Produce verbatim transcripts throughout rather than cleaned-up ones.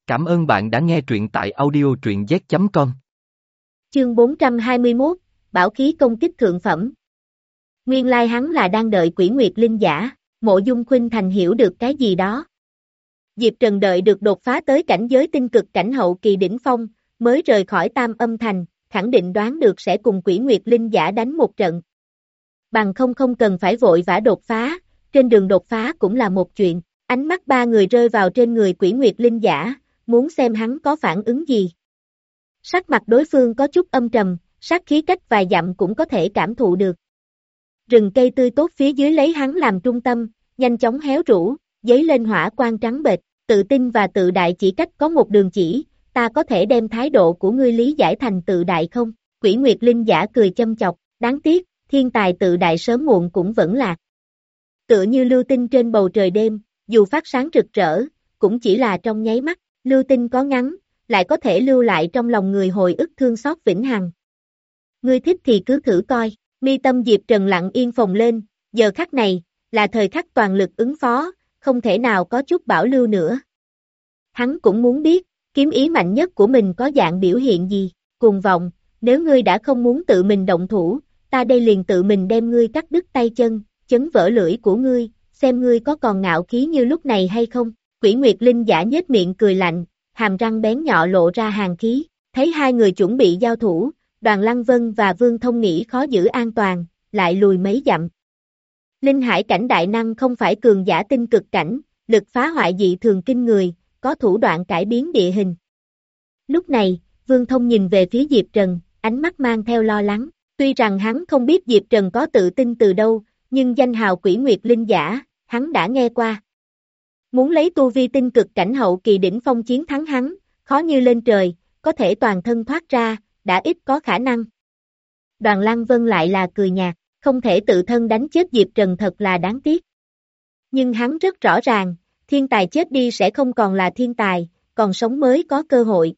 Cảm ơn bạn đã nghe truyện tại audio truyện z chấm com. Chương bốn trăm hai mươi mốt, Bảo khí công kích thượng phẩm. Nguyên lai hắn là đang đợi Quỷ Nguyệt Linh giả, Mộ Dung Khuynh Thành hiểu được cái gì đó. Diệp Trần đợi được đột phá tới cảnh giới tinh cực cảnh hậu kỳ đỉnh phong, mới rời khỏi Tam Âm Thành, khẳng định đoán được sẽ cùng Quỷ Nguyệt Linh giả đánh một trận. Bằng không không cần phải vội vã đột phá, trên đường đột phá cũng là một chuyện. Ánh mắt ba người rơi vào trên người Quỷ Nguyệt Linh giả, muốn xem hắn có phản ứng gì. Sắc mặt đối phương có chút âm trầm, sát khí cách vài dặm cũng có thể cảm thụ được. Rừng cây tươi tốt phía dưới lấy hắn làm trung tâm, nhanh chóng héo rũ, giấy lên hỏa quang trắng bệch, tự tin và tự đại chỉ cách có một đường chỉ, ta có thể đem thái độ của ngươi lý giải thành tự đại không? Quỷ Nguyệt Linh giả cười châm chọc, đáng tiếc, thiên tài tự đại sớm muộn cũng vẫn lạc. Tựa như lưu tinh trên bầu trời đêm, dù phát sáng rực rỡ, cũng chỉ là trong nháy mắt, lưu tinh có ngắn, lại có thể lưu lại trong lòng người hồi ức thương xót vĩnh hằng. Ngươi thích thì cứ thử coi, mi tâm Diệp Trần lặng yên phồng lên, giờ khắc này, là thời khắc toàn lực ứng phó, không thể nào có chút bảo lưu nữa. Hắn cũng muốn biết, kiếm ý mạnh nhất của mình có dạng biểu hiện gì, cuồng vọng, nếu ngươi đã không muốn tự mình động thủ, ta đây liền tự mình đem ngươi cắt đứt tay chân, chấn vỡ lưỡi của ngươi, xem ngươi có còn ngạo khí như lúc này hay không. Quỷ Nguyệt Linh giả nhếch miệng cười lạnh, hàm răng bén nhọ lộ ra hàn khí, thấy hai người chuẩn bị giao thủ, Đoàn Lăng Vân và Vương Thông nghĩ khó giữ an toàn, lại lùi mấy dặm. Linh hải cảnh đại năng không phải cường giả tinh cực cảnh, lực phá hoại dị thường kinh người, có thủ đoạn cải biến địa hình. Lúc này, Vương Thông nhìn về phía Diệp Trần, ánh mắt mang theo lo lắng, tuy rằng hắn không biết Diệp Trần có tự tin từ đâu, nhưng danh hào Quỷ Nguyệt Linh giả, hắn đã nghe qua. Muốn lấy tu vi tinh cực cảnh hậu kỳ đỉnh phong chiến thắng hắn, khó như lên trời, có thể toàn thân thoát ra, đã ít có khả năng. Đoàn Lăng Vân lại là cười nhạt, không thể tự thân đánh chết Diệp Trần thật là đáng tiếc. Nhưng hắn rất rõ ràng, thiên tài chết đi sẽ không còn là thiên tài, còn sống mới có cơ hội.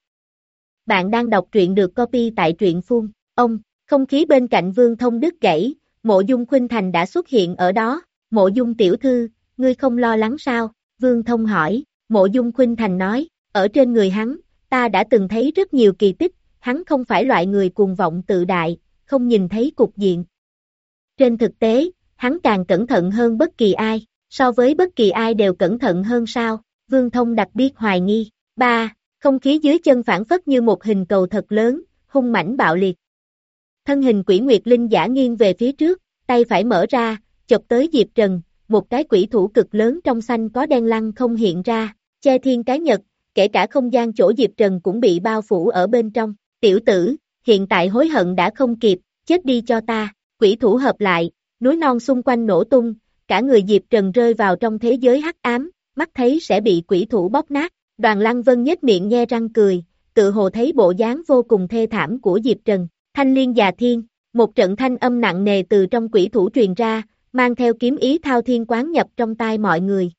Bạn đang đọc truyện được copy tại truyện phun, ông, không khí bên cạnh Vương Thông đứt gãy, Mộ Dung Khuynh Thành đã xuất hiện ở đó, Mộ Dung tiểu thư, ngươi không lo lắng sao? Vương Thông hỏi, Mộ Dung Khuynh Thành nói, ở trên người hắn, ta đã từng thấy rất nhiều kỳ tích, hắn không phải loại người cuồng vọng tự đại, không nhìn thấy cục diện. Trên thực tế, hắn càng cẩn thận hơn bất kỳ ai, so với bất kỳ ai đều cẩn thận hơn sao? Vương Thông đặc biệt hoài nghi. Ba, không khí dưới chân phản phất như một hình cầu thật lớn, hung mãnh bạo liệt. Thân hình Quỷ Nguyệt Linh giả nghiêng về phía trước, tay phải mở ra, chộp tới Diệp Trần, một cái quỷ thủ cực lớn trong xanh có đen lăng không hiện ra, che thiên cái nhật, kể cả không gian chỗ Diệp Trần cũng bị bao phủ ở bên trong. Tiểu tử, hiện tại hối hận đã không kịp, chết đi cho ta. Quỷ thủ hợp lại, núi non xung quanh nổ tung, cả người Diệp Trần rơi vào trong thế giới hắc ám, mắt thấy sẽ bị quỷ thủ bóp nát. Đoàn Lăng Vân nhếch miệng nhe răng cười, tự hồ thấy bộ dáng vô cùng thê thảm của Diệp Trần. Thanh liên già thiên, một trận thanh âm nặng nề từ trong quỷ thủ truyền ra, mang theo kiếm ý thao thiên quán nhập trong tai mọi người.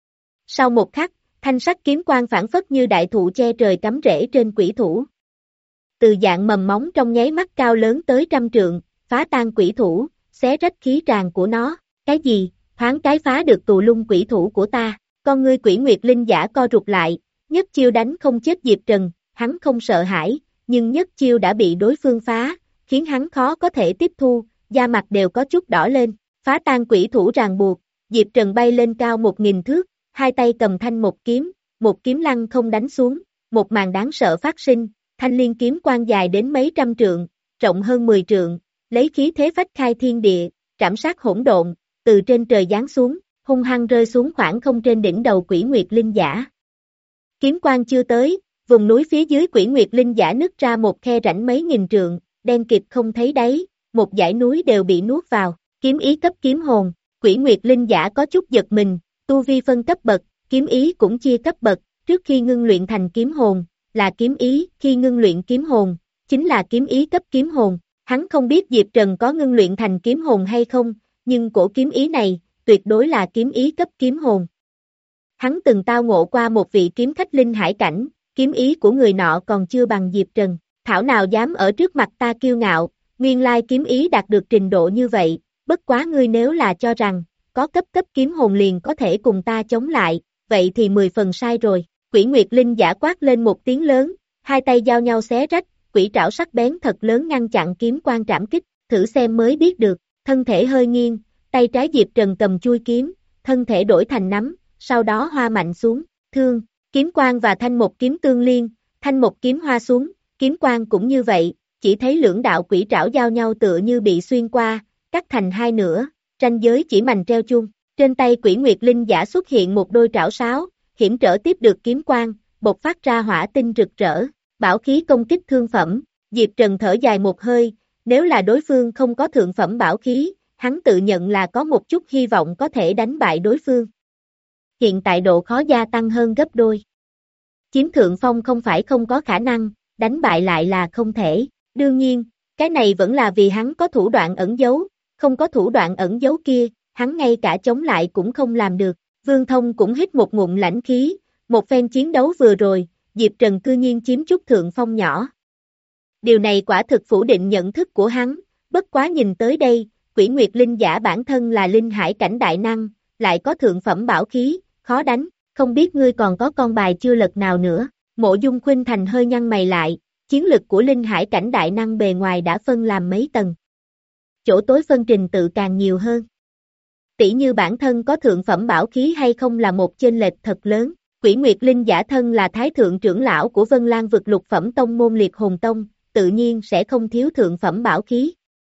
Sau một khắc, thanh sắc kiếm quang phản phất như đại thụ che trời cắm rễ trên quỷ thủ. Từ dạng mầm móng trong nháy mắt cao lớn tới trăm trượng, phá tan quỷ thủ, xé rách khí tràng của nó. Cái gì? Thoáng cái phá được tù lung quỷ thủ của ta. Con ngươi Quỷ Nguyệt Linh giả co rụt lại, nhất chiêu đánh không chết Diệp Trần, hắn không sợ hãi, nhưng nhất chiêu đã bị đối phương phá, khiến hắn khó có thể tiếp thu, da mặt đều có chút đỏ lên. Phá tan quỷ thủ ràng buộc, Diệp Trần bay lên cao một nghìn thước, hai tay cầm thanh một kiếm, một kiếm lăng không đánh xuống, một màn đáng sợ phát sinh, thanh liên kiếm quang dài đến mấy trăm trượng, rộng hơn mười trượng, lấy khí thế phách khai thiên địa, trảm sát hỗn độn, từ trên trời giáng xuống, hung hăng rơi xuống khoảng không trên đỉnh đầu Quỷ Nguyệt Linh giả. Kiếm quang chưa tới, vùng núi phía dưới Quỷ Nguyệt Linh giả nứt ra một khe rãnh mấy nghìn trượng, đen kịt không thấy đáy, một dãy núi đều bị nuốt vào. Kiếm ý cấp kiếm hồn, Quỷ Nguyệt Linh giả có chút giật mình, tu vi phân cấp bậc, kiếm ý cũng chia cấp bậc, trước khi ngưng luyện thành kiếm hồn, là kiếm ý, khi ngưng luyện kiếm hồn, chính là kiếm ý cấp kiếm hồn. Hắn không biết Diệp Trần có ngưng luyện thành kiếm hồn hay không, nhưng cổ kiếm ý này, tuyệt đối là kiếm ý cấp kiếm hồn. Hắn từng tao ngộ qua một vị kiếm khách linh hải cảnh, kiếm ý của người nọ còn chưa bằng Diệp Trần, thảo nào dám ở trước mặt ta kiêu ngạo, nguyên lai kiếm ý đạt được trình độ như vậy. Bất quá ngươi nếu là cho rằng, có cấp cấp kiếm hồn liền có thể cùng ta chống lại, vậy thì mười phần sai rồi. Quỷ Nguyệt Linh giả quát lên một tiếng lớn, hai tay giao nhau xé rách, quỷ trảo sắc bén thật lớn ngăn chặn kiếm quang trảm kích, thử xem mới biết được, thân thể hơi nghiêng, tay trái Diệp Trần cầm chui kiếm, thân thể đổi thành nắm, sau đó hoa mạnh xuống, thương, kiếm quang và thanh một kiếm tương liên, thanh một kiếm hoa xuống, kiếm quang cũng như vậy, chỉ thấy lưỡng đạo quỷ trảo giao nhau tựa như bị xuyên qua, cắt thành hai nửa, ranh giới chỉ mành treo chuông, trên tay Quỷ Nguyệt Linh giả xuất hiện một đôi trảo sáo, hiểm trở tiếp được kiếm quang, bộc phát ra hỏa tinh rực rỡ, bảo khí công kích thương phẩm, Diệp Trần thở dài một hơi, nếu là đối phương không có thượng phẩm bảo khí, hắn tự nhận là có một chút hy vọng có thể đánh bại đối phương. Hiện tại độ khó gia tăng hơn gấp đôi. Chiếm thượng phong không phải không có khả năng, đánh bại lại là không thể, đương nhiên, cái này vẫn là vì hắn có thủ đoạn ẩn giấu, không có thủ đoạn ẩn giấu kia, hắn ngay cả chống lại cũng không làm được. Vương Thông cũng hít một ngụm lãnh khí, một phen chiến đấu vừa rồi, Diệp Trần cư nhiên chiếm chút thượng phong nhỏ. Điều này quả thực phủ định nhận thức của hắn, bất quá nhìn tới đây, Quỷ Nguyệt Linh giả bản thân là linh hải cảnh đại năng, lại có thượng phẩm bảo khí, khó đánh, không biết ngươi còn có con bài chưa lật nào nữa. Mộ Dung Khuynh Thành hơi nhăn mày lại, chiến lực của linh hải cảnh đại năng bề ngoài đã phân làm mấy tầng. Chỗ tối phân trình tự càng nhiều hơn. Tỷ như bản thân có thượng phẩm bảo khí hay không là một chênh lệch thật lớn. Quỷ Nguyệt Linh giả thân là thái thượng trưởng lão của Vân Lan vực lục phẩm tông môn Liệt Hồn Tông, tự nhiên sẽ không thiếu thượng phẩm bảo khí.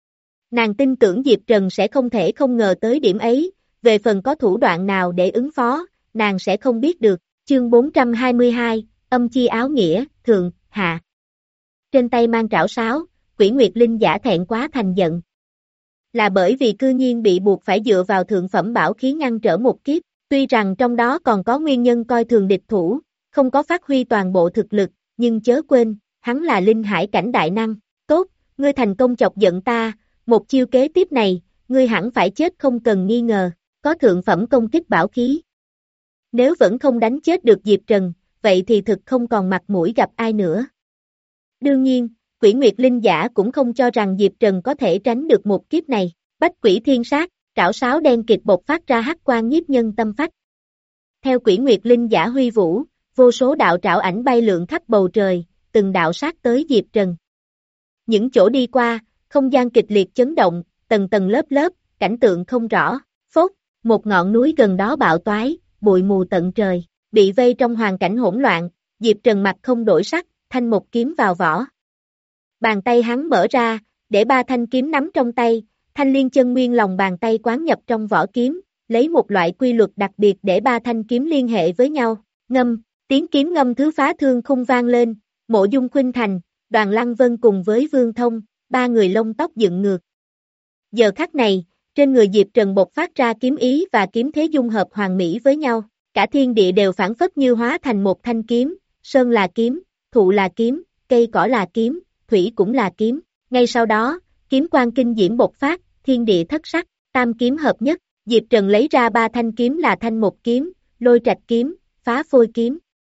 Nàng tin tưởng Diệp Trần sẽ không thể không ngờ tới điểm ấy, về phần có thủ đoạn nào để ứng phó, nàng sẽ không biết được. Chương bốn trăm hai mươi hai, âm chi áo nghĩa, thượng, hạ. Trên tay mang trảo sáo, Quỷ Nguyệt Linh giả thẹn quá thành giận. Là bởi vì cư nhiên bị buộc phải dựa vào thượng phẩm bảo khí ngăn trở một kiếp, tuy rằng trong đó còn có nguyên nhân coi thường địch thủ, không có phát huy toàn bộ thực lực, nhưng chớ quên, hắn là linh hải cảnh đại năng. Tốt, ngươi thành công chọc giận ta, một chiêu kế tiếp này, ngươi hẳn phải chết không cần nghi ngờ, có thượng phẩm công kích bảo khí. Nếu vẫn không đánh chết được Diệp Trần, vậy thì thực không còn mặt mũi gặp ai nữa. Đương nhiên, Quỷ Nguyệt Linh giả cũng không cho rằng Diệp Trần có thể tránh được một kiếp này. Bách Quỷ Thiên Sát, trảo sáo đen kịch bộc phát ra hắc quang nhiếp nhân tâm phách. Theo Quỷ Nguyệt Linh giả huy vũ, vô số đạo trảo ảnh bay lượn khắp bầu trời, từng đạo sát tới Diệp Trần. Những chỗ đi qua, không gian kịch liệt chấn động, tầng tầng lớp lớp, cảnh tượng không rõ. Phốt, một ngọn núi gần đó bạo toái, bụi mù tận trời, bị vây trong hoàn cảnh hỗn loạn, Diệp Trần mặt không đổi sắc, thanh một kiếm vào vỏ. Bàn tay hắn mở ra, để ba thanh kiếm nắm trong tay, thanh liên chân nguyên lòng bàn tay quán nhập trong vỏ kiếm, lấy một loại quy luật đặc biệt để ba thanh kiếm liên hệ với nhau, ngâm, tiếng kiếm ngâm thứ phá thương khung vang lên, Mộ Dung Khuynh Thành, Đoàn Lăng Vân cùng với Vương Thông, ba người lông tóc dựng ngược. Giờ khắc này, trên người Diệp Trần bộc phát ra kiếm ý và kiếm thế dung hợp hoàn mỹ với nhau, cả thiên địa đều phản phất như hóa thành một thanh kiếm, sơn là kiếm, thụ là kiếm, cây cỏ là kiếm, thủy cũng là kiếm. Ngay sau đó, kiếm quang kinh diễm bộc phát, thiên địa thất sắc, tam kiếm hợp nhất, Diệp Trần lấy ra ba thanh kiếm là thanh một kiếm, lôi trạch kiếm, phá phôi kiếm.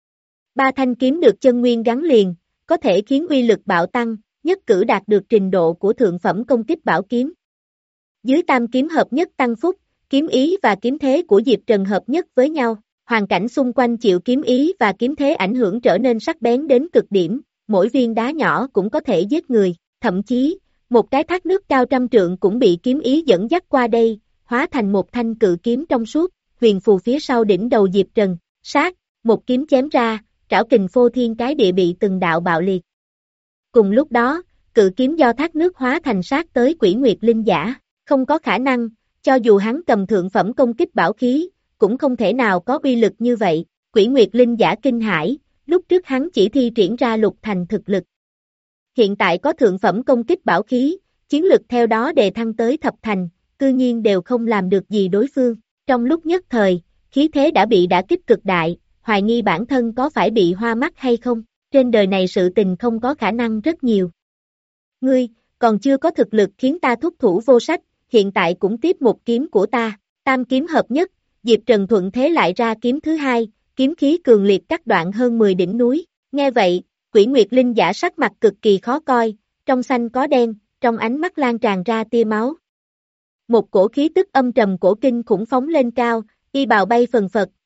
Ba thanh kiếm được chân nguyên gắn liền, có thể khiến uy lực bạo tăng, nhất cử đạt được trình độ của thượng phẩm công kích bảo kiếm. Dưới tam kiếm hợp nhất tăng phúc, kiếm ý và kiếm thế của Diệp Trần hợp nhất với nhau, hoàn cảnh xung quanh chịu kiếm ý và kiếm thế ảnh hưởng trở nên sắc bén đến cực điểm, mỗi viên đá nhỏ cũng có thể giết người, thậm chí, một cái thác nước cao trăm trượng cũng bị kiếm ý dẫn dắt qua đây, hóa thành một thanh cự kiếm trong suốt, huyền phù phía sau đỉnh đầu Diệp Trần, sát, một kiếm chém ra, trảo kình phô thiên cái địa bị từng đạo bạo liệt. Cùng lúc đó, cự kiếm do thác nước hóa thành sát tới Quỷ Nguyệt Linh giả, không có khả năng, cho dù hắn cầm thượng phẩm công kích bảo khí, cũng không thể nào có uy lực như vậy, Quỷ Nguyệt Linh giả kinh hãi, lúc trước hắn chỉ thi triển ra lục thành thực lực. Hiện tại có thượng phẩm công kích bảo khí, chiến lực theo đó đề thăng tới thập thành, cư nhiên đều không làm được gì đối phương. Trong lúc nhất thời, khí thế đã bị đả kích cực đại, hoài nghi bản thân có phải bị hoa mắt hay không, trên đời này sự tình không có khả năng rất nhiều. Ngươi, còn chưa có thực lực khiến ta thúc thủ vô sách, hiện tại cũng tiếp một kiếm của ta, tam kiếm hợp nhất, Diệp Trần thuận thế lại ra kiếm thứ hai, kiếm khí cường liệt cắt đoạn hơn mười đỉnh núi, nghe vậy, Quỷ Nguyệt Linh giả sắc mặt cực kỳ khó coi, trong xanh có đen, trong ánh mắt lan tràn ra tia máu. Một cổ khí tức âm trầm cổ kinh khủng phóng lên cao, y bào bay phần phật,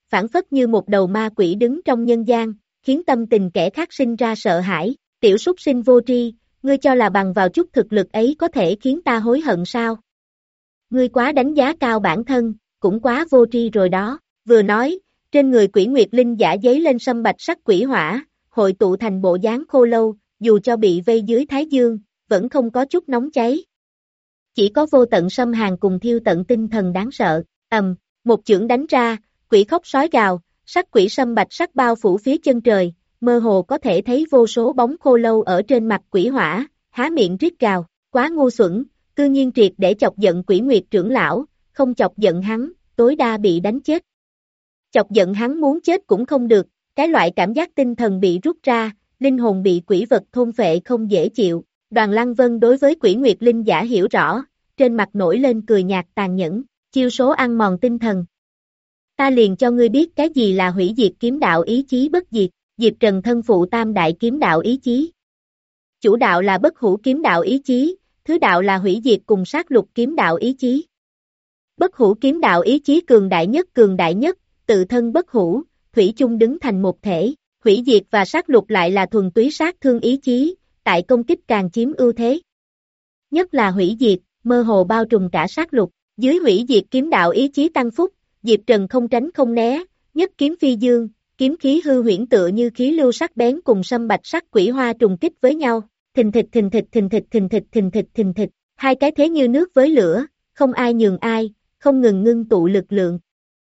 phản phất như một đầu ma quỷ đứng trong nhân gian, khiến tâm tình kẻ khác sinh ra sợ hãi. Tiểu súc sinh vô tri, ngươi cho là bằng vào chút thực lực ấy có thể khiến ta hối hận sao? Ngươi quá đánh giá cao bản thân, cũng quá vô tri rồi đó. Vừa nói, trên người Quỷ Nguyệt Linh giả giấy lên sâm bạch sắc quỷ hỏa, hội tụ thành bộ dáng khô lâu, dù cho bị vây dưới thái dương, vẫn không có chút nóng cháy. Chỉ có vô tận xâm hàn cùng thiêu tận tinh thần đáng sợ. Ầm, một chưởng đánh ra, quỷ khóc sói gào, sắc quỷ sâm bạch sắc bao phủ phía chân trời, mơ hồ có thể thấy vô số bóng khô lâu ở trên mặt quỷ hỏa, há miệng rít gào, quá ngu xuẩn, cư nhiên triệt để chọc giận Quỷ Nguyệt trưởng lão, không chọc giận hắn, tối đa bị đánh chết. Chọc giận hắn muốn chết cũng không được, cái loại cảm giác tinh thần bị rút ra, linh hồn bị quỷ vật thôn phệ không dễ chịu. Đoàn Lăng Vân đối với Quỷ Nguyệt Linh giả hiểu rõ, trên mặt nổi lên cười nhạt tàn nhẫn, chiêu số ăn mòn tinh thần. Ta liền cho ngươi biết cái gì là hủy diệt kiếm đạo ý chí bất diệt, Diệp Trần thân phụ tam đại kiếm đạo ý chí. Chủ đạo là bất hủ kiếm đạo ý chí, thứ đạo là hủy diệt cùng sát lục kiếm đạo ý chí. Bất hủ kiếm đạo ý chí cường đại nhất cường đại nhất, tự thân bất hủ, thủy chung đứng thành một thể, hủy diệt và sát lục lại là thuần túy sát thương ý chí, tại công kích càng chiếm ưu thế. Nhất là hủy diệt, mơ hồ bao trùm cả sát lục, dưới hủy diệt kiếm đạo ý chí tăng phúc, Diệp Trần không tránh không né, nhất kiếm phi dương, kiếm khí hư huyễn tựa như khí lưu sắc bén cùng sâm bạch sắc quỷ hoa trùng kích với nhau, thình thịch thình thịch thình thịch thình thịch thình thịch thình thịch, hai cái thế như nước với lửa, không ai nhường ai, không ngừng ngưng tụ lực lượng.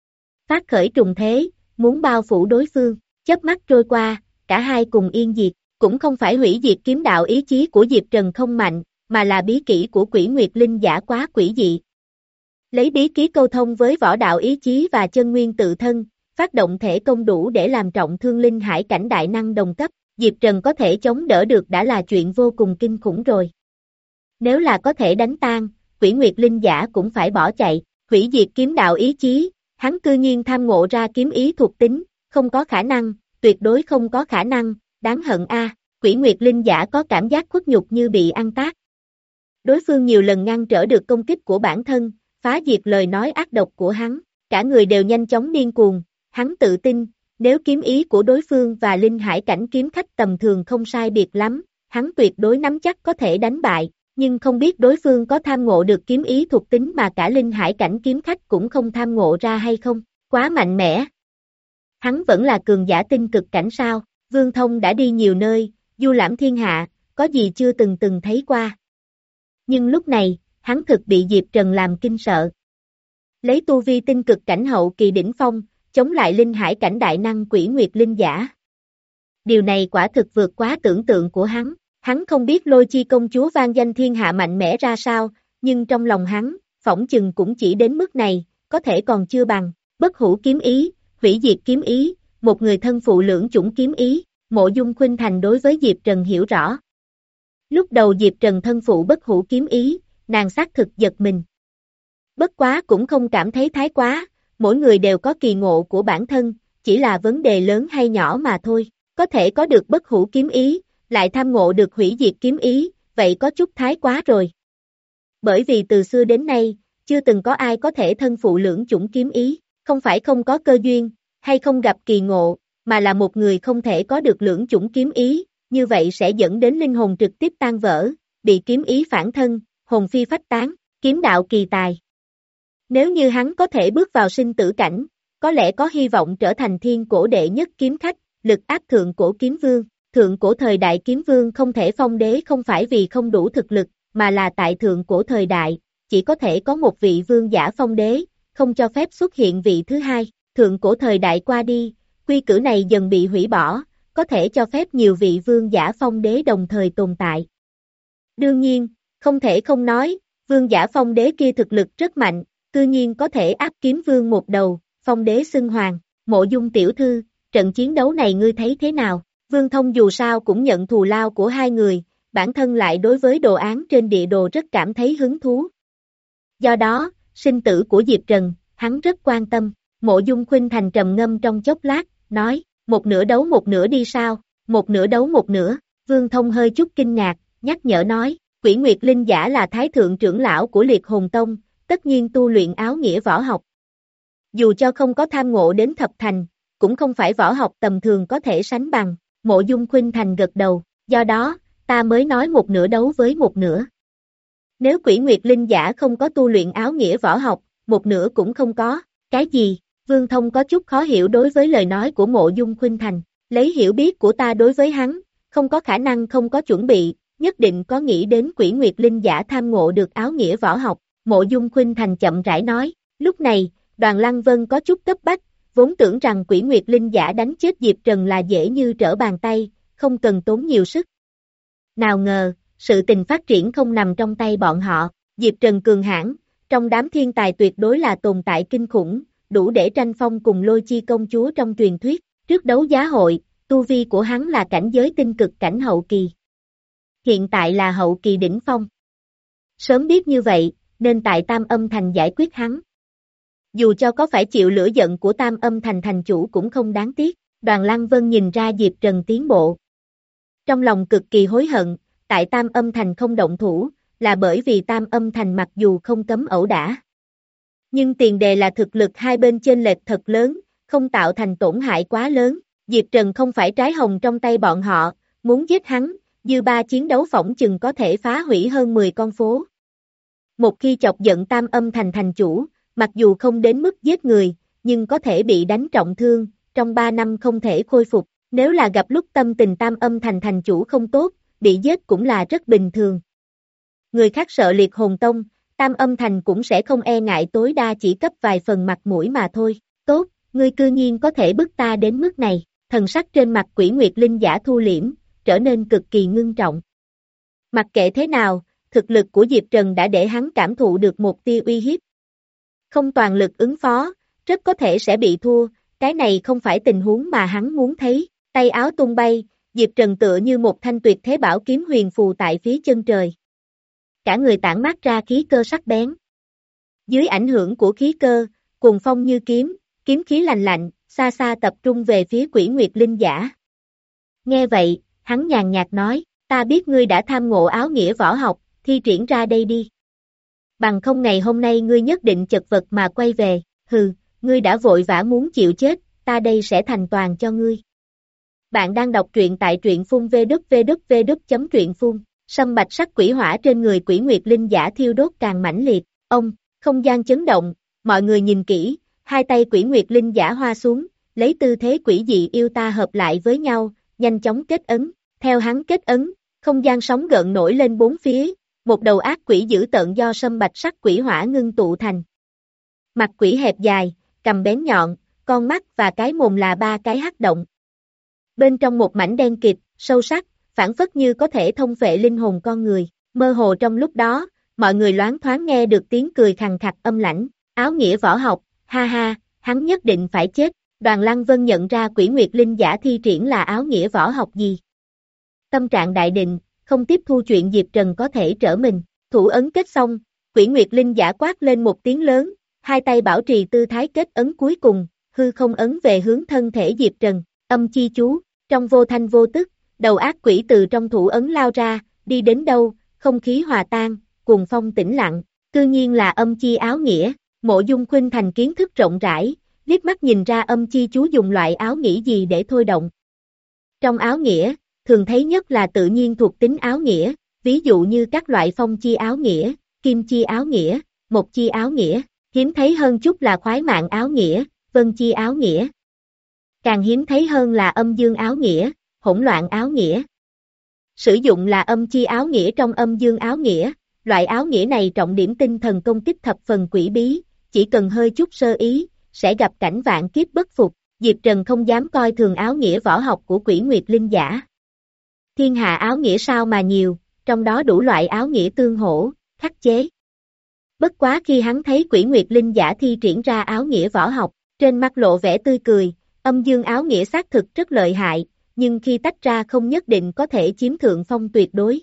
Phát khởi trùng thế, muốn bao phủ đối phương, chớp mắt trôi qua, cả hai cùng yên diệt, cũng không phải hủy diệt kiếm đạo ý chí của Diệp Trần không mạnh, mà là bí kỹ của Quỷ Nguyệt Linh giả quá quỷ dị. Lấy bí kỹ câu thông với võ đạo ý chí và chân nguyên tự thân, phát động thể công đủ để làm trọng thương linh hải cảnh đại năng đồng cấp, Diệp Trần có thể chống đỡ được đã là chuyện vô cùng kinh khủng rồi. Nếu là có thể đánh tan, Quỷ Nguyệt Linh giả cũng phải bỏ chạy, hủy diệt kiếm đạo ý chí, hắn cư nhiên tham ngộ ra kiếm ý thuộc tính, không có khả năng, tuyệt đối không có khả năng, đáng hận a. Quỷ Nguyệt Linh giả có cảm giác khuất nhục như bị ăn tát. Đối phương nhiều lần ngăn trở được công kích của bản thân, phá diệt lời nói ác độc của hắn, cả người đều nhanh chóng điên cuồng, hắn tự tin, nếu kiếm ý của đối phương và linh hải cảnh kiếm khách tầm thường không sai biệt lắm, hắn tuyệt đối nắm chắc có thể đánh bại, nhưng không biết đối phương có tham ngộ được kiếm ý thuộc tính mà cả linh hải cảnh kiếm khách cũng không tham ngộ ra hay không, quá mạnh mẽ. Hắn vẫn là cường giả tinh cực cảnh sao, Vương Thông đã đi nhiều nơi, du lãm thiên hạ, có gì chưa từng từng thấy qua. Nhưng lúc này, hắn thực bị Diệp Trần làm kinh sợ. Lấy tu vi tinh cực cảnh hậu kỳ đỉnh phong, chống lại linh hải cảnh đại năng Quỷ Nguyệt Linh giả. Điều này quả thực vượt quá tưởng tượng của hắn, hắn không biết Lôi Chi công chúa vang danh thiên hạ mạnh mẽ ra sao, nhưng trong lòng hắn, phỏng chừng cũng chỉ đến mức này, có thể còn chưa bằng, bất hủ kiếm ý, hủy diệt kiếm ý, một người thân phụ lưỡng chủng kiếm ý, Mộ Dung Khuynh Thành đối với Diệp Trần hiểu rõ. Lúc đầu Diệp Trần thân phụ bất hủ kiếm ý, nàng xác thực giật mình. Bất quá cũng không cảm thấy thái quá, mỗi người đều có kỳ ngộ của bản thân, chỉ là vấn đề lớn hay nhỏ mà thôi, có thể có được bất hủ kiếm ý, lại tham ngộ được hủy diệt kiếm ý, vậy có chút thái quá rồi. Bởi vì từ xưa đến nay, chưa từng có ai có thể thân phụ lưỡng chủng kiếm ý, không phải không có cơ duyên, hay không gặp kỳ ngộ, mà là một người không thể có được lưỡng chủng kiếm ý, như vậy sẽ dẫn đến linh hồn trực tiếp tan vỡ, bị kiếm ý phản thân, hồn phi phách tán, kiếm đạo kỳ tài. Nếu như hắn có thể bước vào sinh tử cảnh, có lẽ có hy vọng trở thành thiên cổ đệ nhất kiếm khách, lực áp thượng cổ kiếm vương. Thượng cổ thời đại kiếm vương không thể phong đế không phải vì không đủ thực lực, mà là tại thượng cổ thời đại, chỉ có thể có một vị vương giả phong đế, không cho phép xuất hiện vị thứ hai. Thượng cổ thời đại qua đi, quy củ này dần bị hủy bỏ, có thể cho phép nhiều vị vương giả phong đế đồng thời tồn tại. Đương nhiên, không thể không nói, vương giả phong đế kia thực lực rất mạnh, tự nhiên có thể áp kiếm vương một đầu, phong đế xưng hoàng. Mộ Dung tiểu thư, trận chiến đấu này ngươi thấy thế nào? Vương Thông dù sao cũng nhận thù lao của hai người, bản thân lại đối với đồ án trên địa đồ rất cảm thấy hứng thú. Do đó, sinh tử của Diệp Trần, hắn rất quan tâm. Mộ Dung Khuynh Thành trầm ngâm trong chốc lát, nói, một nửa đấu một nửa đi sao, một nửa đấu một nửa. Vương Thông hơi chút kinh ngạc, nhắc nhở nói, Quỷ Nguyệt Linh giả là thái thượng trưởng lão của Liệt Hồn Tông, tất nhiên tu luyện áo nghĩa võ học. Dù cho không có tham ngộ đến thập thành, cũng không phải võ học tầm thường có thể sánh bằng, Mộ Dung Khuynh Thành gật đầu, do đó, ta mới nói một nửa đấu với một nửa. Nếu Quỷ Nguyệt Linh giả không có tu luyện áo nghĩa võ học, một nửa cũng không có, cái gì? Vương Thông có chút khó hiểu đối với lời nói của Mộ Dung Khuynh Thành, lấy hiểu biết của ta đối với hắn, không có khả năng không có chuẩn bị, nhất định có nghĩ đến Quỷ Nguyệt Linh giả tham ngộ được áo nghĩa võ học, Mộ Dung Khuynh Thành chậm rãi nói, lúc này, Đoàn Lăng Vân có chút cấp bách, vốn tưởng rằng Quỷ Nguyệt Linh giả đánh chết Diệp Trần là dễ như trở bàn tay, không cần tốn nhiều sức. Nào ngờ, sự tình phát triển không nằm trong tay bọn họ, Diệp Trần cường hãn, trong đám thiên tài tuyệt đối là tồn tại kinh khủng, đủ để tranh phong cùng Lôi Chi công chúa trong truyền thuyết, trước đấu giá hội, tu vi của hắn là cảnh giới tinh cực cảnh hậu kỳ. Hiện tại là hậu kỳ đỉnh phong. Sớm biết như vậy, nên tại Tam Âm Thành giải quyết hắn. Dù cho có phải chịu lửa giận của Tam Âm Thành thành chủ cũng không đáng tiếc, Đoàn Lăng Vân nhìn ra Diệp Trần tiến bộ. Trong lòng cực kỳ hối hận, tại Tam Âm Thành không động thủ, là bởi vì Tam Âm Thành mặc dù không cấm ẩu đả. Nhưng tiền đề là thực lực hai bên chênh lệch thật lớn, không tạo thành tổn hại quá lớn. Diệp Trần không phải trái hồng trong tay bọn họ, muốn giết hắn, dư ba chiến đấu phỏng chừng có thể phá hủy hơn mười con phố. Một khi chọc giận Tam Âm Thành thành chủ, mặc dù không đến mức giết người, nhưng có thể bị đánh trọng thương, trong ba năm không thể khôi phục. Nếu là gặp lúc tâm tình Tam Âm Thành thành chủ không tốt, bị giết cũng là rất bình thường. Người khác sợ liệt hồn tông, Tam Âm Thành cũng sẽ không e ngại, tối đa chỉ cấp vài phần mặt mũi mà thôi. Tốt, ngươi cư nhiên có thể bức ta đến mức này, thần sắc trên mặt Quỷ Nguyệt Linh giả thu liễm, trở nên cực kỳ ngưng trọng. Mặc kệ thế nào, thực lực của Diệp Trần đã để hắn cảm thụ được một tia uy hiếp. Không toàn lực ứng phó, rất có thể sẽ bị thua, cái này không phải tình huống mà hắn muốn thấy. Tay áo tung bay, Diệp Trần tựa như một thanh tuyệt thế bảo kiếm huyền phù tại phía chân trời. Cả người tản mát ra khí cơ sắc bén. Dưới ảnh hưởng của khí cơ, cuồng phong như kiếm, kiếm khí lành lạnh, xa xa tập trung về phía Quỷ Nguyệt Linh giả. Nghe vậy, hắn nhàn nhạt nói, ta biết ngươi đã tham ngộ áo nghĩa võ học, thi triển ra đây đi. Bằng không ngày hôm nay ngươi nhất định chật vật mà quay về, hừ, ngươi đã vội vã muốn chịu chết, ta đây sẽ thành toàn cho ngươi. Bạn đang đọc truyện tại truyện phun vê kép vê kép vê kép chấm truyện phun, sâm bạch sắc quỷ hỏa trên người Quỷ Nguyệt Linh giả thiêu đốt càng mãnh liệt, ông, không gian chấn động, mọi người nhìn kỹ, hai tay Quỷ Nguyệt Linh giả hoa xuống, lấy tư thế quỷ dị yêu ta hợp lại với nhau, nhanh chóng kết ấn, theo hắn kết ấn, không gian sóng gợn nổi lên bốn phía, một đầu ác quỷ dữ tợn do sâm bạch sắc quỷ hỏa ngưng tụ thành. Mặt quỷ hẹp dài, cằm bén nhọn, con mắt và cái mồm là ba cái hắc động. Bên trong một mảnh đen kịt, sâu sắc, phảng phất như có thể thông phệ linh hồn con người, mơ hồ trong lúc đó, mọi người loáng thoáng nghe được tiếng cười khằng khặc âm lãnh, áo nghĩa võ học, ha ha, hắn nhất định phải chết. Đoàn Lăng Vân nhận ra Quỷ Nguyệt Linh giả thi triển là áo nghĩa võ học gì. Tâm trạng đại định, không tiếp thu chuyện Diệp Trần có thể trở mình, thủ ấn kết xong, Quỷ Nguyệt Linh giả quát lên một tiếng lớn, hai tay bảo trì tư thái kết ấn cuối cùng, hư không ấn về hướng thân thể Diệp Trần, âm chi chú, trong vô thanh vô tức, đầu ác quỷ từ trong thủ ấn lao ra, đi đến đâu, không khí hòa tan, cuồng phong tĩnh lặng, cư nhiên là âm chi áo nghĩa. Mộ Dung Khuynh Thành kiến thức rộng rãi, liếc mắt nhìn ra âm chi chú dùng loại áo nghĩa gì để thôi động. Trong áo nghĩa, thường thấy nhất là tự nhiên thuộc tính áo nghĩa, ví dụ như các loại phong chi áo nghĩa, kim chi áo nghĩa, mộc chi áo nghĩa, hiếm thấy hơn chút là khoái mạng áo nghĩa, vân chi áo nghĩa. Càng hiếm thấy hơn là âm dương áo nghĩa, hỗn loạn áo nghĩa. Sử dụng là âm chi áo nghĩa trong âm dương áo nghĩa, loại áo nghĩa này trọng điểm tinh thần công kích thập phần quỷ bí, chỉ cần hơi chút sơ ý, sẽ gặp cảnh vạn kiếp bất phục. Diệp Trần không dám coi thường áo nghĩa võ học của Quỷ Nguyệt Linh giả. Thiên hạ áo nghĩa sao mà nhiều, trong đó đủ loại áo nghĩa tương hỗ, khắc chế. Bất quá khi hắn thấy Quỷ Nguyệt Linh giả thi triển ra áo nghĩa võ học, trên mặt lộ vẻ tươi cười, âm dương áo nghĩa xác thực rất lợi hại, nhưng khi tách ra không nhất định có thể chiếm thượng phong tuyệt đối.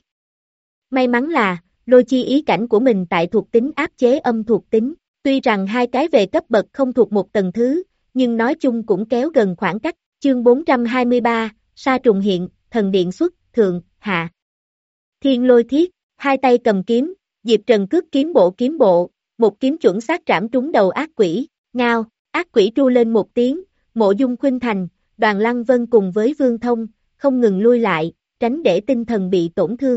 May mắn là, Lôi Chi ý cảnh của mình tại thuộc tính áp chế âm thuộc tính, tuy rằng hai cái về cấp bậc không thuộc một tầng thứ, nhưng nói chung cũng kéo gần khoảng cách. Chương bốn trăm hai mươi ba, Sa Trùng hiện, thần điện xuất, thượng, hạ. Thiên Lôi Thiết, hai tay cầm kiếm, Diệp Trần cước kiếm bộ kiếm bộ, một kiếm chuẩn xác trảm trúng đầu ác quỷ, ngao, Ác quỷ tru lên một tiếng, Mộ Dung Khuynh Thành, Đoàn Lăng Vân cùng với Vương Thông, không ngừng lui lại, tránh để tinh thần bị tổn thương.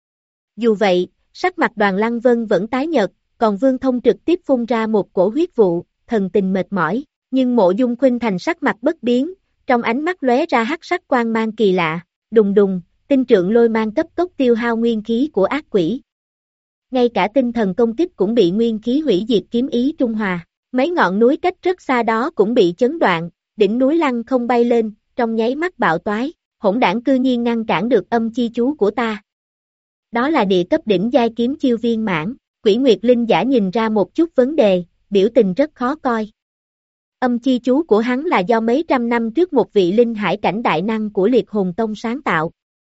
Dù vậy, sắc mặt Đoàn Lăng Vân vẫn tái nhợt, còn Vương Thông trực tiếp phun ra một cổ huyết vụ, thần tình mệt mỏi, nhưng Mộ Dung Khuynh Thành sắc mặt bất biến, trong ánh mắt lóe ra hắc sắc quang mang kỳ lạ, đùng đùng, tinh trượng lôi mang cấp tốc tiêu hao nguyên khí của ác quỷ. Ngay cả tinh thần công kích cũng bị nguyên khí hủy diệt kiếm ý trung hòa, mấy ngọn núi cách rất xa đó cũng bị chấn đoạn, đỉnh núi lăng không bay lên, trong nháy mắt bạo toái, hỗn đảng cư nhiên ngăn cản được âm chi chú của ta. Đó là địa cấp đỉnh giai kiếm chiêu viên mãn, Quỷ Nguyệt Linh giả nhìn ra một chút vấn đề, biểu tình rất khó coi. Âm chi chú của hắn là do mấy trăm năm trước một vị linh hải cảnh đại năng của Liệt Hồn Tông sáng tạo.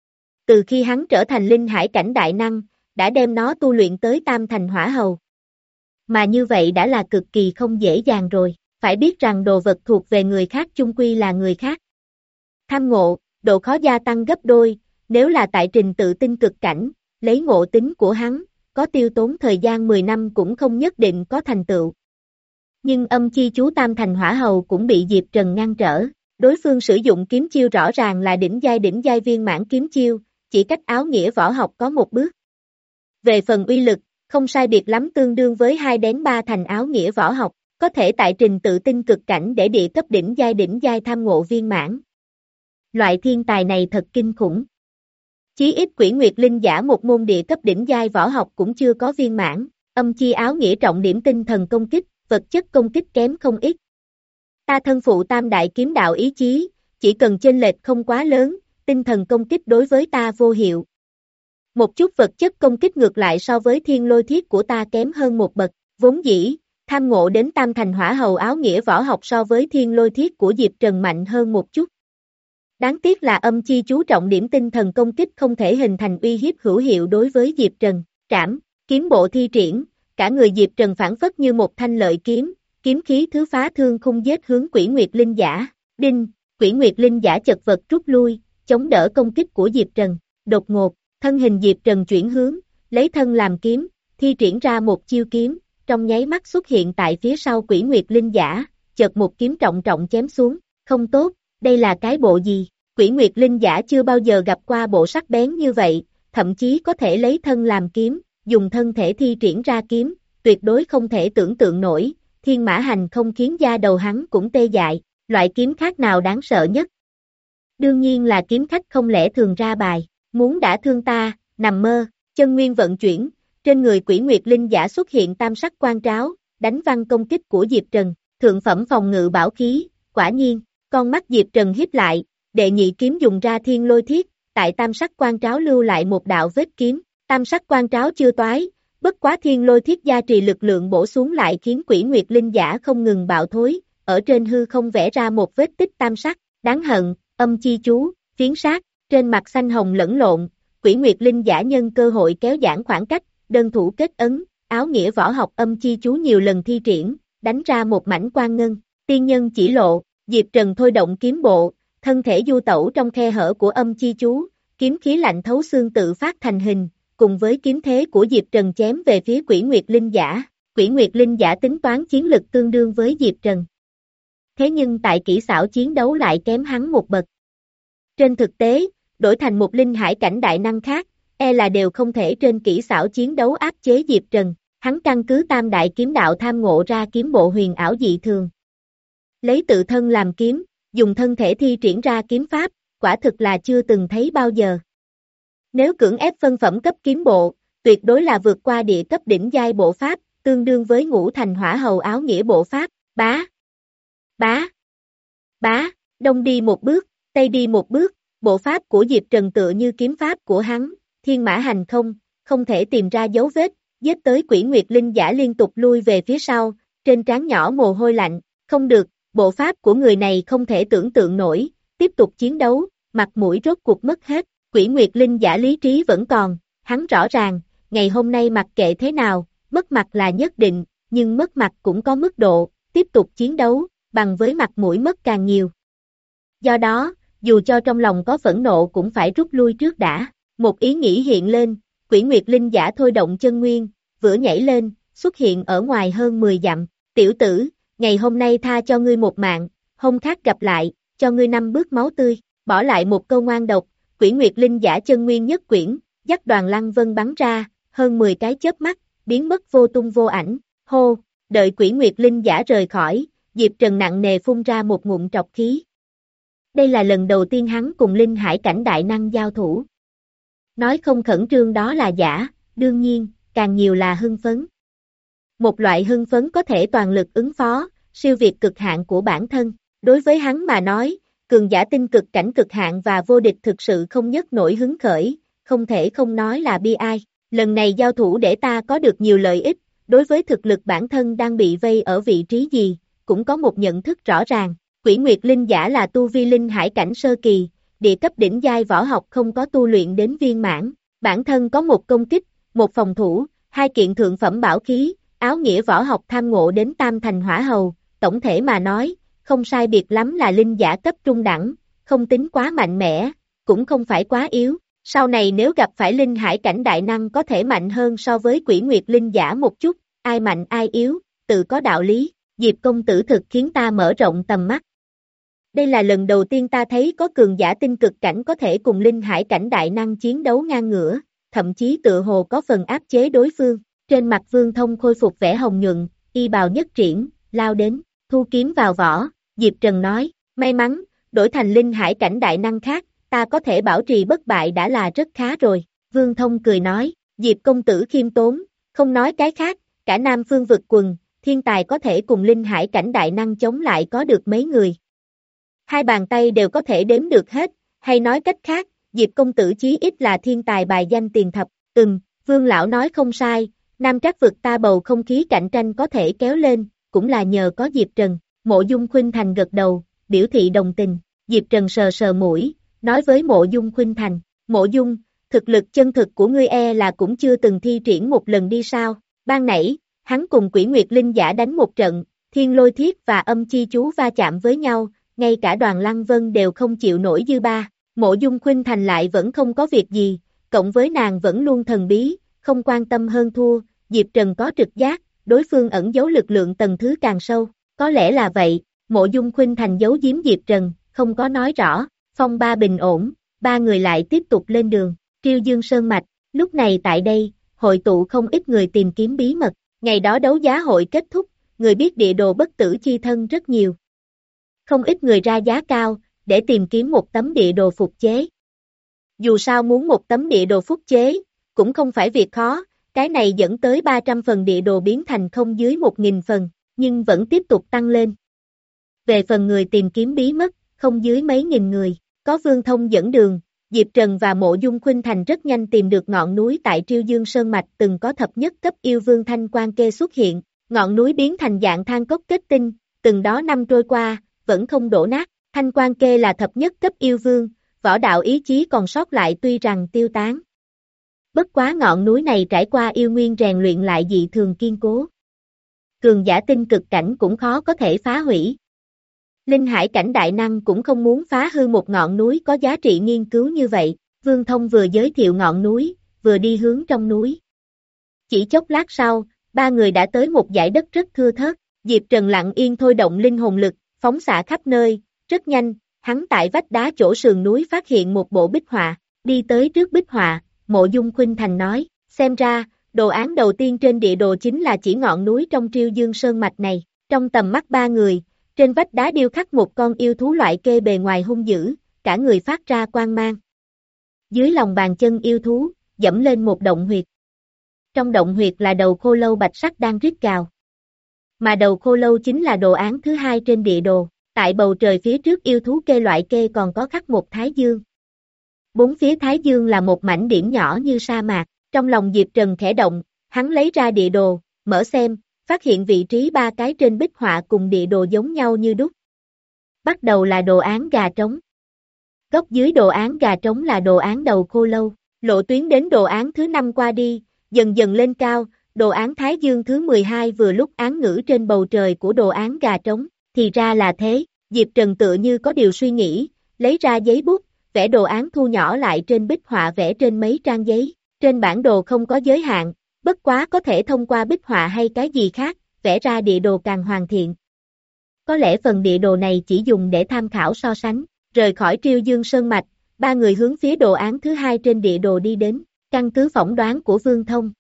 Từ khi hắn trở thành linh hải cảnh đại năng, đã đem nó tu luyện tới tam thành hỏa hầu. Mà như vậy đã là cực kỳ không dễ dàng rồi, phải biết rằng đồ vật thuộc về người khác chung quy là người khác. Tham ngộ, độ khó gia tăng gấp đôi, nếu là tại trình tự tinh cực cảnh, lấy ngộ tính của hắn, có tiêu tốn thời gian mười năm cũng không nhất định có thành tựu. Nhưng âm chi chú tam thành hỏa hầu cũng bị Diệp Trần ngăn trở, đối phương sử dụng kiếm chiêu rõ ràng là đỉnh giai đỉnh giai viên mãn kiếm chiêu, chỉ cách áo nghĩa võ học có một bước. Về phần uy lực, không sai biệt lắm tương đương với hai đến ba thành áo nghĩa võ học, có thể tại trình tự tinh cực cảnh để địa cấp đỉnh giai đỉnh giai tham ngộ viên mãn. Loại thiên tài này thật kinh khủng. Chí ít Quỷ Nguyệt Linh giả một môn địa cấp đỉnh giai võ học cũng chưa có viên mãn, âm chi áo nghĩa trọng điểm tinh thần công kích, vật chất công kích kém không ít. Ta thân phụ tam đại kiếm đạo ý chí, chỉ cần chênh lệch không quá lớn, tinh thần công kích đối với ta vô hiệu. Một chút vật chất công kích ngược lại so với thiên lôi thiết của ta kém hơn một bậc, vốn dĩ, tham ngộ đến tam thành hỏa hầu áo nghĩa võ học so với thiên lôi thiết của Diệp Trần mạnh hơn một chút. Đáng tiếc là âm chi chú trọng điểm tinh thần công kích không thể hình thành uy hiếp hữu hiệu đối với Diệp Trần, trảm, kiếm bộ thi triển, cả người Diệp Trần phản phất như một thanh lợi kiếm, kiếm khí thứ phá thương khung giết hướng Quỷ Nguyệt Linh giả, đinh, Quỷ Nguyệt Linh giả chật vật rút lui, chống đỡ công kích của Diệp Trần, đột ngột, thân hình Diệp Trần chuyển hướng, lấy thân làm kiếm, thi triển ra một chiêu kiếm, trong nháy mắt xuất hiện tại phía sau Quỷ Nguyệt Linh giả, chợt một kiếm trọng trọng chém xuống, không tốt, đây là cái bộ gì? Quỷ Nguyệt Linh giả chưa bao giờ gặp qua bộ sắc bén như vậy, thậm chí có thể lấy thân làm kiếm, dùng thân thể thi triển ra kiếm, tuyệt đối không thể tưởng tượng nổi, thiên mã hành không khiến da đầu hắn cũng tê dại, loại kiếm khác nào đáng sợ nhất? Đương nhiên là kiếm khách không lẽ thường ra bài, muốn đả thương ta, nằm mơ, chân nguyên vận chuyển, trên người Quỷ Nguyệt Linh giả xuất hiện tam sắc quang tráo, đánh văng công kích của Diệp Trần, thượng phẩm phòng ngự bảo khí, quả nhiên, con mắt Diệp Trần híp lại, đệ nhị kiếm dùng ra thiên lôi thiết, tại tam sắc quang tráo lưu lại một đạo vết kiếm, tam sắc quang tráo chưa toái, bất quá thiên lôi thiết gia trì lực lượng bổ xuống lại khiến Quỷ Nguyệt Linh giả không ngừng bạo thối, ở trên hư không vẽ ra một vết tích tam sắc, đáng hận, âm chi chú, phiến sát, trên mặt xanh hồng lẫn lộn, Quỷ Nguyệt Linh giả nhân cơ hội kéo giãn khoảng cách, đơn thủ kết ấn, áo nghĩa võ học âm chi chú nhiều lần thi triển, đánh ra một mảnh quang ngân, tiên nhân chỉ lộ, Diệp Trần thôi động kiếm bộ, thân thể du tẩu trong khe hở của âm chi chú, kiếm khí lạnh thấu xương tự phát thành hình, cùng với kiếm thế của Diệp Trần chém về phía Quỷ Nguyệt Linh giả, Quỷ Nguyệt Linh giả tính toán chiến lực tương đương với Diệp Trần. Thế nhưng tại kỹ xảo chiến đấu lại kém hắn một bậc. Trên thực tế, đổi thành một linh hải cảnh đại năng khác, e là đều không thể trên kỹ xảo chiến đấu áp chế Diệp Trần, hắn căn cứ tam đại kiếm đạo tham ngộ ra kiếm bộ huyền ảo dị thường. Lấy tự thân làm kiếm, dùng thân thể thi triển ra kiếm pháp, quả thực là chưa từng thấy bao giờ. Nếu cưỡng ép phân phẩm cấp kiếm bộ, tuyệt đối là vượt qua địa cấp đỉnh giai bộ pháp, tương đương với ngũ thành hỏa hầu áo nghĩa bộ pháp, bá, bá, bá, đông đi một bước, tây đi một bước, bộ pháp của Diệp Trần tựa như kiếm pháp của hắn, thiên mã hành không, không thể tìm ra dấu vết, giết tới Quỷ Nguyệt Linh giả liên tục lui về phía sau, trên trán nhỏ mồ hôi lạnh, không được, bộ pháp của người này không thể tưởng tượng nổi, tiếp tục chiến đấu, mặt mũi rốt cuộc mất hết, Quỷ Nguyệt Linh giả lý trí vẫn còn, hắn rõ ràng, ngày hôm nay mặc kệ thế nào, mất mặt là nhất định, nhưng mất mặt cũng có mức độ, tiếp tục chiến đấu, bằng với mặt mũi mất càng nhiều. Do đó, dù cho trong lòng có phẫn nộ cũng phải rút lui trước đã, một ý nghĩ hiện lên, Quỷ Nguyệt Linh giả thôi động chân nguyên, vừa nhảy lên, xuất hiện ở ngoài hơn mười dặm, tiểu tử, ngày hôm nay tha cho ngươi một mạng, hôm khác gặp lại, cho ngươi năm bước máu tươi, bỏ lại một câu ngoan độc, Quỷ Nguyệt Linh giả chân nguyên nhất quyển, dắt Đoàn Lăng Vân bắn ra, hơn mười cái chớp mắt, biến mất vô tung vô ảnh, hô, đợi Quỷ Nguyệt Linh giả rời khỏi, Diệp Trần nặng nề phun ra một ngụm trọc khí. Đây là lần đầu tiên hắn cùng Linh Hải cảnh đại năng giao thủ. Nói không khẩn trương đó là giả, đương nhiên, càng nhiều là hưng phấn. Một loại hưng phấn có thể toàn lực ứng phó, siêu việt cực hạn của bản thân. Đối với hắn mà nói, cường giả tinh cực cảnh cực hạn và vô địch thực sự không nhất nổi hứng khởi, không thể không nói là bi ai. Lần này giao thủ để ta có được nhiều lợi ích, đối với thực lực bản thân đang bị vây ở vị trí gì, cũng có một nhận thức rõ ràng. Quỷ Nguyệt Linh giả là tu vi linh hải cảnh sơ kỳ, địa cấp đỉnh giai võ học không có tu luyện đến viên mãn, bản thân có một công kích, một phòng thủ, hai kiện thượng phẩm bảo khí, áo nghĩa võ học tham ngộ đến tam thành hỏa hầu, tổng thể mà nói, không sai biệt lắm là linh giả cấp trung đẳng, không tính quá mạnh mẽ, cũng không phải quá yếu. Sau này nếu gặp phải linh hải cảnh đại năng có thể mạnh hơn so với Quỷ Nguyệt Linh giả một chút, ai mạnh ai yếu, tự có đạo lý, Diệp công tử thực khiến ta mở rộng tầm mắt. Đây là lần đầu tiên ta thấy có cường giả tinh cực cảnh có thể cùng linh hải cảnh đại năng chiến đấu ngang ngửa, thậm chí tựa hồ có phần áp chế đối phương. Trên mặt Vương Thông khôi phục vẻ hồng nhuận, y bào nhất triển, lao đến, thu kiếm vào vỏ, Diệp Trần nói, may mắn, đổi thành linh hải cảnh đại năng khác, ta có thể bảo trì bất bại đã là rất khá rồi. Vương Thông cười nói, Diệp công tử khiêm tốn, không nói cái khác, cả Nam Phương vực quần, thiên tài có thể cùng linh hải cảnh đại năng chống lại có được mấy người. Hai bàn tay đều có thể đếm được hết, hay nói cách khác, Diệp công tử chí ít là thiên tài bài danh tiền thập. Ừm, Vương lão nói không sai, Nam Trác vực ta bầu không khí cạnh tranh có thể kéo lên, cũng là nhờ có Diệp Trần. Mộ Dung Khuynh Thành gật đầu, biểu thị đồng tình. Diệp Trần sờ sờ mũi, nói với Mộ Dung Khuynh Thành, Mộ Dung, thực lực chân thực của ngươi e là cũng chưa từng thi triển một lần đi sao. Ban nãy, hắn cùng Quỷ Nguyệt Linh giả đánh một trận, thiên lôi thiết và âm chi chú va chạm với nhau, ngay cả Đoàn Lăng Vân đều không chịu nổi dư ba. Mộ Dung Khuynh Thành lại vẫn không có việc gì, cộng với nàng vẫn luôn thần bí, không quan tâm hơn thua, Diệp Trần có trực giác, đối phương ẩn giấu lực lượng tầng thứ càng sâu, có lẽ là vậy, Mộ Dung Khuynh Thành giấu giếm Diệp Trần, không có nói rõ, phong ba bình ổn, ba người lại tiếp tục lên đường, Triêu Dương Sơn Mạch, lúc này tại đây, hội tụ không ít người tìm kiếm bí mật, ngày đó đấu giá hội kết thúc, người biết địa đồ bất tử chi thân rất nhiều. Không ít người ra giá cao, để tìm kiếm một tấm địa đồ phục chế. Dù sao muốn một tấm địa đồ phục chế, cũng không phải việc khó, cái này dẫn tới ba trăm phần địa đồ biến thành không dưới một nghìn phần, nhưng vẫn tiếp tục tăng lên. Về phần người tìm kiếm bí mật, không dưới mấy nghìn người, có Vương Thông dẫn đường, Diệp Trần và Mộ Dung Khuynh Thành rất nhanh tìm được ngọn núi tại Triêu Dương Sơn Mạch từng có thập nhất cấp yêu vương Thanh Quan Kê xuất hiện, ngọn núi biến thành dạng than cốc kết tinh, từng đó năm trôi qua, vẫn không đổ nát. Thanh Quan Kê là thập nhất cấp yêu vương, võ đạo ý chí còn sót lại tuy rằng tiêu tán. Bất quá ngọn núi này trải qua yêu nguyên rèn luyện lại dị thường kiên cố. Cường giả tinh cực cảnh cũng khó có thể phá hủy. Linh hải cảnh đại năng cũng không muốn phá hư một ngọn núi có giá trị nghiên cứu như vậy. Vương Thông vừa giới thiệu ngọn núi, vừa đi hướng trong núi. Chỉ chốc lát sau, ba người đã tới một dải đất rất thưa thớt. Diệp Trần lặng yên thôi động linh hồn lực, phóng xạ khắp nơi. Rất nhanh, hắn tại vách đá chỗ sườn núi phát hiện một bộ bích họa, đi tới trước bích họa, Mộ Dung Khuynh Thành nói, xem ra, đồ án đầu tiên trên địa đồ chính là chỉ ngọn núi trong Triêu Dương Sơn Mạch này, trong tầm mắt ba người, trên vách đá điêu khắc một con yêu thú loại kê bề ngoài hung dữ, cả người phát ra quang mang. Dưới lòng bàn chân yêu thú, dẫm lên một động huyệt. Trong động huyệt là đầu khô lâu bạch sắc đang rít gào. Mà đầu khô lâu chính là đồ án thứ hai trên địa đồ. Tại bầu trời phía trước yêu thú kê loại kê còn có khắc một thái dương. Bốn phía thái dương là một mảnh điểm nhỏ như sa mạc, trong lòng Diệp Trần khẽ động, hắn lấy ra địa đồ, mở xem, phát hiện vị trí ba cái trên bích họa cùng địa đồ giống nhau như đúc. Bắt đầu là đồ án gà trống. Góc dưới đồ án gà trống là đồ án đầu khô lâu, lộ tuyến đến đồ án thứ năm qua đi, dần dần lên cao, đồ án thái dương thứ mười hai vừa lúc án ngữ trên bầu trời của đồ án gà trống. Thì ra là thế, Diệp Trần tựa như có điều suy nghĩ, lấy ra giấy bút, vẽ đồ án thu nhỏ lại trên bích họa vẽ trên mấy trang giấy, trên bản đồ không có giới hạn, bất quá có thể thông qua bích họa hay cái gì khác, vẽ ra địa đồ càng hoàn thiện. có lẽ phần địa đồ này chỉ dùng để tham khảo so sánh. Rời khỏi Triêu Dương Sơn Mạch, ba người hướng phía đồ án thứ hai trên địa đồ đi đến, căn cứ phỏng đoán của Vương Thông.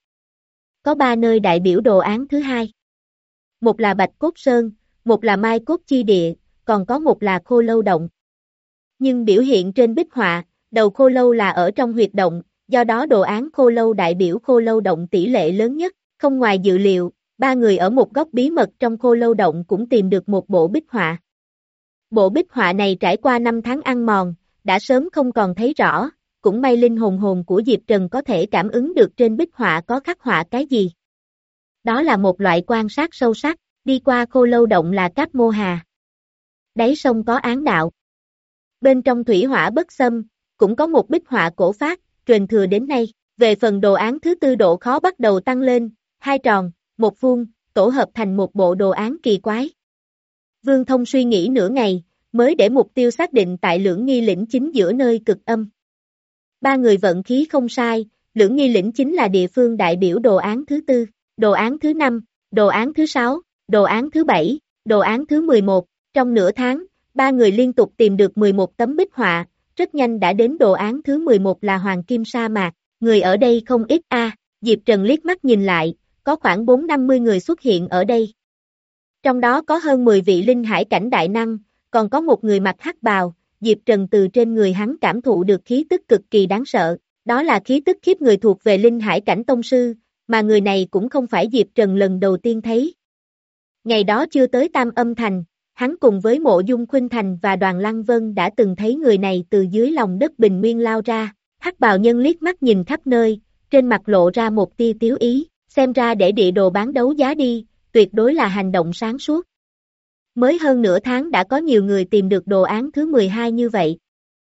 Có ba nơi đại biểu đồ án thứ hai. Một là Bạch Cốt Sơn, một là Mai Cốt Chi Địa, còn có một là Khô Lâu Động. Nhưng biểu hiện trên bích họa, đầu Khô Lâu là ở trong huyệt động, do đó đồ án Khô Lâu đại biểu Khô Lâu Động tỷ lệ lớn nhất. Không ngoài dự liệu, ba người ở một góc bí mật trong Khô Lâu Động cũng tìm được một bộ bích họa. Bộ bích họa này trải qua năm tháng ăn mòn, đã sớm không còn thấy rõ, cũng may linh hồn hồn của Diệp Trần có thể cảm ứng được trên bích họa có khắc họa cái gì. Đó là một loại quan sát sâu sắc, đi qua Khô Lâu Động là Cáp Mô Hà. Đáy sông có Án Đạo. Bên trong thủy hỏa bất xâm, cũng có một bích họa cổ phát, truyền thừa đến nay. Về phần đồ án thứ tư độ khó bắt đầu tăng lên, hai tròn, một vuông, tổ hợp thành một bộ đồ án kỳ quái. Vương Thông suy nghĩ nửa ngày, mới để mục tiêu xác định tại Lưỡng Nghi Lĩnh chính giữa nơi cực âm. Ba người vận khí không sai, Lưỡng Nghi Lĩnh chính là địa phương đại biểu đồ án thứ tư, đồ án thứ năm, đồ án thứ sáu, đồ án thứ bảy, đồ án thứ mười một. Trong nửa tháng, ba người liên tục tìm được mười một tấm bích họa, rất nhanh đã đến đồ án thứ mười một là Hoàng Kim Sa Mạc. Người ở đây không ít a. À. Diệp Trần liếc mắt nhìn lại, có khoảng bốn năm mươi người xuất hiện ở đây. Trong đó có hơn mười vị linh hải cảnh đại năng, còn có một người mặc hắc bào, Diệp Trần từ trên người hắn cảm thụ được khí tức cực kỳ đáng sợ, đó là khí tức khiếp người thuộc về linh hải cảnh tông sư, mà người này cũng không phải Diệp Trần lần đầu tiên thấy. Ngày đó chưa tới Tam Âm Thành, hắn cùng với Mộ Dung Khuynh Thành và Đoàn Lăng Vân đã từng thấy người này từ dưới lòng đất bình nguyên lao ra. Hắc bào nhân liếc mắt nhìn khắp nơi, trên mặt lộ ra một tia tiếu ý, xem ra để địa đồ bán đấu giá đi, tuyệt đối là hành động sáng suốt. Mới hơn nửa tháng đã có nhiều người tìm được đồ án thứ mười hai như vậy.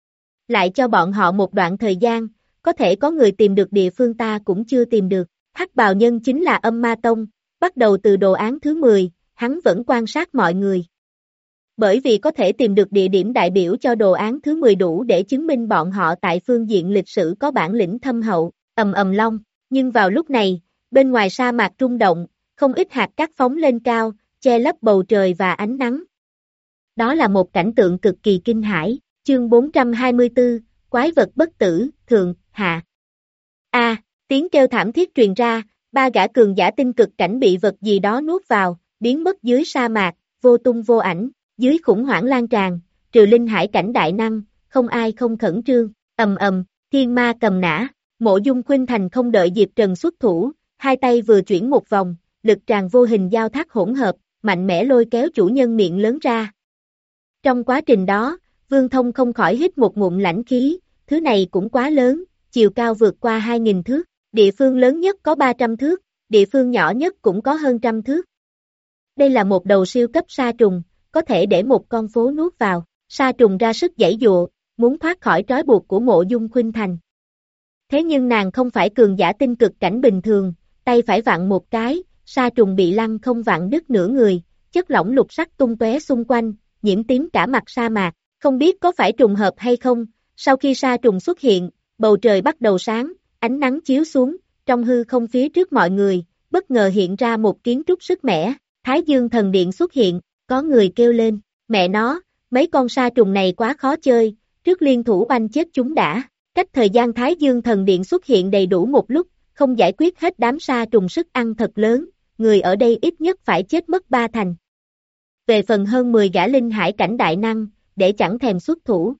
Lại cho bọn họ một đoạn thời gian, có thể có người tìm được địa phương ta cũng chưa tìm được. Hắc bào nhân chính là Âm Ma Tông, bắt đầu từ đồ án thứ mười, hắn vẫn quan sát mọi người. Bởi vì có thể tìm được địa điểm đại biểu cho đồ án thứ mười đủ để chứng minh bọn họ tại phương diện lịch sử có bản lĩnh thâm hậu, ầm ầm long, nhưng vào lúc này, bên ngoài sa mạc rung động, không ít hạt cát phóng lên cao, che lấp bầu trời và ánh nắng. Đó là một cảnh tượng cực kỳ kinh hãi, chương bốn trăm hai mươi tư, quái vật bất tử, thượng, hạ. A, à, tiếng kêu thảm thiết truyền ra, ba gã cường giả tinh cực cảnh bị vật gì đó nuốt vào, biến mất dưới sa mạc, vô tung vô ảnh. Dưới khủng hoảng lan tràn, trừ linh hải cảnh đại năng, không ai không khẩn trương, ầm ầm, thiên ma cầm nã, Mộ Dung Khuynh Thành không đợi Diệp Trần xuất thủ, hai tay vừa chuyển một vòng, lực tràn vô hình giao thác hỗn hợp, mạnh mẽ lôi kéo chủ nhân miệng lớn ra. Trong quá trình đó, Vương Thông không khỏi hít một ngụm lãnh khí, thứ này cũng quá lớn, chiều cao vượt qua hai nghìn thước, địa phương lớn nhất có ba trăm thước, địa phương nhỏ nhất cũng có hơn trăm thước. Đây là một đầu siêu cấp sa trùng, có thể để một con phố nuốt vào, sa trùng ra sức giãy giụa, muốn thoát khỏi trói buộc của Mộ Dung Khuynh Thành. Thế nhưng nàng không phải cường giả tinh cực cảnh bình thường, tay phải vặn một cái, sa trùng bị lăn không vặn đứt nửa người, chất lỏng lục sắc tung tóe xung quanh, nhiễm tím cả mặt sa mạc, không biết có phải trùng hợp hay không, sau khi sa trùng xuất hiện, bầu trời bắt đầu sáng, ánh nắng chiếu xuống, trong hư không phía trước mọi người, bất ngờ hiện ra một kiến trúc sức mẻ, Thái Dương Thần Điện xuất hiện. Có người kêu lên, mẹ nó, mấy con sa trùng này quá khó chơi, trước liên thủ oanh chết chúng đã. Cách thời gian Thái Dương Thần Điện xuất hiện đầy đủ một lúc, không giải quyết hết đám sa trùng sức ăn thật lớn, người ở đây ít nhất phải chết mất ba thành. Về phần hơn mười gã linh hải cảnh đại năng, để chẳng thèm xuất thủ.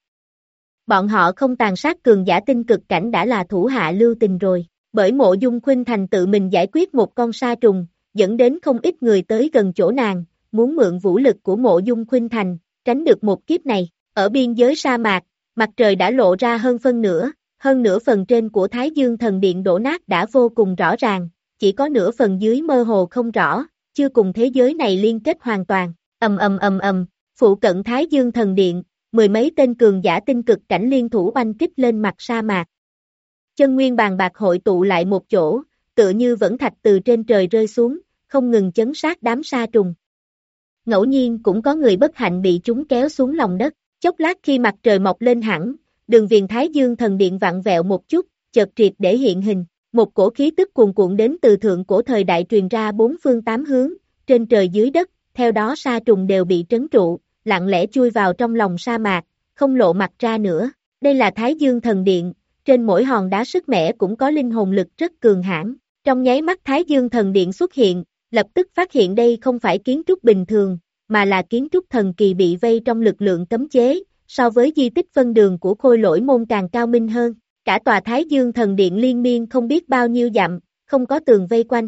Bọn họ không tàn sát cường giả tinh cực cảnh đã là thủ hạ lưu tình rồi, bởi Mộ Dung Khuynh Thành tự mình giải quyết một con sa trùng, dẫn đến không ít người tới gần chỗ nàng. Muốn mượn vũ lực của Mộ Dung Khuynh Thành, tránh được một kiếp này. Ở biên giới sa mạc, mặt trời đã lộ ra hơn phân nửa, hơn nửa phần trên của Thái Dương Thần Điện đổ nát đã vô cùng rõ ràng, chỉ có nửa phần dưới mơ hồ không rõ, chưa cùng thế giới này liên kết hoàn toàn. Ầm ầm ầm ầm, phụ cận Thái Dương Thần Điện, mười mấy tên cường giả tinh cực cảnh liên thủ oanh kích lên mặt sa mạc. Chân nguyên bàn bạc hội tụ lại một chỗ, tựa như vẫn thạch từ trên trời rơi xuống, không ngừng chấn sát đám sa trùng. Ngẫu nhiên cũng có người bất hạnh bị chúng kéo xuống lòng đất, chốc lát khi mặt trời mọc lên hẳn, đường viền Thái Dương Thần Điện vặn vẹo một chút, chợt triệt để hiện hình, một cổ khí tức cuồn cuộn đến từ thượng cổ thời đại truyền ra bốn phương tám hướng, trên trời dưới đất, theo đó sa trùng đều bị trấn trụ, lặng lẽ chui vào trong lòng sa mạc, không lộ mặt ra nữa. Đây là Thái Dương Thần Điện, trên mỗi hòn đá sức mẻ cũng có linh hồn lực rất cường hãn. Trong nháy mắt Thái Dương Thần Điện xuất hiện, lập tức phát hiện đây không phải kiến trúc bình thường, mà là kiến trúc thần kỳ bị vây trong lực lượng cấm chế, so với di tích phân đường của Khôi Lỗi môn càng cao minh hơn. Cả tòa Thái Dương Thần Điện liên miên không biết bao nhiêu dặm, không có tường vây quanh.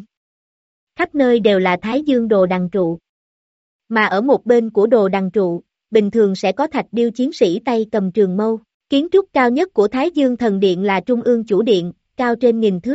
Khắp nơi đều là Thái Dương đồ đằng trụ. Mà ở một bên của đồ đằng trụ, bình thường sẽ có thạch điêu chiến sĩ tay cầm trường mâu. Kiến trúc cao nhất của Thái Dương Thần Điện là Trung ương Chủ Điện, cao trên nghìn thước.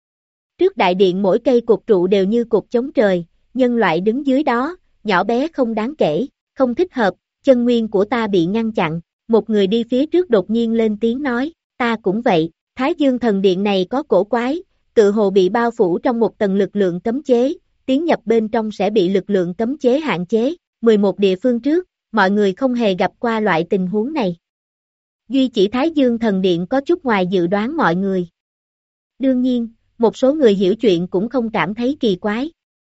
Trước đại điện mỗi cây cột trụ đều như cột chống trời, nhân loại đứng dưới đó, nhỏ bé không đáng kể, không thích hợp, chân nguyên của ta bị ngăn chặn. Một người đi phía trước đột nhiên lên tiếng nói, ta cũng vậy, Thái Dương Thần Điện này có cổ quái, tự hồ bị bao phủ trong một tầng lực lượng cấm chế, tiến nhập bên trong sẽ bị lực lượng cấm chế hạn chế. mười một địa phương trước, mọi người không hề gặp qua loại tình huống này. Duy chỉ Thái Dương Thần Điện có chút ngoài dự đoán mọi người. Đương nhiên, một số người hiểu chuyện cũng không cảm thấy kỳ quái.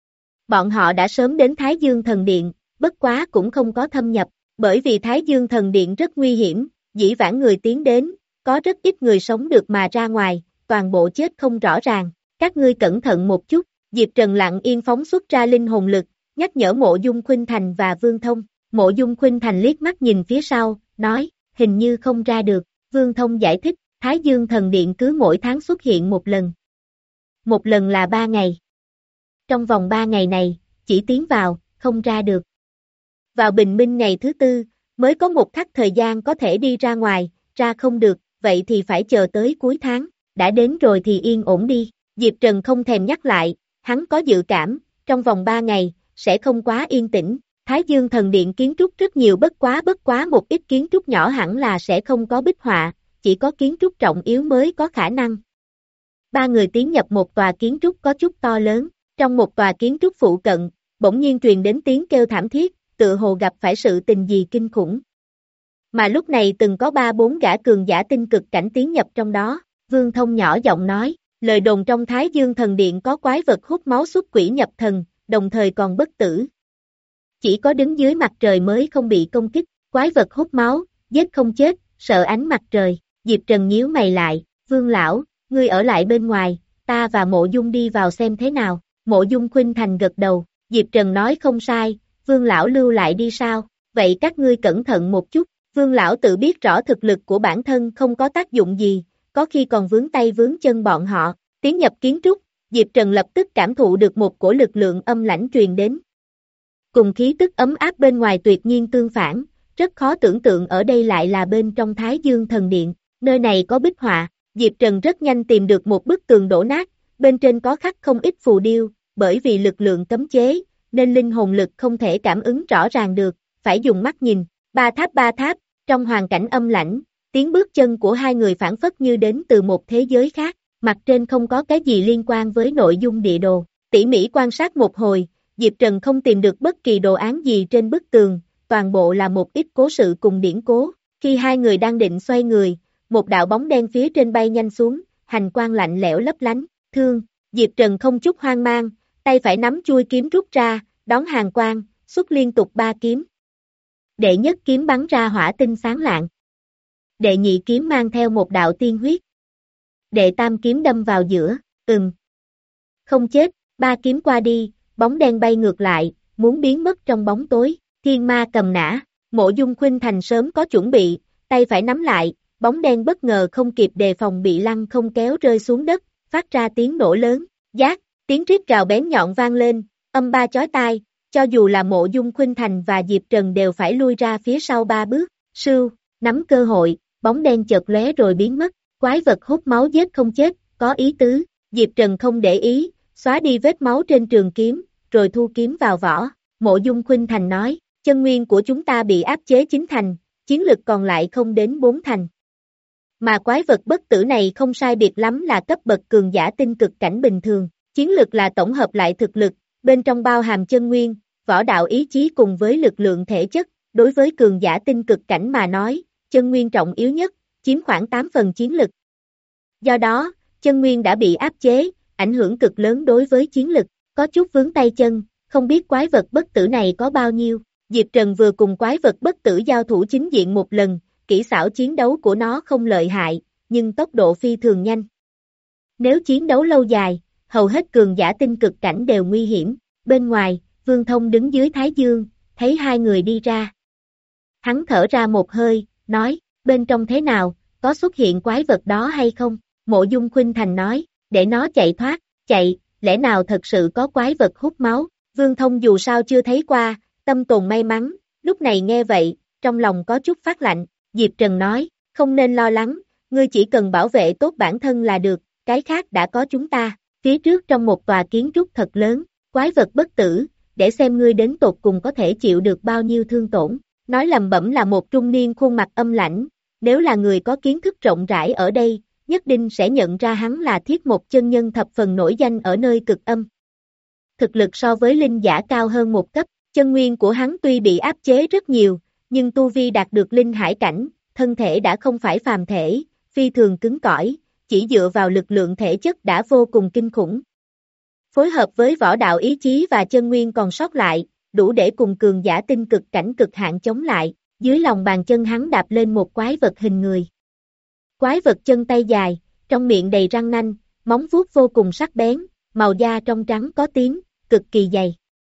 Bọn họ đã sớm đến Thái Dương Thần Điện, bất quá cũng không có thâm nhập, bởi vì Thái Dương Thần Điện rất nguy hiểm, dĩ vãng người tiến đến, có rất ít người sống được mà ra ngoài, toàn bộ chết không rõ ràng. Các ngươi cẩn thận một chút. Diệp Trần lặng yên phóng xuất ra linh hồn lực, nhắc nhở Mộ Dung Khuynh Thành và Vương Thông. Mộ Dung Khuynh Thành liếc mắt nhìn phía sau, nói, hình như không ra được. Vương Thông giải thích, Thái Dương Thần Điện cứ mỗi tháng xuất hiện một lần. Một lần là ba ngày. Trong vòng ba ngày này, chỉ tiến vào, không ra được. Vào bình minh ngày thứ tư, mới có một khắc thời gian có thể đi ra ngoài, ra không được, vậy thì phải chờ tới cuối tháng, đã đến rồi thì yên ổn đi. Diệp Trần không thèm nhắc lại, hắn có dự cảm, trong vòng ba ngày, sẽ không quá yên tĩnh. Thái Dương Thần Điện kiến trúc rất nhiều bất quá bất quá một ít kiến trúc nhỏ hẳn là sẽ không có bích họa, chỉ có kiến trúc trọng yếu mới có khả năng. Ba người tiến nhập một tòa kiến trúc có chút to lớn, trong một tòa kiến trúc phụ cận, bỗng nhiên truyền đến tiếng kêu thảm thiết, tựa hồ gặp phải sự tình gì kinh khủng. Mà lúc này từng có ba bốn gã cường giả tinh cực cảnh tiến nhập trong đó, Vương Thông nhỏ giọng nói, lời đồn trong Thái Dương Thần Điện có quái vật hút máu xuất quỷ nhập thần, đồng thời còn bất tử. Chỉ có đứng dưới mặt trời mới không bị công kích, quái vật hút máu, giết không chết, sợ ánh mặt trời. Diệp Trần nhíu mày lại, Vương lão, ngươi ở lại bên ngoài, ta và Mộ Dung đi vào xem thế nào. Mộ Dung Khuynh Thành gật đầu, Diệp Trần nói không sai, Vương lão lưu lại đi sao, vậy các ngươi cẩn thận một chút. Vương lão tự biết rõ thực lực của bản thân không có tác dụng gì, có khi còn vướng tay vướng chân bọn họ. Tiến nhập kiến trúc, Diệp Trần lập tức cảm thụ được một cổ lực lượng âm lãnh truyền đến. Cùng khí tức ấm áp bên ngoài tuyệt nhiên tương phản, rất khó tưởng tượng ở đây lại là bên trong Thái Dương Thần Điện. Nơi này có bích họa, Diệp Trần rất nhanh tìm được một bức tường đổ nát, bên trên có khắc không ít phù điêu, bởi vì lực lượng cấm chế, nên linh hồn lực không thể cảm ứng rõ ràng được, phải dùng mắt nhìn. Ba tháp ba tháp, trong hoàn cảnh âm lãnh, tiếng bước chân của hai người phản phất như đến từ một thế giới khác, mặt trên không có cái gì liên quan với nội dung địa đồ. Tỉ mỉ quan sát một hồi, Diệp Trần không tìm được bất kỳ đồ án gì trên bức tường, toàn bộ là một ít cố sự cùng điển cố. Khi hai người đang định xoay người, một đạo bóng đen phía trên bay nhanh xuống, hành quang lạnh lẽo lấp lánh, thương. Diệp Trần không chút hoang mang, tay phải nắm chuôi kiếm rút ra, đón hàng quang, xuất liên tục ba kiếm. Đệ nhất kiếm bắn ra hỏa tinh sáng lạng. Đệ nhị kiếm mang theo một đạo tiên huyết. Đệ tam kiếm đâm vào giữa, ừm. Không chết, ba kiếm qua đi, bóng đen bay ngược lại, muốn biến mất trong bóng tối, thiên ma cầm nã. Mộ Dung Khuynh Thành sớm có chuẩn bị, tay phải nắm lại, bóng đen bất ngờ không kịp đề phòng bị lăn không kéo rơi xuống đất, phát ra tiếng nổ lớn, giác, tiếng rít gào bén nhọn vang lên, âm ba chói tai, cho dù là Mộ Dung Khuynh Thành và Diệp Trần đều phải lui ra phía sau ba bước, sưu, nắm cơ hội, bóng đen chợt lóe rồi biến mất, quái vật hút máu giết không chết, có ý tứ, Diệp Trần không để ý, xóa đi vết máu trên trường kiếm, rồi thu kiếm vào vỏ. Mộ Dung Khuynh Thành nói, chân nguyên của chúng ta bị áp chế chín thành, chiến lực còn lại không đến bốn thành. Mà quái vật bất tử này không sai biệt lắm là cấp bậc cường giả tinh cực cảnh bình thường, chiến lực là tổng hợp lại thực lực, bên trong bao hàm chân nguyên, võ đạo ý chí cùng với lực lượng thể chất, đối với cường giả tinh cực cảnh mà nói, chân nguyên trọng yếu nhất, chiếm khoảng tám phần chiến lực. Do đó, chân nguyên đã bị áp chế, ảnh hưởng cực lớn đối với chiến lực, có chút vướng tay chân, không biết quái vật bất tử này có bao nhiêu. Diệp Trần vừa cùng quái vật bất tử giao thủ chính diện một lần, kỹ xảo chiến đấu của nó không lợi hại, nhưng tốc độ phi thường nhanh. Nếu chiến đấu lâu dài, hầu hết cường giả tinh cực cảnh đều nguy hiểm. Bên ngoài, Vương Thông đứng dưới Thái Dương, thấy hai người đi ra. Hắn thở ra một hơi, nói, bên trong thế nào, có xuất hiện quái vật đó hay không? Mộ Dung Khuynh Thành nói, để nó chạy thoát, chạy, lẽ nào thật sự có quái vật hút máu? Vương Thông dù sao chưa thấy qua, tâm tồn may mắn, lúc này nghe vậy, trong lòng có chút phát lạnh. Diệp Trần nói, không nên lo lắng, ngươi chỉ cần bảo vệ tốt bản thân là được, cái khác đã có chúng ta. Phía trước trong một tòa kiến trúc thật lớn, quái vật bất tử, để xem ngươi đến tột cùng có thể chịu được bao nhiêu thương tổn. Nói lầm bẩm là một trung niên khuôn mặt âm lãnh, nếu là người có kiến thức rộng rãi ở đây, nhất định sẽ nhận ra hắn là Thiết Một chân nhân thập phần nổi danh ở nơi cực âm. Thực lực so với linh giả cao hơn một cấp, chân nguyên của hắn tuy bị áp chế rất nhiều, nhưng tu vi đạt được linh hải cảnh, thân thể đã không phải phàm thể, phi thường cứng cỏi, chỉ dựa vào lực lượng thể chất đã vô cùng kinh khủng. Phối hợp với võ đạo ý chí và chân nguyên còn sót lại, đủ để cùng cường giả tinh cực cảnh cực hạn chống lại, dưới lòng bàn chân hắn đạp lên một quái vật hình người. Quái vật chân tay dài, trong miệng đầy răng nanh, móng vuốt vô cùng sắc bén, màu da trong trắng có tím, cực kỳ dày.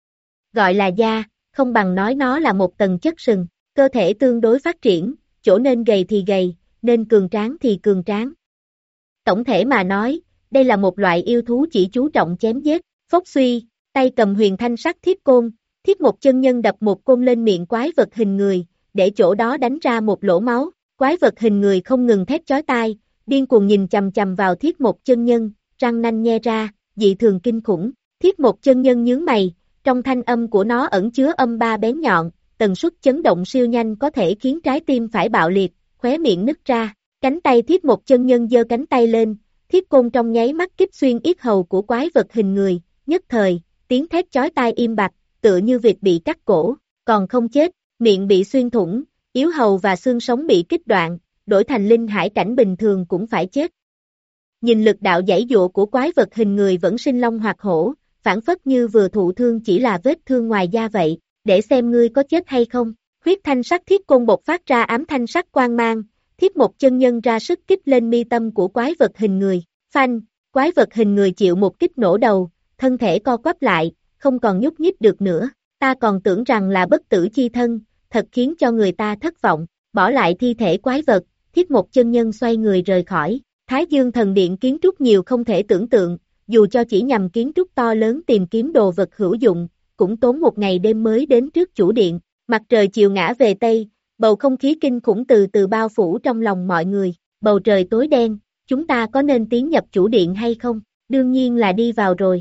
Gọi là da, không bằng nói nó là một tầng chất sừng, cơ thể tương đối phát triển, chỗ nên gầy thì gầy, nên cường tráng thì cường tráng. Tổng thể mà nói, đây là một loại yêu thú chỉ chú trọng chém giết, phốc suy, tay cầm huyền thanh sắc thiết côn, Thiết Một chân nhân đập một côn lên miệng quái vật hình người, để chỗ đó đánh ra một lỗ máu, quái vật hình người không ngừng thét chói tai, điên cuồng nhìn chằm chằm vào Thiết Một chân nhân, răng nanh nhe ra, dị thường kinh khủng. Thiết Một chân nhân nhướng mày, trong thanh âm của nó ẩn chứa âm ba bén nhọn, tần suất chấn động siêu nhanh có thể khiến trái tim phải bạo liệt, khóe miệng nứt ra. Cánh tay Thiết Một chân nhân giơ cánh tay lên, thiết côn trong nháy mắt kích xuyên yết hầu của quái vật hình người, nhất thời, tiếng thét chói tai im bặt, tựa như vịt bị cắt cổ, còn không chết, miệng bị xuyên thủng, yếu hầu và xương sống bị kích đoạn, đổi thành linh hải cảnh bình thường cũng phải chết. Nhìn lực đạo giãy giụa của quái vật hình người vẫn sinh long hoạt hổ, phản phất như vừa thụ thương chỉ là vết thương ngoài da vậy, để xem ngươi có chết hay không. Huyết thanh sắc thiết côn bộc phát ra ám thanh sắc quang mang, Thiết Một chân nhân ra sức kích lên mi tâm của quái vật hình người, phanh, quái vật hình người chịu một kích nổ đầu, thân thể co quắp lại, không còn nhúc nhích được nữa, ta còn tưởng rằng là bất tử chi thân, thật khiến cho người ta thất vọng, bỏ lại thi thể quái vật, Thiết Một chân nhân xoay người rời khỏi. Thái Dương thần điện kiến trúc nhiều không thể tưởng tượng, dù cho chỉ nhằm kiến trúc to lớn tìm kiếm đồ vật hữu dụng, cũng tốn một ngày đêm mới đến trước chủ điện. Mặt trời chiều ngã về Tây, bầu không khí kinh khủng từ từ bao phủ trong lòng mọi người, bầu trời tối đen, chúng ta có nên tiến nhập chủ điện hay không? Đương nhiên là đi vào rồi.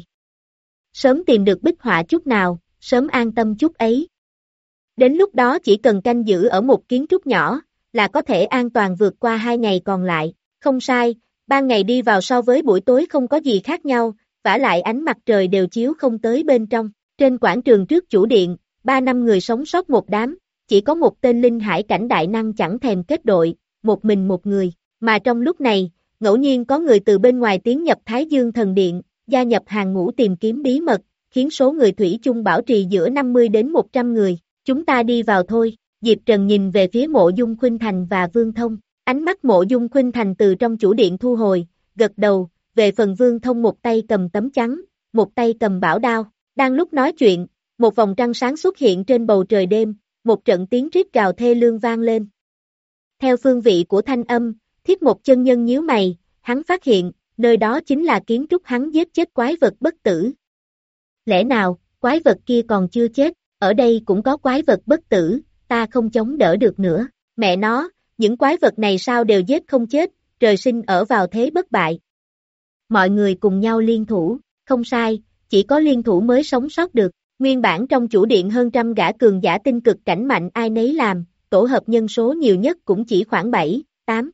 Sớm tìm được bích họa chút nào, sớm an tâm chút ấy. Đến lúc đó chỉ cần canh giữ ở một kiến trúc nhỏ, là có thể an toàn vượt qua hai ngày còn lại. Không sai, ban ngày đi vào so với buổi tối không có gì khác nhau, vả lại ánh mặt trời đều chiếu không tới bên trong. Trên quảng trường trước chủ điện, ba năm người sống sót một đám, chỉ có một tên linh hải cảnh đại năng chẳng thèm kết đội, một mình một người, mà trong lúc này, ngẫu nhiên có người từ bên ngoài tiến nhập Thái Dương thần điện, gia nhập hàng ngũ tìm kiếm bí mật, khiến số người thủy chung bảo trì giữa năm mươi đến một trăm người. Chúng ta đi vào thôi. Diệp Trần nhìn về phía Mộ Dung Khuynh Thành và Vương Thông, ánh mắt Mộ Dung Khuynh Thành từ trong chủ điện thu hồi, gật đầu, về phần Vương Thông một tay cầm tấm chắn, một tay cầm bảo đao, đang lúc nói chuyện, một vòng trăng sáng xuất hiện trên bầu trời đêm, một trận tiếng rít gào thê lương vang lên. Theo phương vị của thanh âm, Thiết Một chân nhân nhíu mày, hắn phát hiện, nơi đó chính là kiến trúc hắn giết chết quái vật bất tử. Lẽ nào, quái vật kia còn chưa chết, ở đây cũng có quái vật bất tử, ta không chống đỡ được nữa. Mẹ nó, những quái vật này sao đều giết không chết, trời sinh ở vào thế bất bại. Mọi người cùng nhau liên thủ, không sai, chỉ có liên thủ mới sống sót được. Nguyên bản trong chủ điện hơn trăm gã cường giả tinh cực cảnh mạnh ai nấy làm, tổ hợp nhân số nhiều nhất cũng chỉ khoảng bảy, tám.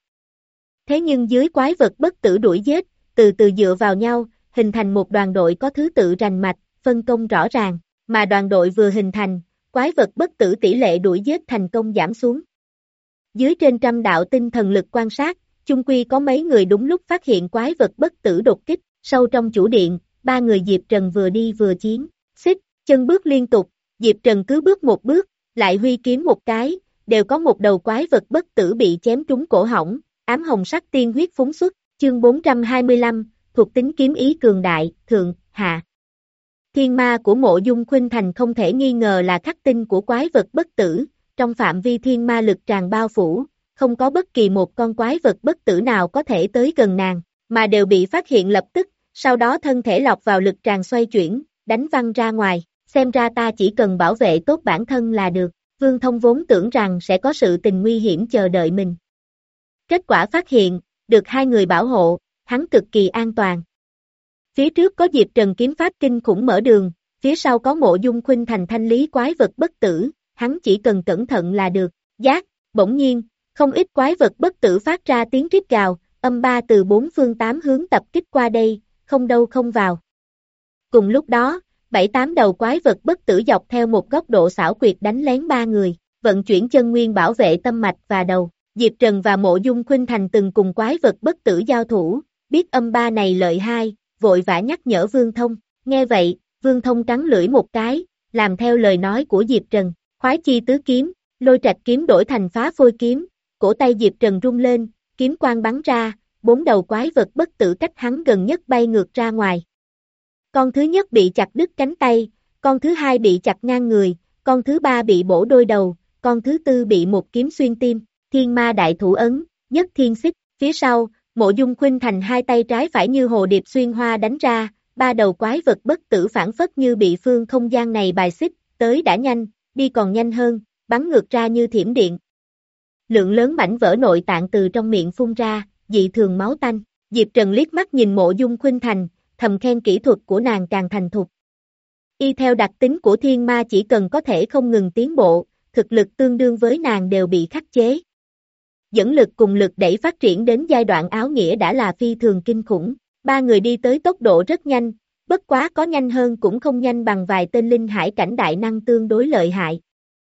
Thế nhưng dưới quái vật bất tử đuổi giết, từ từ dựa vào nhau, hình thành một đoàn đội có thứ tự rành mạch, phân công rõ ràng, mà đoàn đội vừa hình thành, quái vật bất tử tỷ lệ đuổi giết thành công giảm xuống. Dưới trên trăm đạo tinh thần lực quan sát, chung quy có mấy người đúng lúc phát hiện quái vật bất tử đột kích, sâu trong chủ điện, ba người Diệp Trần vừa đi vừa chiến, xích, Chân bước liên tục, Diệp Trần cứ bước một bước, lại huy kiếm một cái, đều có một đầu quái vật bất tử bị chém trúng cổ họng, ám hồng sắc tiên huyết phúng xuất, chương bốn trăm hai mươi lăm, thuộc tính kiếm ý cường đại, thượng, hạ. Thiên ma của Mộ Dung Khuynh Thành không thể nghi ngờ là khắc tinh của quái vật bất tử, trong phạm vi thiên ma lực tràn bao phủ, không có bất kỳ một con quái vật bất tử nào có thể tới gần nàng, mà đều bị phát hiện lập tức, sau đó thân thể lọc vào lực tràn xoay chuyển, đánh văng ra ngoài, xem ra ta chỉ cần bảo vệ tốt bản thân là được, Vương Thông vốn tưởng rằng sẽ có sự tình nguy hiểm chờ đợi mình. Kết quả phát hiện, được hai người bảo hộ, hắn cực kỳ an toàn. Phía trước có Diệp Trần kiếm pháp kinh khủng mở đường, phía sau có Mộ Dung Khuynh Thành thanh lý quái vật bất tử, hắn chỉ cần cẩn thận là được. Giác, bỗng nhiên, không ít quái vật bất tử phát ra tiếng rít gào, âm ba từ bốn phương tám hướng tập kích qua đây, không đâu không vào. Cùng lúc đó, bảy tám đầu quái vật bất tử dọc theo một góc độ xảo quyệt đánh lén ba người, vận chuyển chân nguyên bảo vệ tâm mạch và đầu. Diệp Trần và Mộ Dung Khuynh Thành từng cùng quái vật bất tử giao thủ, biết âm ba này lợi hai, vội vã nhắc nhở Vương Thông. Nghe vậy, Vương Thông cắn lưỡi một cái, làm theo lời nói của Diệp Trần, khoái chi tứ kiếm, lôi trạch kiếm đổi thành phá phôi kiếm, cổ tay Diệp Trần rung lên, kiếm quang bắn ra, bốn đầu quái vật bất tử cách hắn gần nhất bay ngược ra ngoài. Con thứ nhất bị chặt đứt cánh tay, con thứ hai bị chặt ngang người, con thứ ba bị bổ đôi đầu, con thứ tư bị một kiếm xuyên tim. Thiên ma đại thủ ấn, nhất thiên xích, phía sau, Mộ Dung Khuynh Thành hai tay trái phải như hồ điệp xuyên hoa đánh ra, ba đầu quái vật bất tử phản phất như bị phương không gian này bài xích, tới đã nhanh, đi còn nhanh hơn, bắn ngược ra như thiểm điện. Lượng lớn mảnh vỡ nội tạng từ trong miệng phun ra, dị thường máu tanh. Diệp Trần liếc mắt nhìn Mộ Dung Khuynh Thành, thầm khen kỹ thuật của nàng càng thành thục. Y theo đặc tính của thiên ma chỉ cần có thể không ngừng tiến bộ, thực lực tương đương với nàng đều bị khắc chế. Dẫn lực cùng lực đẩy phát triển đến giai đoạn áo nghĩa đã là phi thường kinh khủng. Ba người đi tới tốc độ rất nhanh, bất quá có nhanh hơn cũng không nhanh bằng vài tên linh hải cảnh đại năng tương đối lợi hại.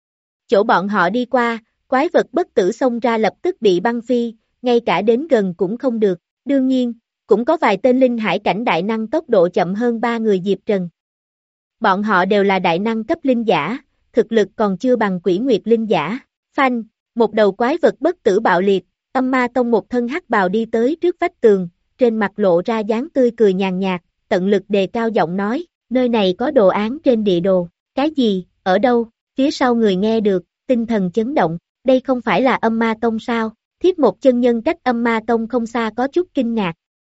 Chỗ bọn họ đi qua, quái vật bất tử xông ra lập tức bị băng phi, ngay cả đến gần cũng không được. Đương nhiên, cũng có vài tên linh hải cảnh đại năng tốc độ chậm hơn ba người Diệp Trần. Bọn họ đều là đại năng cấp linh giả, thực lực còn chưa bằng Quỷ Nguyệt linh giả. Phanh, một đầu quái vật bất tử bạo liệt, âm ma tông một thân hắc bào đi tới trước vách tường, trên mặt lộ ra dáng tươi cười nhàn nhạt, tận lực đề cao giọng nói, nơi này có đồ án trên địa đồ. Cái gì, ở đâu? Phía sau người nghe được, tinh thần chấn động, đây không phải là âm ma tông sao? Thiết một chân nhân cách âm ma tông không xa có chút kinh ngạc.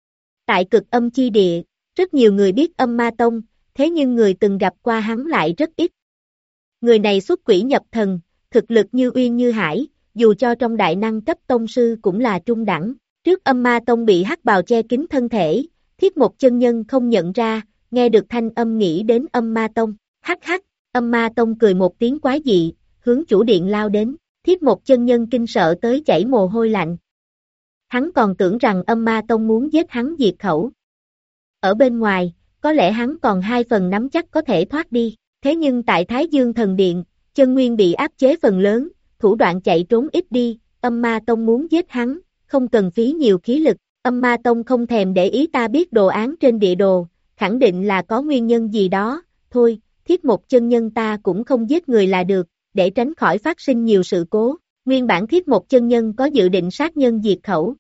Tại cực âm chi địa, rất nhiều người biết âm ma tông, thế nhưng người từng gặp qua hắn lại rất ít. Người này xuất quỷ nhập thần, thực lực như uyên như hải, dù cho trong đại năng cấp tông sư cũng là trung đẳng. Trước âm ma tông bị hắc bào che kín thân thể, thiết một chân nhân không nhận ra, nghe được thanh âm nghĩ đến âm ma tông. Hắc hắc, âm ma tông cười một tiếng quái dị, hướng chủ điện lao đến, thiết một chân nhân kinh sợ tới chảy mồ hôi lạnh. Hắn còn tưởng rằng âm ma tông muốn giết hắn diệt khẩu. Ở bên ngoài, có lẽ hắn còn hai phần nắm chắc có thể thoát đi, thế nhưng tại Thái Dương Thần Điện, chân nguyên bị áp chế phần lớn, thủ đoạn chạy trốn ít đi, âm ma tông muốn giết hắn, không cần phí nhiều khí lực, âm ma tông không thèm để ý ta biết đồ án trên địa đồ, khẳng định là có nguyên nhân gì đó, thôi, thiết một chân nhân ta cũng không giết người là được, để tránh khỏi phát sinh nhiều sự cố, nguyên bản thiết một chân nhân có dự định sát nhân diệt khẩu.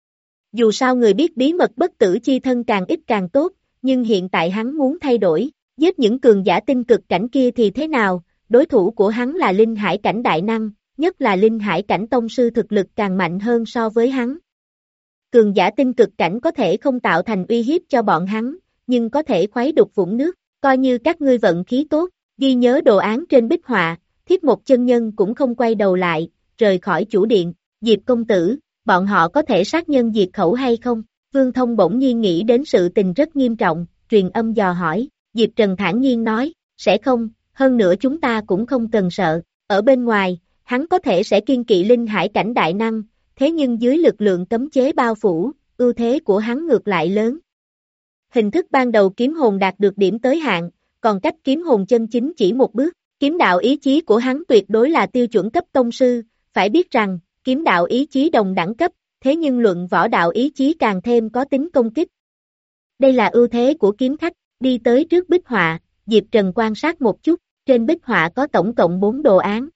Dù sao người biết bí mật bất tử chi thân càng ít càng tốt, nhưng hiện tại hắn muốn thay đổi, giết những cường giả tinh cực cảnh kia thì thế nào, đối thủ của hắn là linh hải cảnh đại năng, nhất là linh hải cảnh tông sư thực lực càng mạnh hơn so với hắn. Cường giả tinh cực cảnh có thể không tạo thành uy hiếp cho bọn hắn, nhưng có thể khuấy đục vũng nước, coi như các ngươi vận khí tốt, ghi nhớ đồ án trên bích họa, thiết một chân nhân cũng không quay đầu lại, rời khỏi chủ điện, Diệp công tử, bọn họ có thể sát nhân diệt khẩu hay không? Vương Thông bỗng nhiên nghĩ đến sự tình rất nghiêm trọng, truyền âm dò hỏi, Diệp Trần thản nhiên nói, sẽ không, hơn nữa chúng ta cũng không cần sợ, ở bên ngoài, hắn có thể sẽ kiên kỵ linh hải cảnh đại năng, thế nhưng dưới lực lượng cấm chế bao phủ, ưu thế của hắn ngược lại lớn. Hình thức ban đầu kiếm hồn đạt được điểm tới hạn, còn cách kiếm hồn chân chính chỉ một bước, kiếm đạo ý chí của hắn tuyệt đối là tiêu chuẩn cấp tông sư, phải biết rằng, kiếm đạo ý chí đồng đẳng cấp, thế nhưng luận võ đạo ý chí càng thêm có tính công kích. Đây là ưu thế của kiếm khách, đi tới trước bích họa, Diệp Trần quan sát một chút, trên bích họa có tổng cộng bốn đồ án.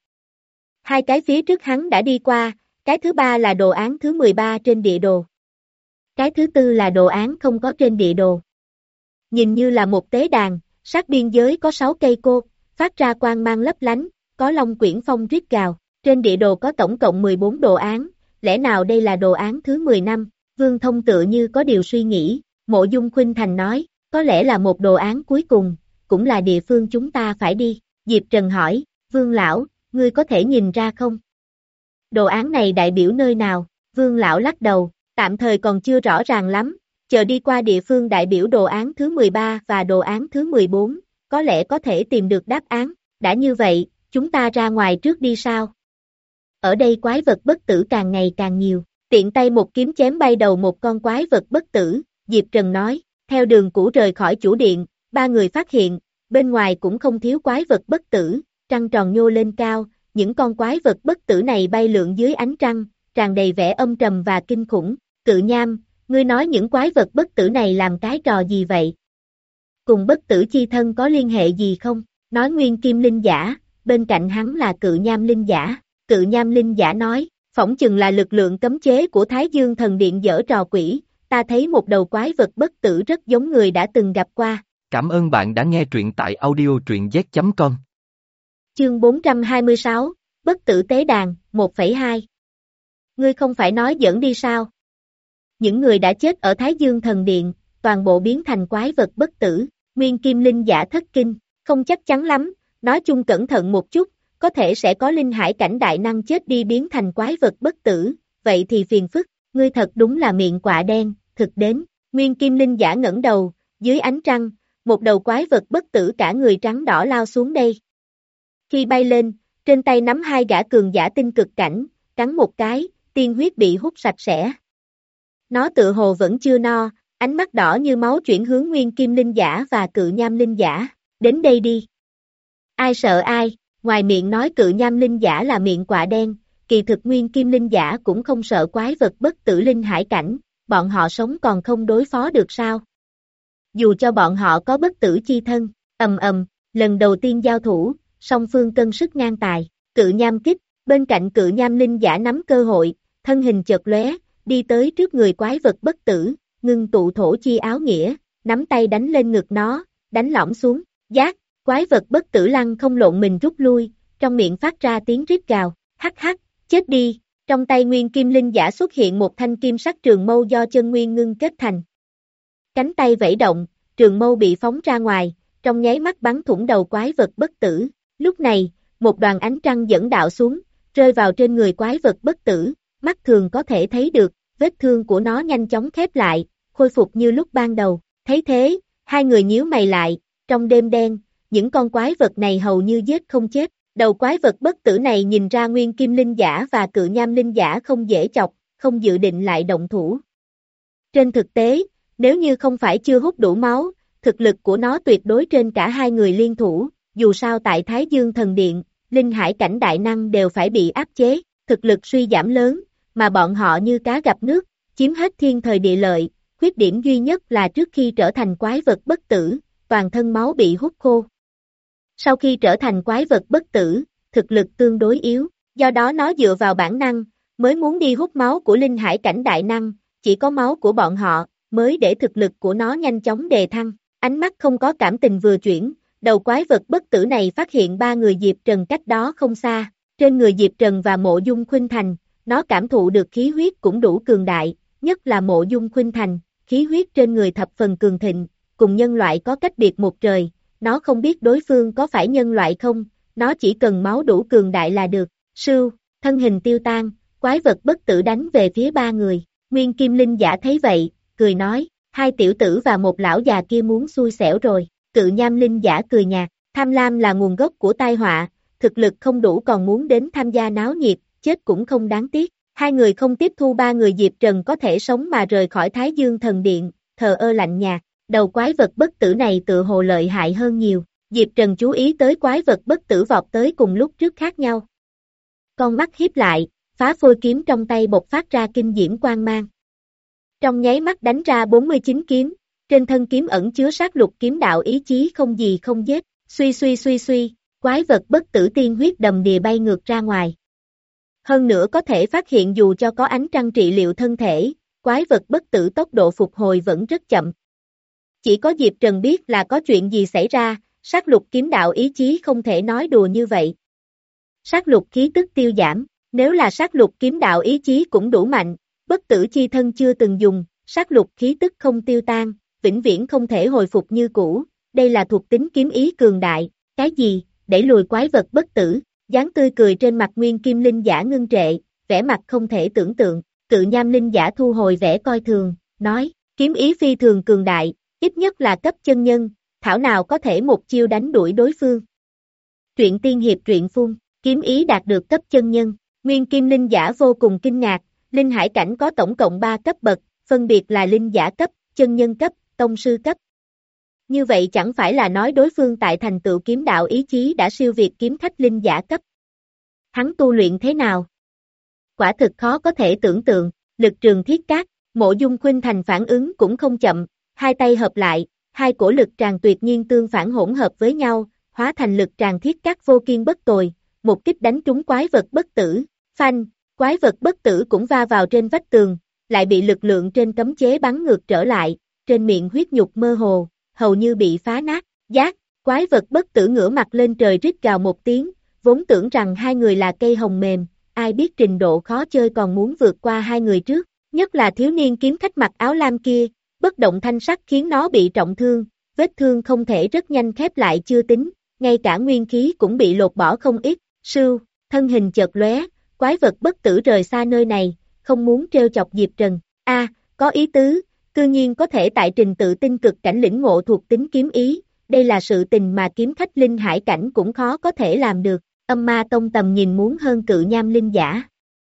Hai cái phía trước hắn đã đi qua, cái thứ ba là đồ án thứ mười ba trên địa đồ. Cái thứ tư là đồ án không có trên địa đồ. Nhìn như là một tế đàn, sát biên giới có sáu cây cột, phát ra quang mang lấp lánh, có long quyển phong rít gào. Trên địa đồ có tổng cộng mười bốn đồ án, lẽ nào đây là đồ án thứ mười lăm? Vương Thông tựa như có điều suy nghĩ, Mộ Dung Khuynh Thành nói, có lẽ là một đồ án cuối cùng, cũng là địa phương chúng ta phải đi. Diệp Trần hỏi, Vương Lão, ngươi có thể nhìn ra không? Đồ án này đại biểu nơi nào? Vương Lão lắc đầu, tạm thời còn chưa rõ ràng lắm, chờ đi qua địa phương đại biểu đồ án thứ mười ba và đồ án thứ mười bốn, có lẽ có thể tìm được đáp án. Đã như vậy, chúng ta ra ngoài trước đi sao? Ở đây quái vật bất tử càng ngày càng nhiều, tiện tay một kiếm chém bay đầu một con quái vật bất tử, Diệp Trần nói, theo đường cũ rời khỏi chủ điện, ba người phát hiện, bên ngoài cũng không thiếu quái vật bất tử, trăng tròn nhô lên cao, những con quái vật bất tử này bay lượn dưới ánh trăng, tràn đầy vẻ âm trầm và kinh khủng. Cự Nham, ngươi nói những quái vật bất tử này làm cái trò gì vậy? Cùng bất tử chi thân có liên hệ gì không? Nói Nguyên Kim Linh Giả, bên cạnh hắn là Cự Nham Linh Giả. Cự Nham Linh Giả nói, phỏng chừng là lực lượng cấm chế của Thái Dương Thần Điện dở trò quỷ, ta thấy một đầu quái vật bất tử rất giống người đã từng gặp qua. Cảm ơn bạn đã nghe truyện tại audio truyện z chấm com. Chương bốn trăm hai mươi sáu, Bất tử tế đàn, một phẩy hai. Ngươi không phải nói giỡn đi sao? Những người đã chết ở Thái Dương Thần Điện, toàn bộ biến thành quái vật bất tử. Nguyên Kim Linh Giả thất kinh, không chắc chắn lắm, nói chung cẩn thận một chút, có thể sẽ có linh hải cảnh đại năng chết đi biến thành quái vật bất tử, vậy thì phiền phức, ngươi thật đúng là miệng quạ đen. Thực đến, Nguyên Kim Linh Giả ngẩng đầu, dưới ánh trăng, một đầu quái vật bất tử cả người trắng đỏ lao xuống đây. Khi bay lên, trên tay nắm hai gã cường giả tinh cực cảnh, cắn một cái, tiên huyết bị hút sạch sẽ. Nó tự hồ vẫn chưa no, ánh mắt đỏ như máu chuyển hướng Nguyên Kim Linh Giả và Cự Nham Linh Giả, đến đây đi. Ai sợ ai, ngoài miệng nói Cự Nham Linh Giả là miệng quạ đen, kỳ thực Nguyên Kim Linh Giả cũng không sợ quái vật bất tử linh hải cảnh, bọn họ sống còn không đối phó được sao? Dù cho bọn họ có bất tử chi thân, ầm ầm, lần đầu tiên giao thủ, song phương cân sức ngang tài, Cự Nham kích, bên cạnh Cự Nham Linh Giả nắm cơ hội, thân hình chợt lóe, đi tới trước người quái vật bất tử, ngưng tụ thổ chi áo nghĩa, nắm tay đánh lên ngực nó, đánh lõm xuống, giác, quái vật bất tử lăn không lộn mình rút lui, trong miệng phát ra tiếng rít gào, hắc hắc, chết đi, trong tay Nguyên Kim Linh Giả xuất hiện một thanh kim sắc trường mâu do chân nguyên ngưng kết thành. Cánh tay vẫy động, trường mâu bị phóng ra ngoài, trong nháy mắt bắn thủng đầu quái vật bất tử. Lúc này, một đoàn ánh trăng dẫn đạo xuống, rơi vào trên người quái vật bất tử, mắt thường có thể thấy được, vết thương của nó nhanh chóng khép lại, khôi phục như lúc ban đầu. Thấy thế, hai người nhíu mày lại, trong đêm đen, những con quái vật này hầu như giết không chết. Đầu quái vật bất tử này nhìn ra Nguyên Kim Linh Giả và Cự Nham Linh Giả không dễ chọc, không dự định lại động thủ. Trên thực tế, nếu như không phải chưa hút đủ máu, thực lực của nó tuyệt đối trên cả hai người liên thủ, dù sao tại Thái Dương Thần Điện, linh hải cảnh đại năng đều phải bị áp chế, thực lực suy giảm lớn, mà bọn họ như cá gặp nước, chiếm hết thiên thời địa lợi, khuyết điểm duy nhất là trước khi trở thành quái vật bất tử, toàn thân máu bị hút khô. Sau khi trở thành quái vật bất tử, thực lực tương đối yếu, do đó nó dựa vào bản năng, mới muốn đi hút máu của linh hải cảnh đại năng, chỉ có máu của bọn họ, mới để thực lực của nó nhanh chóng đề thăng. Ánh mắt không có cảm tình vừa chuyển, đầu quái vật bất tử này phát hiện ba người Diệp Trần cách đó không xa, trên người Diệp Trần và Mộ Dung Khuynh Thành, nó cảm thụ được khí huyết cũng đủ cường đại, nhất là Mộ Dung Khuynh Thành, khí huyết trên người thập phần cường thịnh, cùng nhân loại có cách biệt một trời. Nó không biết đối phương có phải nhân loại không, nó chỉ cần máu đủ cường đại là được. Sưu, thân hình tiêu tan, quái vật bất tử đánh về phía ba người. Nguyên Kim Linh Giả thấy vậy, cười nói, hai tiểu tử và một lão già kia muốn xui xẻo rồi. Cự Nham Linh Giả cười nhạt, tham lam là nguồn gốc của tai họa, thực lực không đủ còn muốn đến tham gia náo nhiệt, chết cũng không đáng tiếc. Hai người không tiếp thu ba người Diệp Trần có thể sống mà rời khỏi Thái Dương Thần Điện, thờ ơ lạnh nhạt. Đầu quái vật bất tử này tự hồ lợi hại hơn nhiều, Diệp Trần chú ý tới quái vật bất tử vọt tới cùng lúc trước khác nhau. Con mắt hiếp lại, phá phôi kiếm trong tay bộc phát ra kinh diễm quang mang. Trong nháy mắt đánh ra bốn mươi chín kiếm, trên thân kiếm ẩn chứa sát lục kiếm đạo ý chí không gì không giết, suy suy suy suy, quái vật bất tử tiên huyết đầm đìa bay ngược ra ngoài. Hơn nữa có thể phát hiện dù cho có ánh trăng trị liệu thân thể, quái vật bất tử tốc độ phục hồi vẫn rất chậm. Chỉ có Diệp Trần biết là có chuyện gì xảy ra, sát lục kiếm đạo ý chí không thể nói đùa như vậy. Sát lục khí tức tiêu giảm, nếu là sát lục kiếm đạo ý chí cũng đủ mạnh, bất tử chi thân chưa từng dùng, sát lục khí tức không tiêu tan, vĩnh viễn không thể hồi phục như cũ, đây là thuộc tính kiếm ý cường đại, cái gì, đẩy lùi quái vật bất tử, dáng tươi cười trên mặt Nguyên Kim Linh giả ngưng trệ, vẻ mặt không thể tưởng tượng, Cự Nham Linh giả thu hồi vẻ coi thường, nói, kiếm ý phi thường cường đại, ít nhất là cấp chân nhân, thảo nào có thể một chiêu đánh đuổi đối phương. Truyện tiên hiệp truyện phun, kiếm ý đạt được cấp chân nhân, Nguyên Kim Linh giả vô cùng kinh ngạc, linh hải cảnh có tổng cộng ba cấp bậc, phân biệt là linh giả cấp, chân nhân cấp, tông sư cấp. Như vậy chẳng phải là nói đối phương tại thành tựu kiếm đạo ý chí đã siêu việt kiếm khách linh giả cấp. Hắn tu luyện thế nào? Quả thực khó có thể tưởng tượng, lực trường thiết cát, Mộ Dung Khuynh Thành phản ứng cũng không chậm, hai tay hợp lại, hai cổ lực tràng tuyệt nhiên tương phản hỗn hợp với nhau, hóa thành lực tràng thiết cát vô kiên bất tồi, một kích đánh trúng quái vật bất tử, phanh, quái vật bất tử cũng va vào trên vách tường, lại bị lực lượng trên cấm chế bắn ngược trở lại, trên miệng huyết nhục mơ hồ, hầu như bị phá nát, giác, quái vật bất tử ngửa mặt lên trời rít gào một tiếng, vốn tưởng rằng hai người là cây hồng mềm, ai biết trình độ khó chơi còn muốn vượt qua hai người trước, nhất là thiếu niên kiếm khách mặc áo lam kia, bất động thanh sắc khiến nó bị trọng thương, vết thương không thể rất nhanh khép lại chưa tính, ngay cả nguyên khí cũng bị lột bỏ không ít, sưu, thân hình chợt lóe, quái vật bất tử rời xa nơi này, không muốn trêu chọc Diệp Trần, a à, có ý tứ, cư nhiên có thể tại trình tự tinh cực cảnh lĩnh ngộ thuộc tính kiếm ý, đây là sự tình mà kiếm khách linh hải cảnh cũng khó có thể làm được, Âm Ma Tông tầm nhìn muốn hơn Cự Nham Linh giả.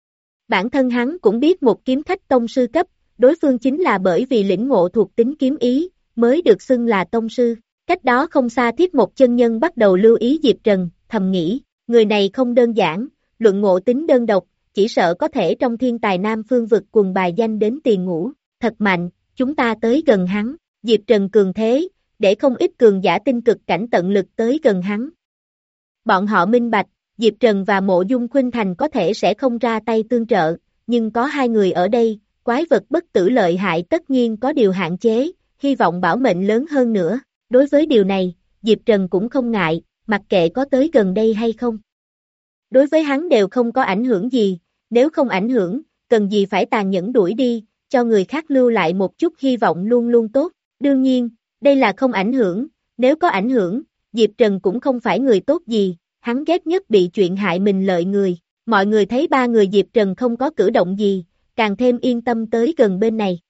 Bản thân hắn cũng biết một kiếm khách tông sư cấp, đối phương chính là bởi vì lĩnh ngộ thuộc tính kiếm ý, mới được xưng là tông sư, cách đó không xa Thiết Một chân nhân bắt đầu lưu ý Diệp Trần, thầm nghĩ, người này không đơn giản, luận ngộ tính đơn độc, chỉ sợ có thể trong thiên tài Nam Phương vực quần bài danh đến tiền ngũ, thật mạnh, chúng ta tới gần hắn, Diệp Trần cường thế, để không ít cường giả tinh cực cảnh tận lực tới gần hắn. Bọn họ minh bạch, Diệp Trần và Mộ Dung Khuynh Thành có thể sẽ không ra tay tương trợ, nhưng có hai người ở đây, quái vật bất tử lợi hại tất nhiên có điều hạn chế, hy vọng bảo mệnh lớn hơn nữa, đối với điều này, Diệp Trần cũng không ngại, mặc kệ có tới gần đây hay không. Đối với hắn đều không có ảnh hưởng gì, nếu không ảnh hưởng, cần gì phải tàn nhẫn đuổi đi, cho người khác lưu lại một chút hy vọng luôn luôn tốt, đương nhiên, đây là không ảnh hưởng, nếu có ảnh hưởng, Diệp Trần cũng không phải người tốt gì, hắn ghét nhất bị chuyện hại mình lợi người, mọi người thấy ba người Diệp Trần không có cử động gì, càng thêm yên tâm tới gần bên này.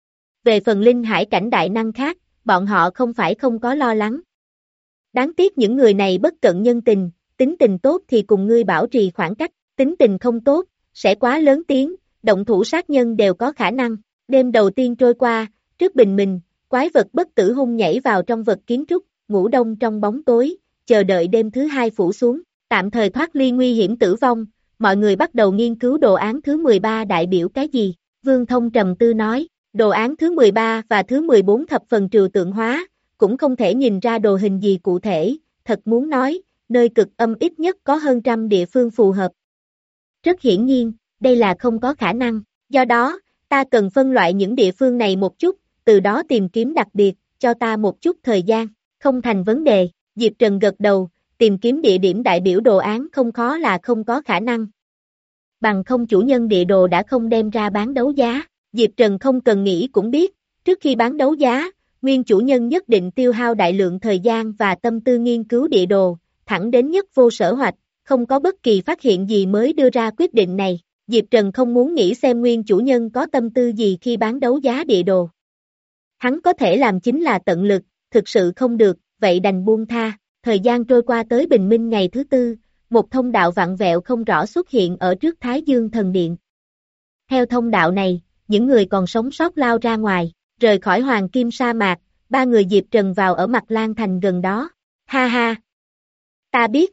Về phần linh hải cảnh đại năng khác, bọn họ không phải không có lo lắng. Đáng tiếc những người này bất cận nhân tình, tính tình tốt thì cùng ngươi bảo trì khoảng cách, tính tình không tốt, sẽ quá lớn tiếng, động thủ sát nhân đều có khả năng. Đêm đầu tiên trôi qua, trước bình minh, quái vật bất tử hung nhảy vào trong vật kiến trúc, ngủ đông trong bóng tối, chờ đợi đêm thứ hai phủ xuống, tạm thời thoát ly nguy hiểm tử vong, mọi người bắt đầu nghiên cứu đồ án thứ mười ba đại biểu cái gì, Vương Thông trầm tư nói, đồ án thứ mười ba và thứ mười bốn thập phần trừu tượng hóa, cũng không thể nhìn ra đồ hình gì cụ thể, thật muốn nói, nơi cực âm ít nhất có hơn trăm địa phương phù hợp. Rất hiển nhiên, đây là không có khả năng, do đó, ta cần phân loại những địa phương này một chút, từ đó tìm kiếm đặc biệt, cho ta một chút thời gian, không thành vấn đề, Diệp Trần gật đầu, tìm kiếm địa điểm đại biểu đồ án không khó là không có khả năng. Bằng không chủ nhân địa đồ đã không đem ra bán đấu giá, Diệp Trần không cần nghĩ cũng biết, trước khi bán đấu giá, nguyên chủ nhân nhất định tiêu hao đại lượng thời gian và tâm tư nghiên cứu địa đồ, thẳng đến nhất vô sở hoạch, không có bất kỳ phát hiện gì mới đưa ra quyết định này. Diệp Trần không muốn nghĩ xem nguyên chủ nhân có tâm tư gì khi bán đấu giá địa đồ. Hắn có thể làm chính là tận lực, thực sự không được, vậy đành buông tha. Thời gian trôi qua tới bình minh ngày thứ tư, một thông đạo vặn vẹo không rõ xuất hiện ở trước Thái Dương Thần Điện. Theo thông đạo này, những người còn sống sót lao ra ngoài, rời khỏi Hoàng Kim sa mạc, ba người Diệp Trần vào ở Mặt Lan Thành gần đó. Ha ha! Ta biết!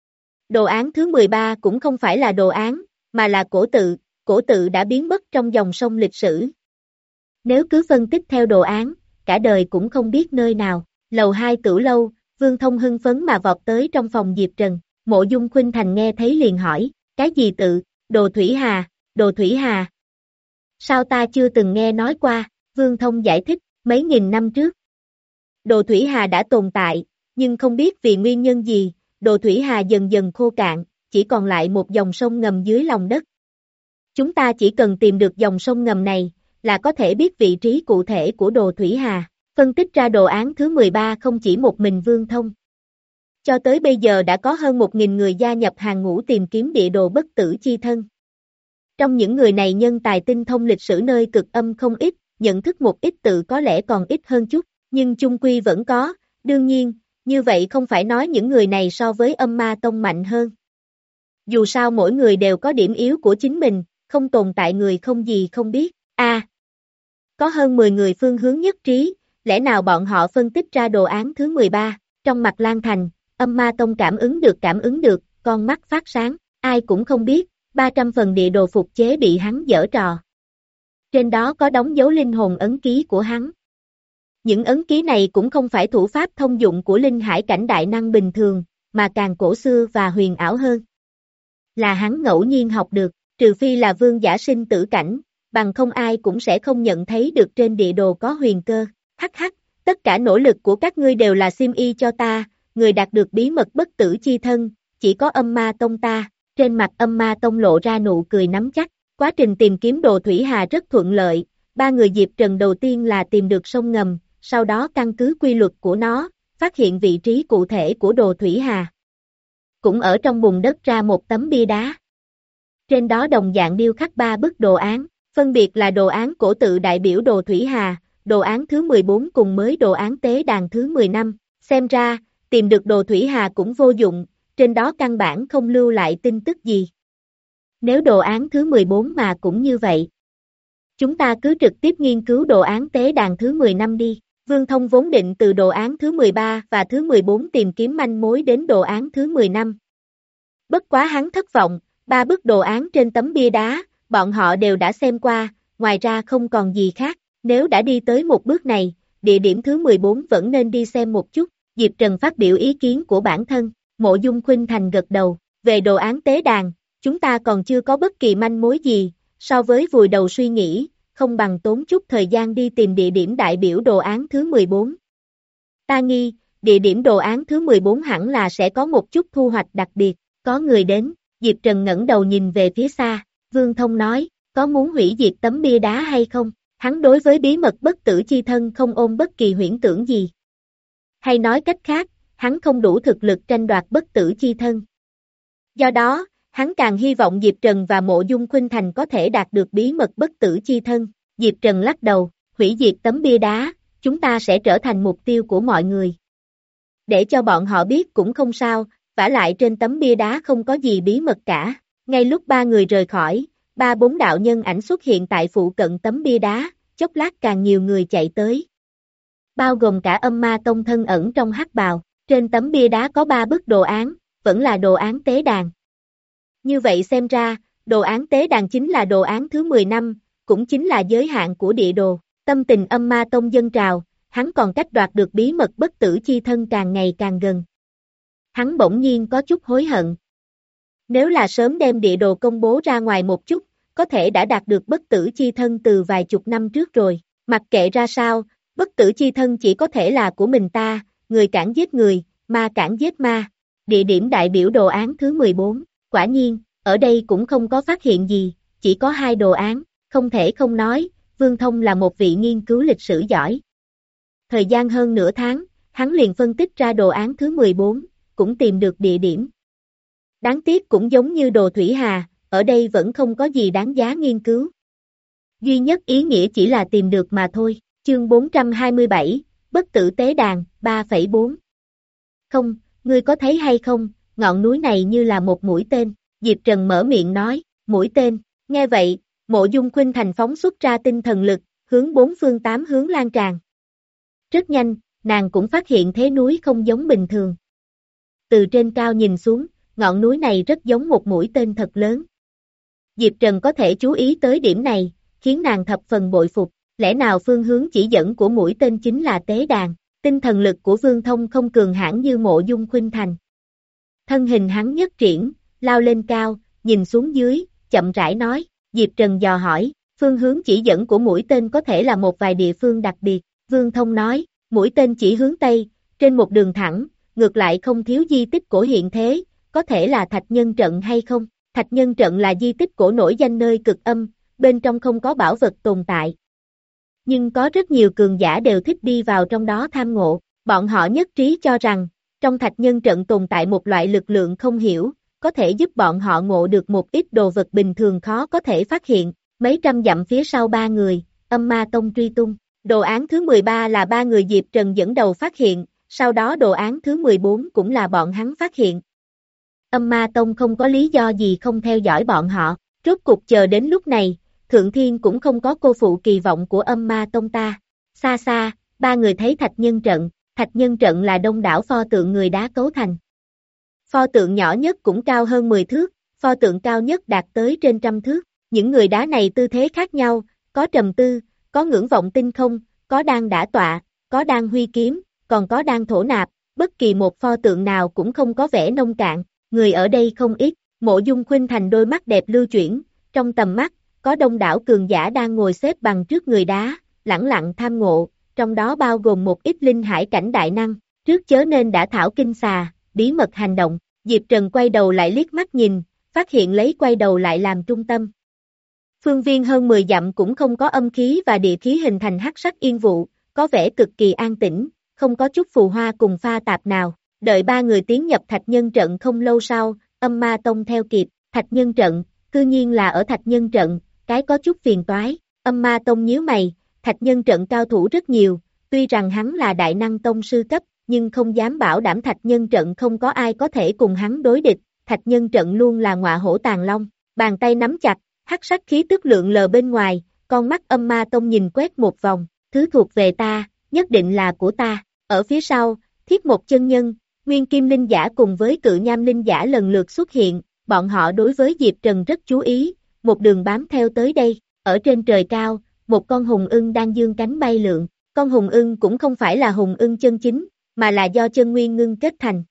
Đồ án thứ mười ba cũng không phải là đồ án, mà là cổ tự, cổ tự đã biến mất trong dòng sông lịch sử. Nếu cứ phân tích theo đồ án, cả đời cũng không biết nơi nào. Lầu hai Tửu lâu, Vương Thông hưng phấn mà vọt tới trong phòng Diệp Trần. Mộ Dung Khuynh Thành nghe thấy liền hỏi, cái gì tự, Đồ Thủy Hà, Đồ Thủy Hà. Sao ta chưa từng nghe nói qua, Vương Thông giải thích, mấy nghìn năm trước. Đồ Thủy Hà đã tồn tại, nhưng không biết vì nguyên nhân gì, Đồ Thủy Hà dần dần khô cạn, chỉ còn lại một dòng sông ngầm dưới lòng đất. Chúng ta chỉ cần tìm được dòng sông ngầm này, là có thể biết vị trí cụ thể của Đồ Thủy Hà. Phân tích ra đồ án thứ mười ba không chỉ một mình Vương Thông. Cho tới bây giờ đã có hơn một nghìn người gia nhập hàng ngũ tìm kiếm địa đồ bất tử chi thân. Trong những người này nhân tài tinh thông lịch sử nơi cực âm không ít, nhận thức một ít tự có lẽ còn ít hơn chút, nhưng chung quy vẫn có, đương nhiên, như vậy không phải nói những người này so với âm ma tông mạnh hơn. Dù sao mỗi người đều có điểm yếu của chính mình, không tồn tại người không gì không biết. A, à, có hơn mười người phương hướng nhất trí, lẽ nào bọn họ phân tích ra đồ án thứ mười ba, trong mặt Lan Thành, âm ma tông cảm ứng được cảm ứng được, con mắt phát sáng, ai cũng không biết, ba trăm phần địa đồ phục chế bị hắn giở trò. Trên đó có đóng dấu linh hồn ấn ký của hắn. Những ấn ký này cũng không phải thủ pháp thông dụng của linh hải cảnh đại năng bình thường, mà càng cổ xưa và huyền ảo hơn. Là hắn ngẫu nhiên học được, trừ phi là vương giả sinh tử cảnh, bằng không ai cũng sẽ không nhận thấy được trên địa đồ có huyền cơ. Hắc hắc, tất cả nỗ lực của các ngươi đều là xiêm y cho ta, người đạt được bí mật bất tử chi thân, chỉ có âm ma tông ta. Trên mặt âm ma tông lộ ra nụ cười nắm chắc, quá trình tìm kiếm Đồ Thủy Hà rất thuận lợi, ba người Diệp Trần đầu tiên là tìm được sông ngầm, sau đó căn cứ quy luật của nó, phát hiện vị trí cụ thể của Đồ Thủy Hà. Cũng ở trong bùn đất ra một tấm bia đá. Trên đó đồng dạng điêu khắc ba bức đồ án, phân biệt là đồ án cổ tự đại biểu Đồ Thủy Hà, đồ án thứ mười bốn cùng mới đồ án tế đàn thứ mười lăm, xem ra, tìm được Đồ Thủy Hà cũng vô dụng, trên đó căn bản không lưu lại tin tức gì. Nếu đồ án thứ mười bốn mà cũng như vậy, chúng ta cứ trực tiếp nghiên cứu đồ án tế đàn thứ mười lăm đi. Vương Thông vốn định từ đồ án thứ mười ba và thứ mười bốn tìm kiếm manh mối đến đồ án thứ mười lăm. Bất quá hắn thất vọng, ba bức đồ án trên tấm bia đá, bọn họ đều đã xem qua, ngoài ra không còn gì khác. Nếu đã đi tới một bước này, địa điểm thứ mười bốn vẫn nên đi xem một chút. Diệp Trần phát biểu ý kiến của bản thân, Mộ Dung Khuynh Thành gật đầu, về đồ án tế đàn, chúng ta còn chưa có bất kỳ manh mối gì, so với vùi đầu suy nghĩ, không bằng tốn chút thời gian đi tìm địa điểm đại biểu đồ án thứ mười bốn. Ta nghi, địa điểm đồ án thứ mười bốn hẳn là sẽ có một chút thu hoạch đặc biệt, có người đến, Diệp Trần ngẩng đầu nhìn về phía xa, Vương Thông nói, có muốn hủy diệt tấm bia đá hay không? Hắn đối với bí mật bất tử chi thân không ôm bất kỳ huyễn tưởng gì. Hay nói cách khác, hắn không đủ thực lực tranh đoạt bất tử chi thân. Do đó, hắn càng hy vọng Diệp Trần và Mộ Dung Khuynh Thành có thể đạt được bí mật bất tử chi thân. Diệp Trần lắc đầu, hủy diệt tấm bia đá, chúng ta sẽ trở thành mục tiêu của mọi người. Để cho bọn họ biết cũng không sao, vả lại trên tấm bia đá không có gì bí mật cả. Ngay lúc ba người rời khỏi, ba bốn đạo nhân ảnh xuất hiện tại phụ cận tấm bia đá, chốc lát càng nhiều người chạy tới. Bao gồm cả âm ma tông thân ẩn trong hắc bào, trên tấm bia đá có ba bức đồ án, vẫn là đồ án tế đàn. Như vậy xem ra, đồ án tế đàn chính là đồ án thứ mười lăm, cũng chính là giới hạn của địa đồ. Tâm tình âm ma tông dâng trào, hắn còn cách đoạt được bí mật bất tử chi thân càng ngày càng gần. Hắn bỗng nhiên có chút hối hận. Nếu là sớm đem địa đồ công bố ra ngoài một chút, có thể đã đạt được bất tử chi thân từ vài chục năm trước rồi. Mặc kệ ra sao, bất tử chi thân chỉ có thể là của mình ta, người cản giết người, ma cản giết ma. Địa điểm đại biểu đồ án thứ mười bốn, quả nhiên, ở đây cũng không có phát hiện gì, chỉ có hai đồ án, không thể không nói, Vương Thông là một vị nghiên cứu lịch sử giỏi. Thời gian hơn nửa tháng, hắn liền phân tích ra đồ án thứ mười bốn, cũng tìm được địa điểm. Đáng tiếc cũng giống như Đồ Thủy Hà, ở đây vẫn không có gì đáng giá nghiên cứu. Duy nhất ý nghĩa chỉ là tìm được mà thôi. Chương bốn trăm hai mươi bảy, Bất tử tế đàn, ba phẩy bốn. Không, ngươi có thấy hay không, ngọn núi này như là một mũi tên. Diệp Trần mở miệng nói, mũi tên. Nghe vậy, Mộ Dung Khuynh Thành phóng xuất ra tinh thần lực, hướng bốn phương tám hướng lan tràn. Rất nhanh, nàng cũng phát hiện thế núi không giống bình thường. Từ trên cao nhìn xuống, ngọn núi này rất giống một mũi tên thật lớn. Diệp Trần có thể chú ý tới điểm này, khiến nàng thập phần bội phục. lẽ nào phương hướng chỉ dẫn của mũi tên chính là tế đàn? Tinh thần lực của Vương Thông không cường hãn như Mộ Dung Khuynh Thành. Thân hình hắn nhất triển, lao lên cao, nhìn xuống dưới, chậm rãi nói, Diệp Trần dò hỏi, phương hướng chỉ dẫn của mũi tên có thể là một vài địa phương đặc biệt. Vương Thông nói, mũi tên chỉ hướng Tây, trên một đường thẳng, ngược lại không thiếu di tích cổ hiện thế, có thể là Thạch Nhân Trận hay không? Thạch Nhân Trận là di tích cổ nổi danh nơi cực âm, bên trong không có bảo vật tồn tại. Nhưng có rất nhiều cường giả đều thích đi vào trong đó tham ngộ, bọn họ nhất trí cho rằng, trong Thạch Nhân Trận tồn tại một loại lực lượng không hiểu, có thể giúp bọn họ ngộ được một ít đồ vật bình thường khó có thể phát hiện. Mấy trăm dặm phía sau ba người, Âm Ma Tông truy tung. Đồ án thứ mười ba là ba người Diệp Trần dẫn đầu phát hiện, sau đó đồ án thứ mười bốn cũng là bọn hắn phát hiện. Âm Ma Tông không có lý do gì không theo dõi bọn họ, rốt cuộc chờ đến lúc này, Thượng Thiên cũng không có cô phụ kỳ vọng của Âm Ma Tông ta. Xa xa, ba người thấy Thạch Nhân Trận, Thạch Nhân Trận là đông đảo pho tượng người đá cấu thành. Pho tượng nhỏ nhất cũng cao hơn mười thước, pho tượng cao nhất đạt tới trên trăm thước. Những người đá này tư thế khác nhau, có trầm tư, có ngưỡng vọng tinh không, có đang đả tọa, có đang huy kiếm, còn có đang thổ nạp, bất kỳ một pho tượng nào cũng không có vẻ nông cạn, người ở đây không ít. Mộ Dung Khuynh Thành đôi mắt đẹp lưu chuyển, trong tầm mắt, có đông đảo cường giả đang ngồi xếp bằng trước người đá, lẳng lặng tham ngộ, trong đó bao gồm một ít linh hải cảnh đại năng, trước chớ nên đã thảo kinh xà, bí mật hành động. Diệp Trần quay đầu lại liếc mắt nhìn, phát hiện lấy quay đầu lại làm trung tâm. Phương viên hơn mười dặm cũng không có âm khí và địa khí hình thành hắc sắc yên vụ, có vẻ cực kỳ an tĩnh, không có chút phù hoa cùng pha tạp nào. Đợi ba người tiến nhập Thạch Nhân Trận không lâu sau, Âm Ma Tông theo kịp. Thạch Nhân Trận, cư nhiên là ở Thạch Nhân Trận, cái có chút phiền toái. Âm Ma Tông nhíu mày, Thạch Nhân Trận cao thủ rất nhiều, tuy rằng hắn là đại năng tông sư cấp, nhưng không dám bảo đảm Thạch Nhân Trận không có ai có thể cùng hắn đối địch. Thạch Nhân Trận luôn là ngọa hổ tàng long, bàn tay nắm chặt, hắc sắc khí tức lượng lờ bên ngoài, con mắt Âm Ma Tông nhìn quét một vòng, thứ thuộc về ta, nhất định là của ta. Ở phía sau, Thiết Một chân nhân, Nguyên Kim Linh giả cùng với Cự Nham Linh giả lần lượt xuất hiện, bọn họ đối với Diệp Trần rất chú ý, một đường bám theo tới đây. Ở trên trời cao, một con hùng ưng đang dương cánh bay lượn, con hùng ưng cũng không phải là hùng ưng chân chính, mà là do chân nguyên ngưng kết thành.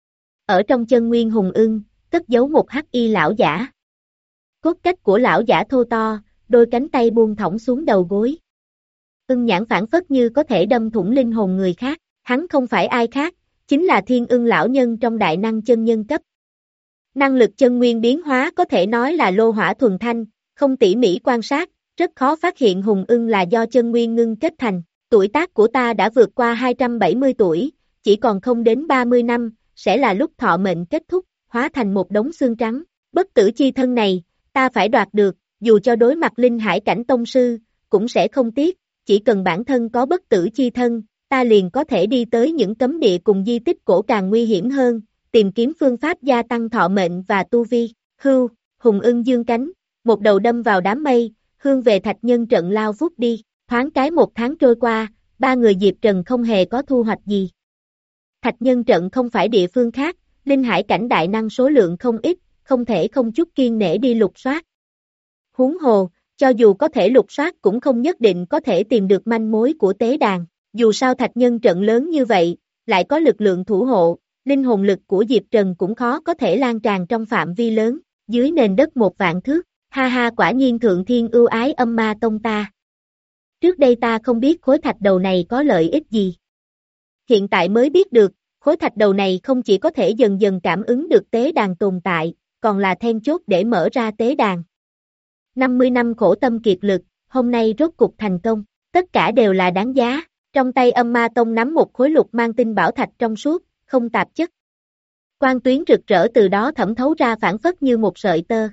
Ở trong chân nguyên hùng ưng, cất giấu một hắc y lão giả. Cốt cách của lão giả thô to, đôi cánh tay buông thõng xuống đầu gối. Ưng nhãn phảng phất như có thể đâm thủng linh hồn người khác, hắn không phải ai khác, chính là Thiên Ưng lão nhân trong đại năng chân nhân cấp. Năng lực chân nguyên biến hóa có thể nói là lô hỏa thuần thanh, không tỉ mỉ quan sát, rất khó phát hiện hùng ưng là do chân nguyên ngưng kết thành. Tuổi tác của ta đã vượt qua hai trăm bảy mươi tuổi, chỉ còn không đến ba mươi năm, sẽ là lúc thọ mệnh kết thúc, hóa thành một đống xương trắng. Bất tử chi thân này, ta phải đoạt được, dù cho đối mặt linh hải cảnh tông sư, cũng sẽ không tiếc, chỉ cần bản thân có bất tử chi thân, ta liền có thể đi tới những cấm địa cùng di tích cổ càng nguy hiểm hơn, tìm kiếm phương pháp gia tăng thọ mệnh và tu vi. Hưu, hùng ưng dương cánh, một đầu đâm vào đám mây, hướng về Thạch Nhân Trận lao vút đi. Thoáng cái một tháng trôi qua, ba người Diệp Trần không hề có thu hoạch gì. Thạch Nhân Trận không phải địa phương khác, linh hải cảnh đại năng số lượng không ít, không thể không chút kiên nể đi lục soát. Huống hồ, cho dù có thể lục soát cũng không nhất định có thể tìm được manh mối của tế đàn. Dù sao Thạch Nhân Trận lớn như vậy, lại có lực lượng thủ hộ, linh hồn lực của Diệp Trần cũng khó có thể lan tràn trong phạm vi lớn, dưới nền đất một vạn thước. Ha ha, quả nhiên Thượng Thiên ưu ái Âm Ma Tông ta. Trước đây ta không biết khối thạch đầu này có lợi ích gì. Hiện tại mới biết được, khối thạch đầu này không chỉ có thể dần dần cảm ứng được tế đàn tồn tại, còn là then chốt để mở ra tế đàn. năm mươi năm khổ tâm kiệt lực, hôm nay rốt cục thành công, tất cả đều là đáng giá. Trong tay Âm Ma Tông nắm một khối lục mang tinh bảo thạch trong suốt, không tạp chất. Quang tuyến rực rỡ từ đó thẩm thấu ra phản phất như một sợi tơ.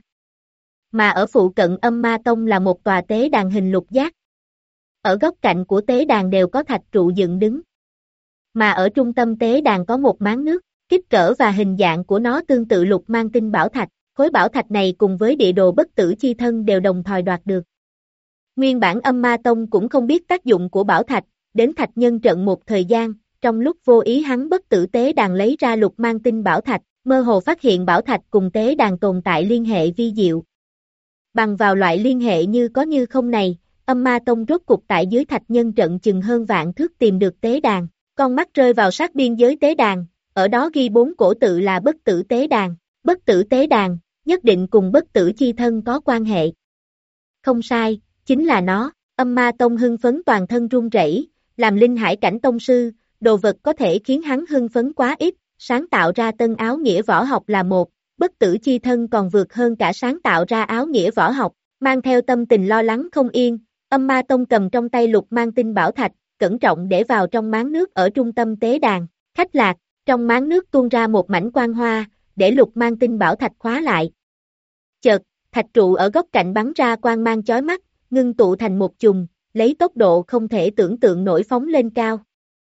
Mà ở phụ cận Âm Ma Tông là một tòa tế đàn hình lục giác. Ở góc cạnh của tế đàn đều có thạch trụ dựng đứng. Mà ở trung tâm tế đàn có một máng nước, kích cỡ và hình dạng của nó tương tự lục mang tinh bảo thạch. Khối bảo thạch này cùng với địa đồ bất tử chi thân đều đồng thời đoạt được. Nguyên bản Âm Ma Tông cũng không biết tác dụng của bảo thạch, đến Thạch Nhân Trận một thời gian, trong lúc vô ý hắn bất tử tế đàn lấy ra lục mang tinh bảo thạch, mơ hồ phát hiện bảo thạch cùng tế đàn tồn tại liên hệ vi diệu. Bằng vào loại liên hệ như có như không này, Âm Ma Tông rốt cục tại dưới thạch nhân trận chừng hơn vạn thước tìm được tế đàn, con mắt rơi vào sát biên giới tế đàn, ở đó ghi bốn cổ tự là bất tử tế đàn, bất tử tế đàn, nhất định cùng bất tử chi thân có quan hệ. Không sai, chính là nó. Âm Ma Tông hưng phấn toàn thân run rẩy, làm linh hải cảnh tông sư, đồ vật có thể khiến hắn hưng phấn quá ít, sáng tạo ra tân áo nghĩa võ học là một, bất tử chi thân còn vượt hơn cả sáng tạo ra áo nghĩa võ học, mang theo tâm tình lo lắng không yên, Âm Ma Tông cầm trong tay lục mang tinh bảo thạch, cẩn trọng để vào trong máng nước ở trung tâm tế đàn, khách lạc, trong máng nước tuôn ra một mảnh quang hoa, để lục mang tinh bảo thạch khóa lại. Chợt, thạch trụ ở góc cạnh bắn ra quang mang chói mắt, ngưng tụ thành một chùm, lấy tốc độ không thể tưởng tượng nổi phóng lên cao.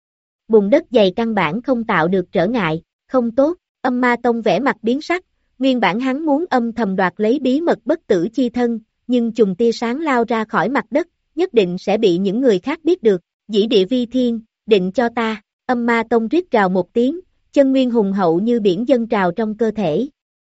Bùn đất dày căn bản không tạo được trở ngại, không tốt, Âm Ma Tông vẻ mặt biến sắc, nguyên bản hắn muốn âm thầm đoạt lấy bí mật bất tử chi thân, nhưng chùm tia sáng lao ra khỏi mặt đất, nhất định sẽ bị những người khác biết được, dĩ địa vi thiên, định cho ta, Âm Ma Tông rít gào một tiếng, chân nguyên hùng hậu như biển dâng trào trong cơ thể.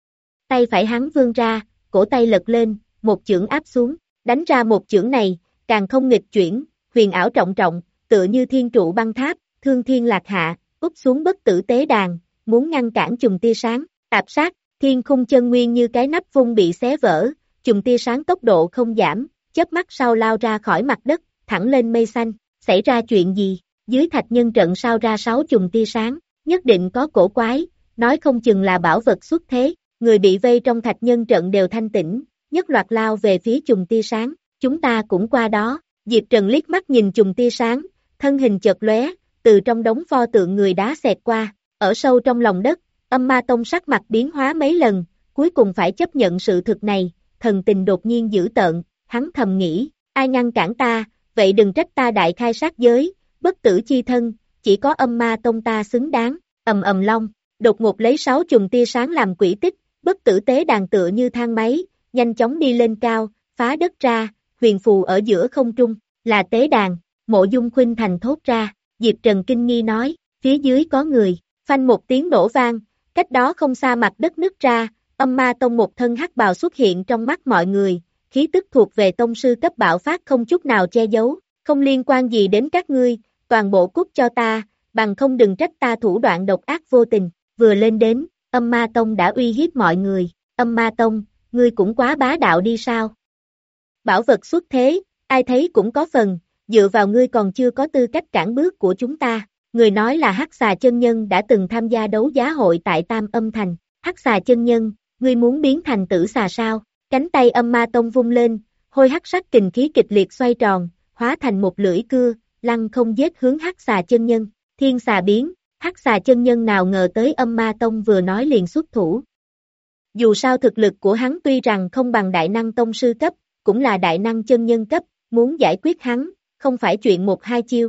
Tay phải hắn vươn ra, cổ tay lật lên, một chưởng áp xuống, đánh ra một chưởng này, càng không nghịch chuyển, huyền ảo trọng trọng, tựa như thiên trụ băng tháp, thương thiên lạc hạ, úp xuống bất tử tế đàn, muốn ngăn cản chùm tia sáng, tạp sát, thiên khung chân nguyên như cái nắp vung bị xé vỡ, chùm tia sáng tốc độ không giảm, chớp mắt sau lao ra khỏi mặt đất, thẳng lên mây xanh, xảy ra chuyện gì, dưới thạch nhân trận sao ra sáu chùm tia sáng, nhất định có cổ quái, nói không chừng là bảo vật xuất thế, người bị vây trong thạch nhân trận đều thanh tĩnh, nhất loạt lao về phía chùm tia sáng, chúng ta cũng qua đó, Diệp Trần liếc mắt nhìn chùm tia sáng, thân hình chợt lóe, từ trong đống pho tượng người đá xẹt qua, ở sâu trong lòng đất, Âm Ma Tông sắc mặt biến hóa mấy lần, cuối cùng phải chấp nhận sự thực này, thần tình đột nhiên dữ tợn, hắn thầm nghĩ, ai ngăn cản ta, vậy đừng trách ta đại khai sát giới, bất tử chi thân, chỉ có Âm Ma Tông ta xứng đáng, ầm ầm long, đột ngột lấy sáu chùm tia sáng làm quỹ tích, bất tử tế đàn tựa như thang máy, nhanh chóng đi lên cao, phá đất ra, huyền phù ở giữa không trung, là tế đàn, Mộ Dung Khuynh Thành thốt ra, Diệp Trần kinh nghi nói, phía dưới có người, phanh một tiếng nổ vang, cách đó không xa mặt đất nứt ra, Âm Ma Tông một thân hắc bào xuất hiện trong mắt mọi người, khí tức thuộc về tông sư cấp bạo phát không chút nào che giấu, không liên quan gì đến các ngươi, toàn bộ cút cho ta, bằng không đừng trách ta thủ đoạn độc ác vô tình, vừa lên đến, Âm Ma Tông đã uy hiếp mọi người, Âm Ma Tông, ngươi cũng quá bá đạo đi sao? Bảo vật xuất thế, ai thấy cũng có phần, dựa vào ngươi còn chưa có tư cách cản bước của chúng ta. Người nói là Hắc Xà chân nhân đã từng tham gia đấu giá hội tại Tam Âm Thành. Hắc Xà chân nhân, ngươi muốn biến thành tử xà sao? Cánh tay Âm Ma Tông vung lên, hôi hắc sắc kình khí kịch liệt xoay tròn, hóa thành một lưỡi cưa, lăng không giết hướng Hắc Xà chân nhân. Thiên xà biến, Hắc Xà chân nhân nào ngờ tới Âm Ma Tông vừa nói liền xuất thủ. Dù sao thực lực của hắn tuy rằng không bằng đại năng tông sư cấp, cũng là đại năng chân nhân cấp, muốn giải quyết hắn, không phải chuyện một hai chiêu.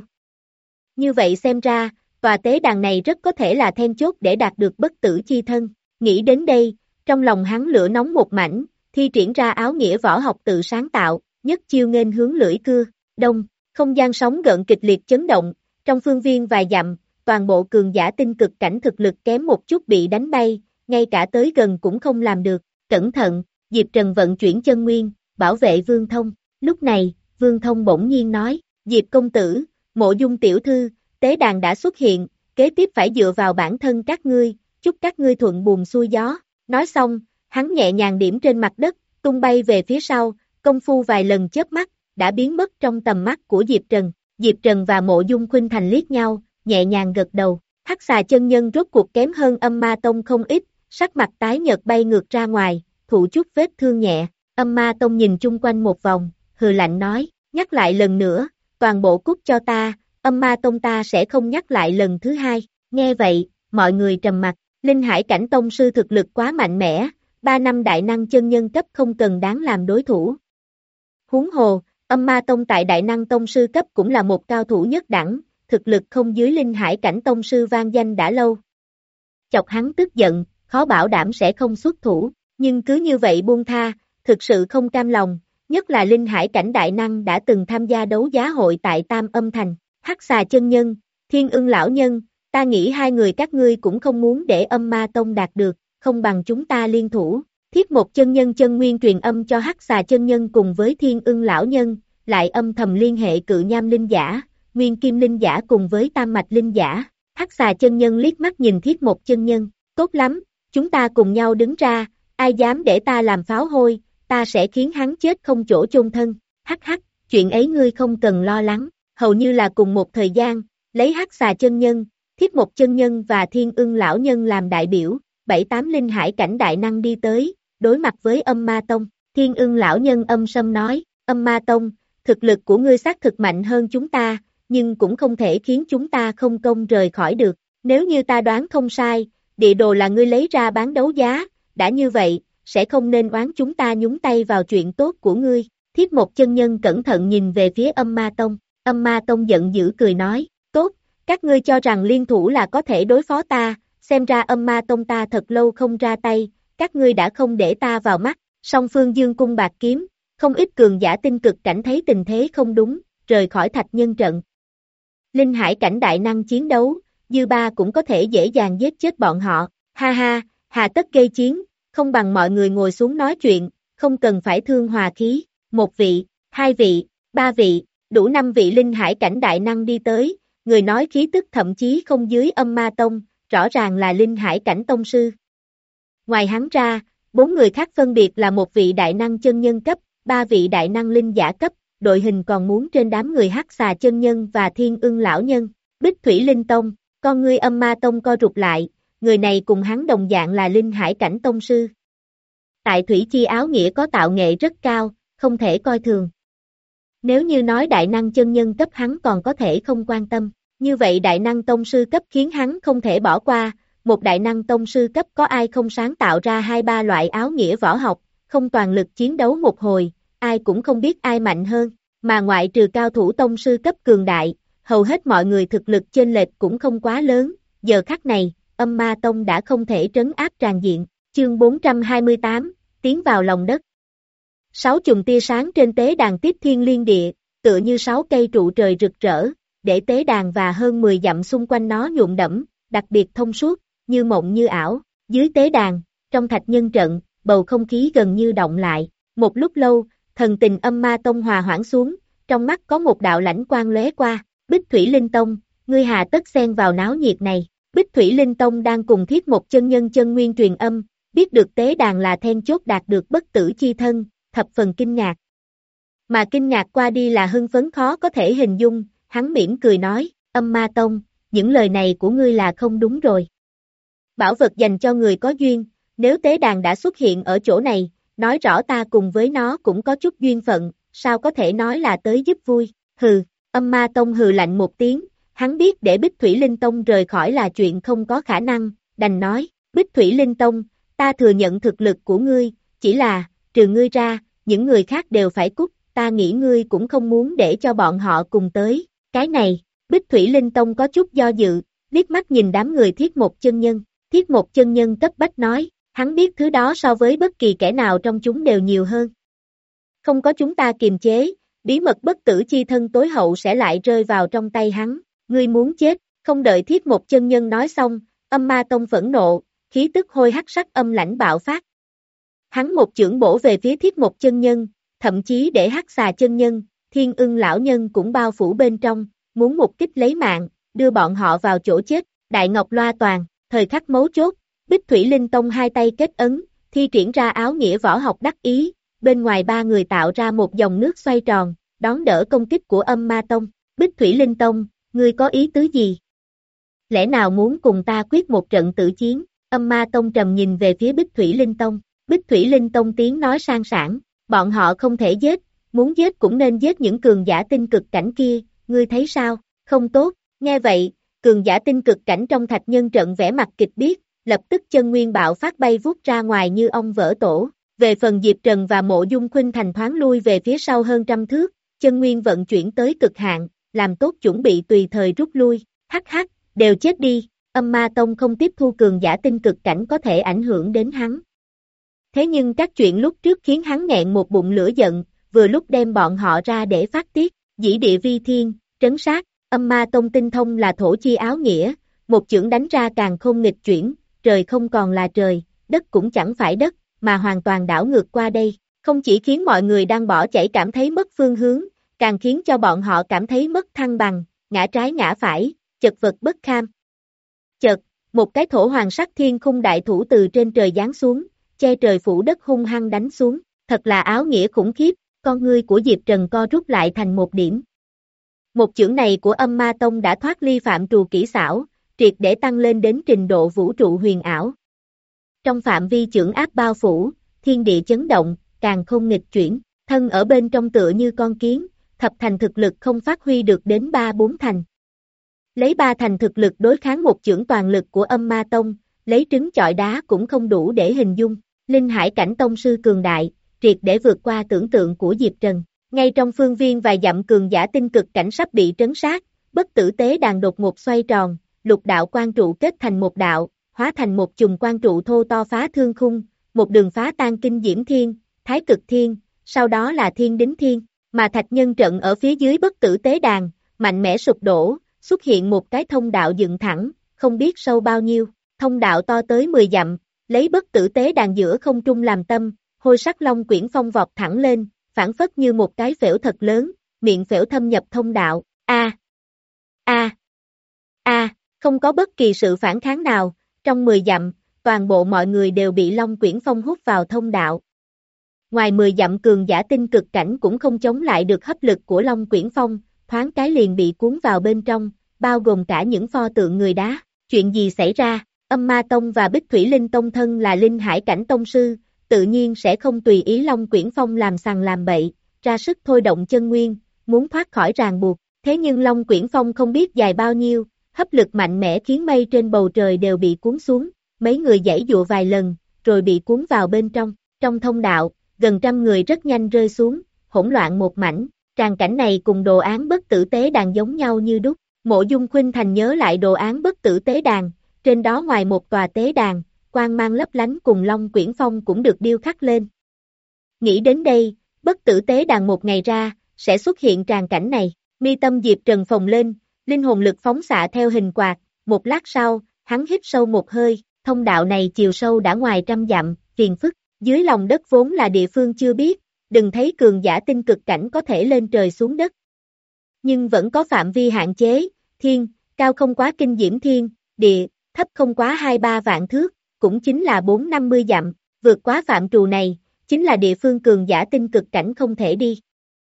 Như vậy xem ra, tòa tế đàn này rất có thể là then chốt để đạt được bất tử chi thân. Nghĩ đến đây, trong lòng hắn lửa nóng một mảnh, thi triển ra áo nghĩa võ học tự sáng tạo, nhất chiêu nghênh hướng lưỡi cưa, đông, không gian sóng gợn kịch liệt chấn động, trong phương viên vài dặm, toàn bộ cường giả tinh cực cảnh thực lực kém một chút bị đánh bay, ngay cả tới gần cũng không làm được, cẩn thận, Diệp Trần vận chuyển chân nguyên, bảo vệ Vương Thông, lúc này, Vương Thông bỗng nhiên nói, Diệp công tử, Mộ Dung tiểu thư, tế đàn đã xuất hiện, kế tiếp phải dựa vào bản thân các ngươi, chúc các ngươi thuận buồm xuôi gió, nói xong, hắn nhẹ nhàng điểm trên mặt đất, tung bay về phía sau, công phu vài lần chớp mắt, đã biến mất trong tầm mắt của Diệp Trần, Diệp Trần và Mộ Dung Khuynh Thành liếc nhau, nhẹ nhàng gật đầu, Hắc Xà chân nhân rốt cuộc kém hơn Âm Ma Tông không ít, sắc mặt tái nhợt bay ngược ra ngoài, thụ chút vết thương nhẹ, Âm Ma Tông nhìn chung quanh một vòng, hừ lạnh nói, nhắc lại lần nữa, toàn bộ cút cho ta, Âm Ma Tông ta sẽ không nhắc lại lần thứ hai, nghe vậy, mọi người trầm mặt, Linh Hải cảnh tông sư thực lực quá mạnh mẽ, ba năm đại năng chân nhân cấp không cần đáng làm đối thủ. Huống hồ, Âm Ma Tông tại đại năng tông sư cấp cũng là một cao thủ nhất đẳng, thực lực không dưới Linh Hải cảnh tông sư vang danh đã lâu. Chọc hắn tức giận, khó bảo đảm sẽ không xuất thủ, nhưng cứ như vậy buông tha, thực sự không cam lòng, nhất là Linh Hải cảnh đại năng đã từng tham gia đấu giá hội tại Tam Âm Thành, Hắc Xà chân nhân, Thiên Ưng lão nhân, ta nghĩ hai người các ngươi cũng không muốn để Âm Ma Tông đạt được, không bằng chúng ta liên thủ, thiết một chân nhân chân nguyên truyền âm cho Hắc Xà chân nhân cùng với Thiên Ưng lão nhân, lại âm thầm liên hệ cự nham linh giả, nguyên kim linh giả cùng với tam mạch linh giả. Hắc xà chân nhân liếc mắt nhìn Thiết Một chân nhân, tốt lắm, chúng ta cùng nhau đứng ra, ai dám để ta làm pháo hôi, ta sẽ khiến hắn chết không chỗ chôn thân. Hắc hắc, chuyện ấy ngươi không cần lo lắng. Hầu như là cùng một thời gian, lấy Hắc xà chân nhân, Thiết Một chân nhân và Thiên Ưng lão nhân làm đại biểu, bảy tám linh hải cảnh đại năng đi tới, đối mặt với Âm Ma Tông. Thiên Ưng lão nhân âm sâm nói, Âm Ma Tông, thực lực của ngươi xác thực mạnh hơn chúng ta, nhưng cũng không thể khiến chúng ta không công rời khỏi được. Nếu như ta đoán không sai, địa đồ là ngươi lấy ra bán đấu giá, đã như vậy, sẽ không nên oán chúng ta nhúng tay vào chuyện tốt của ngươi. Thiết Một chân nhân cẩn thận nhìn về phía Âm Ma Tông, Âm Ma Tông giận dữ cười nói, tốt, các ngươi cho rằng liên thủ là có thể đối phó ta, xem ra Âm Ma Tông ta thật lâu không ra tay, các ngươi đã không để ta vào mắt. Song phương dương cung bạc kiếm, không ít cường giả tinh cực cảnh thấy tình thế không đúng, rời khỏi thạch nhân trận. Linh hải cảnh đại năng chiến đấu, dư ba cũng có thể dễ dàng giết chết bọn họ, ha ha, hà tất gây chiến, không bằng mọi người ngồi xuống nói chuyện, không cần phải thương hòa khí, một vị, hai vị, ba vị, đủ năm vị linh hải cảnh đại năng đi tới, người nói khí tức thậm chí không dưới Âm Ma Tông, rõ ràng là linh hải cảnh tông sư. Ngoài hắn ra, bốn người khác phân biệt là một vị đại năng chân nhân cấp, ba vị đại năng linh giả cấp, đội hình còn muốn trên đám người Hắc xà chân nhân và Thiên Ưng lão nhân. Bích Thủy Linh Tông, con ngươi Âm Ma Tông co rụt lại, người này cùng hắn đồng dạng là linh hải cảnh tông sư. Tại Thủy Chi áo nghĩa có tạo nghệ rất cao, không thể coi thường. Nếu như nói đại năng chân nhân cấp hắn còn có thể không quan tâm, như vậy đại năng tông sư cấp khiến hắn không thể bỏ qua. Một đại năng tông sư cấp có ai không sáng tạo ra hai ba loại áo nghĩa võ học, không toàn lực chiến đấu một hồi, ai cũng không biết ai mạnh hơn, mà ngoại trừ cao thủ tông sư cấp cường đại, hầu hết mọi người thực lực chênh lệch cũng không quá lớn, giờ khắc này, Âm Ma Tông đã không thể trấn áp tràn diện. Chương bốn trăm hai mươi tám, tiến vào lòng đất. Sáu chùm tia sáng trên tế đàn tiếp thiên liên địa, tựa như sáu cây trụ trời rực rỡ, để tế đàn và hơn mười dặm xung quanh nó nhuộm đẫm, đặc biệt thông suốt, như mộng như ảo. Dưới tế đàn, trong thạch nhân trận, bầu không khí gần như động lại. Một lúc lâu, thần tình Âm Ma Tông hòa hoãn xuống, trong mắt có một đạo lãnh quang lóe qua. Bích Thủy Linh Tông, ngươi hà tất xen vào náo nhiệt này. Bích Thủy Linh Tông đang cùng Thiết Một chân nhân chân nguyên truyền âm, biết được tế đàn là then chốt đạt được bất tử chi thân, thập phần kinh ngạc. Mà kinh ngạc qua đi là hưng phấn khó có thể hình dung, hắn mỉm cười nói, Âm Ma Tông, những lời này của ngươi là không đúng rồi. Bảo vật dành cho người có duyên, nếu tế đàn đã xuất hiện ở chỗ này, nói rõ ta cùng với nó cũng có chút duyên phận, sao có thể nói là tới giúp vui. Hừ, Âm Ma Tông hừ lạnh một tiếng, hắn biết để Bích Thủy Linh Tông rời khỏi là chuyện không có khả năng, đành nói, Bích Thủy Linh Tông, ta thừa nhận thực lực của ngươi, chỉ là, trừ ngươi ra, những người khác đều phải cút, ta nghĩ ngươi cũng không muốn để cho bọn họ cùng tới. Cái này, Bích Thủy Linh Tông có chút do dự, liếc mắt nhìn đám người Thiết Một chân nhân. Thiết Một chân nhân cấp bách nói, hắn biết thứ đó so với bất kỳ kẻ nào trong chúng đều nhiều hơn. Không có chúng ta kiềm chế, bí mật bất tử chi thân tối hậu sẽ lại rơi vào trong tay hắn, ngươi muốn chết. Không đợi Thiết Một chân nhân nói xong, Âm Ma Tông phẫn nộ, khí tức hôi hắc sắc âm lãnh bạo phát. Hắn một chưởng bổ về phía Thiết Một chân nhân, thậm chí để Hắc xà chân nhân, Thiên Ưng lão nhân cũng bao phủ bên trong, muốn một kích lấy mạng, đưa bọn họ vào chỗ chết. Đại Ngọc loa toàn, thời khắc mấu chốt, Bích Thủy Linh Tông hai tay kết ấn, thi triển ra áo nghĩa võ học đắc ý, bên ngoài ba người tạo ra một dòng nước xoay tròn, đón đỡ công kích của Âm Ma Tông. Bích Thủy Linh Tông, ngươi có ý tứ gì? Lẽ nào muốn cùng ta quyết một trận tử chiến? Âm Ma Tông trầm nhìn về phía Bích Thủy Linh Tông. Bích Thủy Linh Tông tiếng nói sang sảng, bọn họ không thể giết, muốn giết cũng nên giết những cường giả tinh cực cảnh kia, ngươi thấy sao? Không tốt. Nghe vậy, cường giả tinh cực cảnh trong thạch nhân trận vẽ mặt kịch biết, lập tức chân nguyên bạo phát bay vút ra ngoài như ong vỡ tổ. Về phần Diệp Trần và Mộ Dung Khuynh Thành thoáng lui về phía sau hơn trăm thước, chân nguyên vận chuyển tới cực hạn, làm tốt chuẩn bị tùy thời rút lui. Hắc hắc, đều chết đi. Âm Ma Tông không tiếp thu cường giả tinh cực cảnh có thể ảnh hưởng đến hắn. Thế nhưng các chuyện lúc trước khiến hắn nghẹn một bụng lửa giận, vừa lúc đem bọn họ ra để phát tiết. Dĩ địa vi thiên, trấn sát. Âm Ma Tông tinh thông là thổ chi áo nghĩa, một chưởng đánh ra càng không nghịch chuyển, trời không còn là trời, đất cũng chẳng phải đất, mà hoàn toàn đảo ngược qua đây. Không chỉ khiến mọi người đang bỏ chảy cảm thấy mất phương hướng, càng khiến cho bọn họ cảm thấy mất thăng bằng, ngã trái ngã phải, chật vật bất kham. Chợt, một cái thổ hoàng sắc thiên khung đại thủ từ trên trời giáng xuống, che trời phủ đất hung hăng đánh xuống, thật là áo nghĩa khủng khiếp, con ngươi của Diệp Trần co rút lại thành một điểm. Một chưởng này của Âm Ma Tông đã thoát ly phạm trù kỹ xảo, triệt để tăng lên đến trình độ vũ trụ huyền ảo. Trong phạm vi chưởng áp bao phủ, thiên địa chấn động, càng không nghịch chuyển, thân ở bên trong tựa như con kiến, thập thành thực lực không phát huy được đến ba bốn thành. Lấy ba thành thực lực đối kháng một chưởng toàn lực của Âm Ma Tông, lấy trứng chọi đá cũng không đủ để hình dung, linh hải cảnh tông sư cường đại, triệt để vượt qua tưởng tượng của Diệp Trần. Ngay trong phương viên vài dặm cường giả tinh cực cảnh sắp bị trấn sát, bất tử tế đàn đột ngột xoay tròn, lục đạo quan trụ kết thành một đạo, hóa thành một chùm quan trụ thô to phá thương khung, một đường phá tan kinh diễm thiên, thái cực thiên, sau đó là thiên đính thiên, mà thạch nhân trận ở phía dưới bất tử tế đàn, mạnh mẽ sụp đổ, xuất hiện một cái thông đạo dựng thẳng, không biết sâu bao nhiêu, thông đạo to tới mười dặm, lấy bất tử tế đàn giữa không trung làm tâm, hôi sắc long quyển phong vọt thẳng lên, phản phất như một cái phễu thật lớn, miệng phễu thâm nhập thông đạo, a a a không có bất kỳ sự phản kháng nào, trong mười dặm, toàn bộ mọi người đều bị long quyển phong hút vào thông đạo. Ngoài mười dặm cường giả tinh cực cảnh cũng không chống lại được hấp lực của long quyển phong, thoáng cái liền bị cuốn vào bên trong, bao gồm cả những pho tượng người đá. Chuyện gì xảy ra? Âm Ma Tông và Bích Thủy Linh Tông thân là linh hải cảnh tông sư, tự nhiên sẽ không tùy ý long quyển phong làm sằng làm bậy, ra sức thôi động chân nguyên, muốn thoát khỏi ràng buộc. Thế nhưng long quyển phong không biết dài bao nhiêu, hấp lực mạnh mẽ khiến mây trên bầu trời đều bị cuốn xuống, mấy người giãy dụa vài lần, rồi bị cuốn vào bên trong. Trong thông đạo, gần trăm người rất nhanh rơi xuống, hỗn loạn một mảnh. Tràng cảnh này cùng đồ án bất tử tế đàn giống nhau như đúc. Mộ Dung Khuynh Thành nhớ lại đồ án bất tử tế đàn, trên đó ngoài một tòa tế đàn, quang mang lấp lánh cùng long quyển phong cũng được điêu khắc lên. Nghĩ đến đây, bất tử tế đàn một ngày ra, sẽ xuất hiện tràng cảnh này. Mi tâm Diệp Trần phồng lên, linh hồn lực phóng xạ theo hình quạt, một lát sau, hắn hít sâu một hơi, thông đạo này chiều sâu đã ngoài trăm dặm, phiền phức, dưới lòng đất vốn là địa phương chưa biết, đừng thấy cường giả tinh cực cảnh có thể lên trời xuống đất. Nhưng vẫn có phạm vi hạn chế, thiên, cao không quá kinh diễm thiên, địa, thấp không quá hai ba vạn thước, cũng chính là bốn năm mươi dặm, vượt quá phạm trù này, chính là địa phương cường giả tinh cực cảnh không thể đi.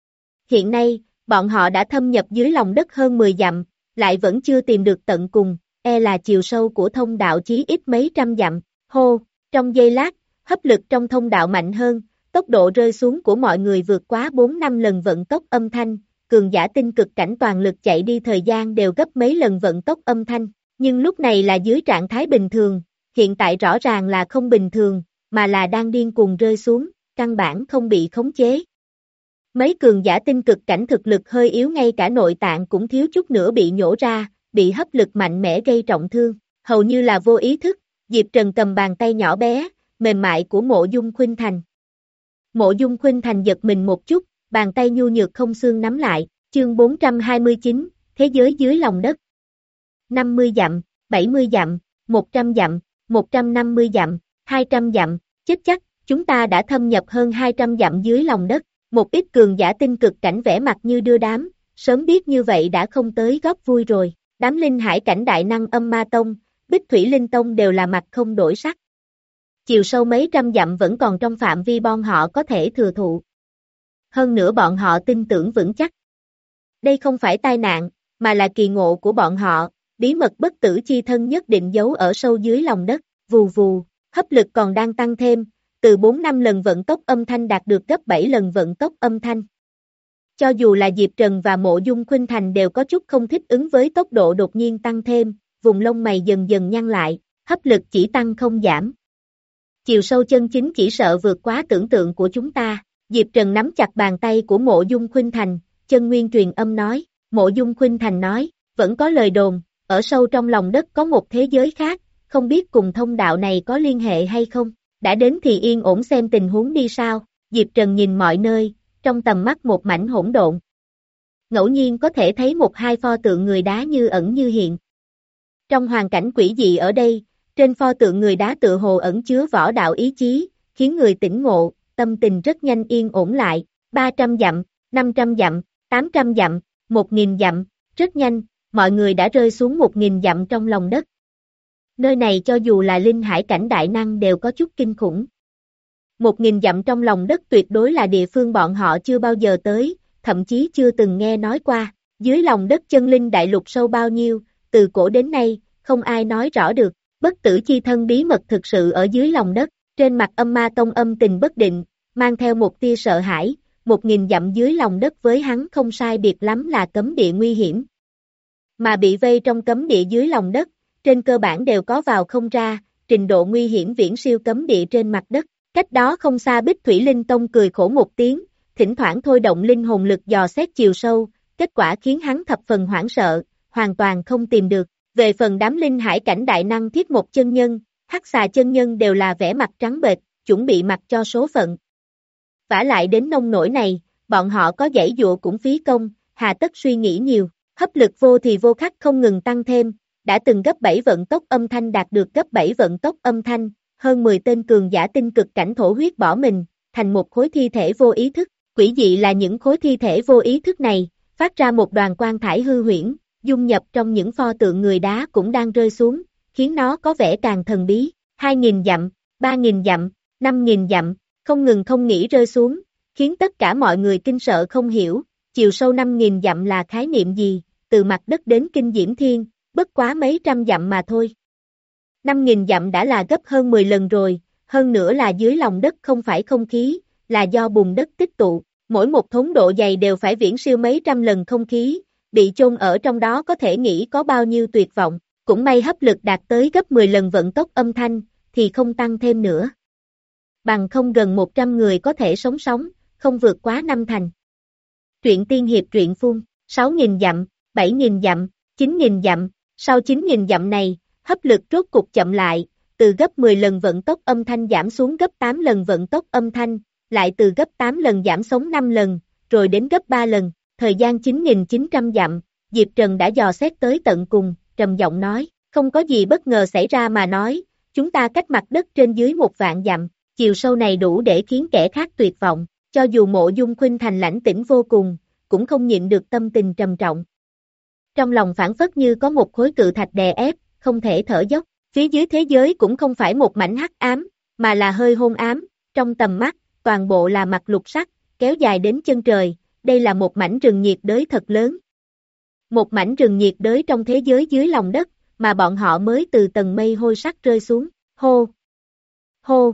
Hiện nay, bọn họ đã thâm nhập dưới lòng đất hơn mười dặm, lại vẫn chưa tìm được tận cùng, e là chiều sâu của thông đạo chí ít mấy trăm dặm, hô, trong giây lát, hấp lực trong thông đạo mạnh hơn, tốc độ rơi xuống của mọi người vượt quá bốn năm lần vận tốc âm thanh, cường giả tinh cực cảnh toàn lực chạy đi thời gian đều gấp mấy lần vận tốc âm thanh, nhưng lúc này là dưới trạng thái bình thường, hiện tại rõ ràng là không bình thường, mà là đang điên cuồng rơi xuống, căn bản không bị khống chế. Mấy cường giả tinh cực cảnh thực lực hơi yếu ngay cả nội tạng cũng thiếu chút nữa bị nhổ ra, bị hấp lực mạnh mẽ gây trọng thương, hầu như là vô ý thức, Diệp Trần cầm bàn tay nhỏ bé, mềm mại của Mộ Dung Khuynh Thành. Mộ Dung Khuynh Thành giật mình một chút, bàn tay nhu nhược không xương nắm lại, chương bốn trăm hai mươi chín, thế giới dưới lòng đất. năm mươi dặm, bảy mươi dặm, một trăm dặm, một trăm năm mươi dặm, hai trăm dặm, chết chắc, chúng ta đã thâm nhập hơn hai trăm dặm dưới lòng đất. Một ít cường giả tinh cực cảnh vẻ mặt như đưa đám, sớm biết như vậy đã không tới góp vui rồi. Đám linh hải cảnh đại năng Âm Ma Tông, Bích Thủy Linh Tông đều là mặt không đổi sắc. Chiều sâu mấy trăm dặm vẫn còn trong phạm vi bọn họ có thể thừa thụ. Hơn nữa bọn họ tin tưởng vững chắc. Đây không phải tai nạn, mà là kỳ ngộ của bọn họ, bí mật bất tử chi thân nhất định giấu ở sâu dưới lòng đất, vù vù, hấp lực còn đang tăng thêm, từ bốn năm lần vận tốc âm thanh đạt được gấp bảy lần vận tốc âm thanh. Cho dù là Diệp Trần và Mộ Dung Khuynh Thành đều có chút không thích ứng với tốc độ đột nhiên tăng thêm, vùng lông mày dần dần nhăn lại, hấp lực chỉ tăng không giảm. Chiều sâu chân chính chỉ sợ vượt quá tưởng tượng của chúng ta. Diệp Trần nắm chặt bàn tay của Mộ Dung Khuynh Thành, chân nguyên truyền âm nói, Mộ Dung Khuynh Thành nói, vẫn có lời đồn, ở sâu trong lòng đất có một thế giới khác, không biết cùng thông đạo này có liên hệ hay không, đã đến thì yên ổn xem tình huống đi sao. Diệp Trần nhìn mọi nơi, trong tầm mắt một mảnh hỗn độn. Ngẫu nhiên có thể thấy một hai pho tượng người đá như ẩn như hiện. Trong hoàn cảnh quỷ dị ở đây, trên pho tượng người đá tựa hồ ẩn chứa võ đạo ý chí, khiến người tỉnh ngộ, tâm tình rất nhanh yên ổn lại, ba trăm dặm, năm trăm dặm, tám trăm dặm, một nghìn dặm, rất nhanh, mọi người đã rơi xuống một nghìn dặm trong lòng đất. Nơi này cho dù là linh hải cảnh đại năng đều có chút kinh khủng. Một nghìn dặm trong lòng đất tuyệt đối là địa phương bọn họ chưa bao giờ tới, thậm chí chưa từng nghe nói qua. Dưới lòng đất chân linh đại lục sâu bao nhiêu, từ cổ đến nay, không ai nói rõ được. Bất tử chi thân bí mật thực sự ở dưới lòng đất, trên mặt Âm Ma Tông âm tình bất định, mang theo một tia sợ hãi, một nghìn dặm dưới lòng đất với hắn không sai biệt lắm là cấm địa nguy hiểm. Mà bị vây trong cấm địa dưới lòng đất, trên cơ bản đều có vào không ra, trình độ nguy hiểm viễn siêu cấm địa trên mặt đất. Cách đó không xa Bích Thủy Linh Tông cười khổ một tiếng, thỉnh thoảng thôi động linh hồn lực dò xét chiều sâu, kết quả khiến hắn thập phần hoảng sợ, hoàn toàn không tìm được. Về phần đám linh hải cảnh đại năng Thiết Một chân nhân, Hắc Xà chân nhân đều là vẻ mặt trắng bệch, chuẩn bị mặc cho số phận. Vả lại đến nông nỗi này, bọn họ có giãy dụa cũng phí công, hà tất suy nghĩ nhiều, hấp lực vô thì vô khắc không ngừng tăng thêm, đã từng gấp bảy vận tốc âm thanh đạt được gấp bảy vận tốc âm thanh, hơn mười tên cường giả tinh cực cảnh thổ huyết bỏ mình, thành một khối thi thể vô ý thức. Quỷ dị là những khối thi thể vô ý thức này, phát ra một đoàn quang thải hư huyễn, dung nhập trong những pho tượng người đá cũng đang rơi xuống, khiến nó có vẻ càng thần bí. Hai nghìn dặm, ba nghìn dặm, năm nghìn dặm, không ngừng không nghỉ rơi xuống, khiến tất cả mọi người kinh sợ không hiểu, chiều sâu năm nghìn dặm là khái niệm gì, từ mặt đất đến Kinh Diễm Thiên, bất quá mấy trăm dặm mà thôi. năm nghìn dặm đã là gấp hơn mười lần rồi, hơn nữa là dưới lòng đất không phải không khí, là do bùn đất tích tụ, mỗi một thốn độ dày đều phải viễn siêu mấy trăm lần không khí, bị chôn ở trong đó có thể nghĩ có bao nhiêu tuyệt vọng, cũng may hấp lực đạt tới gấp mười lần vận tốc âm thanh, thì không tăng thêm nữa. Bằng không gần một trăm người có thể sống sống, không vượt quá năm thành. Truyện tiên hiệp truyện phun, sáu nghìn dặm, bảy nghìn dặm, chín nghìn dặm, sau chín nghìn dặm này, hấp lực rốt cục chậm lại, từ gấp mười lần vận tốc âm thanh giảm xuống gấp tám lần vận tốc âm thanh, lại từ gấp tám lần giảm xuống năm lần, rồi đến gấp ba lần, thời gian chín nghìn chín trăm dặm, Diệp Trần đã dò xét tới tận cùng, trầm giọng nói, không có gì bất ngờ xảy ra mà nói, chúng ta cách mặt đất trên dưới một vạn dặm, chiều sâu này đủ để khiến kẻ khác tuyệt vọng, cho dù Mộ Dung Khuynh Thành lãnh tĩnh vô cùng, cũng không nhịn được tâm tình trầm trọng. Trong lòng phảng phất như có một khối cự thạch đè ép, không thể thở dốc, phía dưới thế giới cũng không phải một mảnh hắc ám, mà là hơi hôn ám, trong tầm mắt, toàn bộ là mặt lục sắc, kéo dài đến chân trời, đây là một mảnh rừng nhiệt đới thật lớn. Một mảnh rừng nhiệt đới trong thế giới dưới lòng đất, mà bọn họ mới từ tầng mây hôi sắc rơi xuống, hô, hô,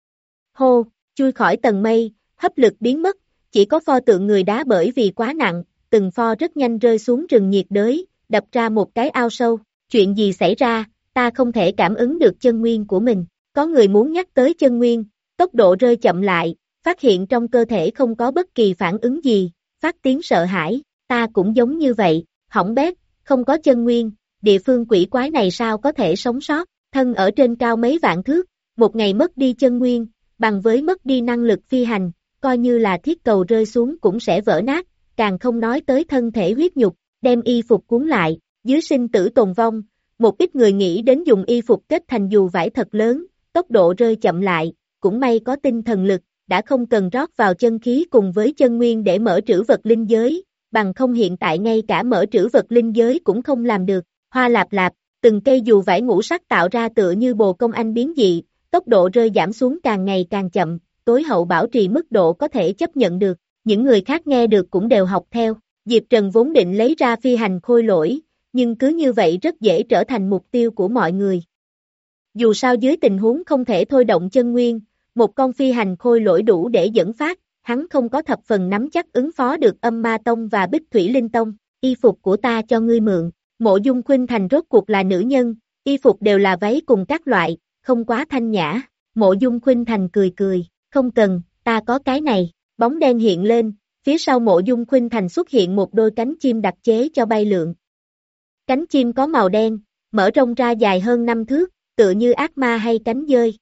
hô, chui khỏi tầng mây, hấp lực biến mất, chỉ có pho tượng người đá bởi vì quá nặng, từng pho rất nhanh rơi xuống rừng nhiệt đới, đập ra một cái ao sâu, chuyện gì xảy ra, ta không thể cảm ứng được chân nguyên của mình, có người muốn nhắc tới chân nguyên, tốc độ rơi chậm lại, phát hiện trong cơ thể không có bất kỳ phản ứng gì, phát tiếng sợ hãi, ta cũng giống như vậy, hỏng bét, không có chân nguyên, địa phương quỷ quái này sao có thể sống sót, thân ở trên cao mấy vạn thước, một ngày mất đi chân nguyên, bằng với mất đi năng lực phi hành, coi như là thiết cầu rơi xuống cũng sẽ vỡ nát, càng không nói tới thân thể huyết nhục, đem y phục cuốn lại, dưới sinh tử tồn vong, một ít người nghĩ đến dùng y phục kết thành dù vải thật lớn, tốc độ rơi chậm lại, cũng may có tinh thần lực, đã không cần rót vào chân khí cùng với chân nguyên để mở trữ vật linh giới, bằng không hiện tại ngay cả mở trữ vật linh giới cũng không làm được, hoa lạp lạp, từng cây dù vải ngũ sắc tạo ra tựa như bồ công anh biến dị, tốc độ rơi giảm xuống càng ngày càng chậm, tối hậu bảo trì mức độ có thể chấp nhận được, những người khác nghe được cũng đều học theo, Diệp Trần vốn định lấy ra phi hành khôi lỗi, nhưng cứ như vậy rất dễ trở thành mục tiêu của mọi người. Dù sao dưới tình huống không thể thôi động chân nguyên, một con phi hành khôi lỗi đủ để dẫn phát, hắn không có thập phần nắm chắc ứng phó được Âm Ma Tông và Bích Thủy Linh Tông, y phục của ta cho ngươi mượn, Mộ Dung Khuynh Thành rốt cuộc là nữ nhân, y phục đều là váy cùng các loại, không quá thanh nhã, Mộ Dung Khuynh Thành cười cười, không cần, ta có cái này, bóng đen hiện lên, phía sau Mộ Dung Khuynh Thành xuất hiện một đôi cánh chim đặc chế cho bay lượn. Cánh chim có màu đen, mở rộng ra dài hơn năm thước, tựa như ác ma hay cánh dơi.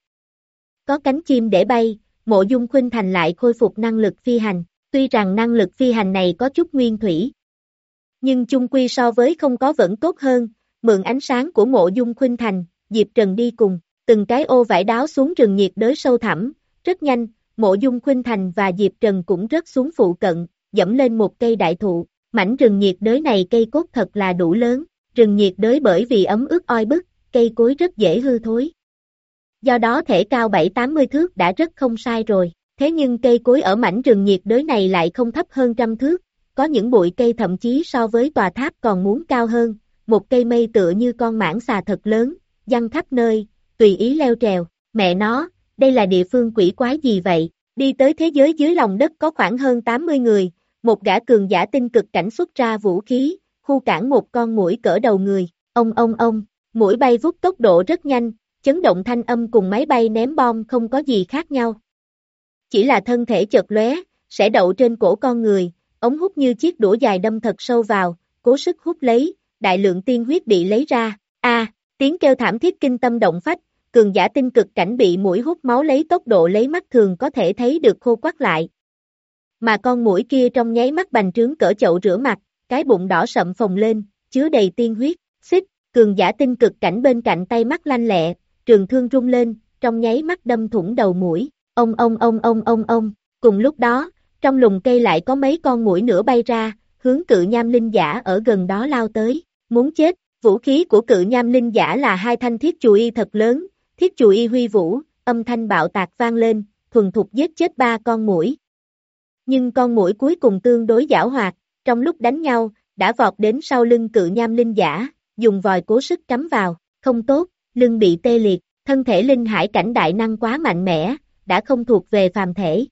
Có cánh chim để bay, Mộ Dung Khuynh Thành lại khôi phục năng lực phi hành, tuy rằng năng lực phi hành này có chút nguyên thủy. Nhưng chung quy so với không có vẫn tốt hơn, mượn ánh sáng của Mộ Dung Khuynh Thành, Diệp Trần đi cùng, từng cái ô vải đáo xuống rừng nhiệt đới sâu thẳm, rất nhanh, Mộ Dung Khuynh Thành và Diệp Trần cũng rớt xuống phụ cận, dẫm lên một cây đại thụ. Mảnh rừng nhiệt đới này cây cốt thật là đủ lớn, rừng nhiệt đới bởi vì ấm ướt oi bức, cây cối rất dễ hư thối. Do đó thể cao bảy tám mươi thước đã rất không sai rồi, thế nhưng cây cối ở mảnh rừng nhiệt đới này lại không thấp hơn trăm thước, có những bụi cây thậm chí so với tòa tháp còn muốn cao hơn, một cây mây tựa như con mãng xà thật lớn, giăng khắp nơi, tùy ý leo trèo, mẹ nó, đây là địa phương quỷ quái gì vậy, đi tới thế giới dưới lòng đất có khoảng hơn tám mươi người, một gã cường giả tinh cực cảnh xuất ra vũ khí, khu cản một con muỗi cỡ đầu người, ông ông ông, muỗi bay vút tốc độ rất nhanh, chấn động thanh âm cùng máy bay ném bom không có gì khác nhau. Chỉ là thân thể chợt lóe, sẽ đậu trên cổ con người, ống hút như chiếc đũa dài đâm thật sâu vào, cố sức hút lấy, đại lượng tiên huyết bị lấy ra, a tiếng kêu thảm thiết kinh tâm động phách, cường giả tinh cực cảnh bị muỗi hút máu lấy tốc độ lấy mắt thường có thể thấy được khô quắt lại. Mà con muỗi kia trong nháy mắt bành trướng cỡ chậu rửa mặt, cái bụng đỏ sậm phồng lên, chứa đầy tiên huyết, xích, cường giả tinh cực cảnh bên cạnh tay mắt lanh lẹ, trường thương rung lên, trong nháy mắt đâm thủng đầu muỗi, ông ông ông ông ông ông, cùng lúc đó, trong lùm cây lại có mấy con muỗi nữa bay ra, hướng cự nham linh giả ở gần đó lao tới, muốn chết, vũ khí của cự nham linh giả là hai thanh thiết chùy y thật lớn, thiết chùy y huy vũ, âm thanh bạo tạc vang lên, thuần thục giết chết ba con muỗi. Nhưng con muỗi cuối cùng tương đối giảo hoạt, trong lúc đánh nhau, đã vọt đến sau lưng cự nham linh giả, dùng vòi cố sức cắm vào, không tốt, lưng bị tê liệt, thân thể linh hải cảnh đại năng quá mạnh mẽ, đã không thuộc về phàm thể.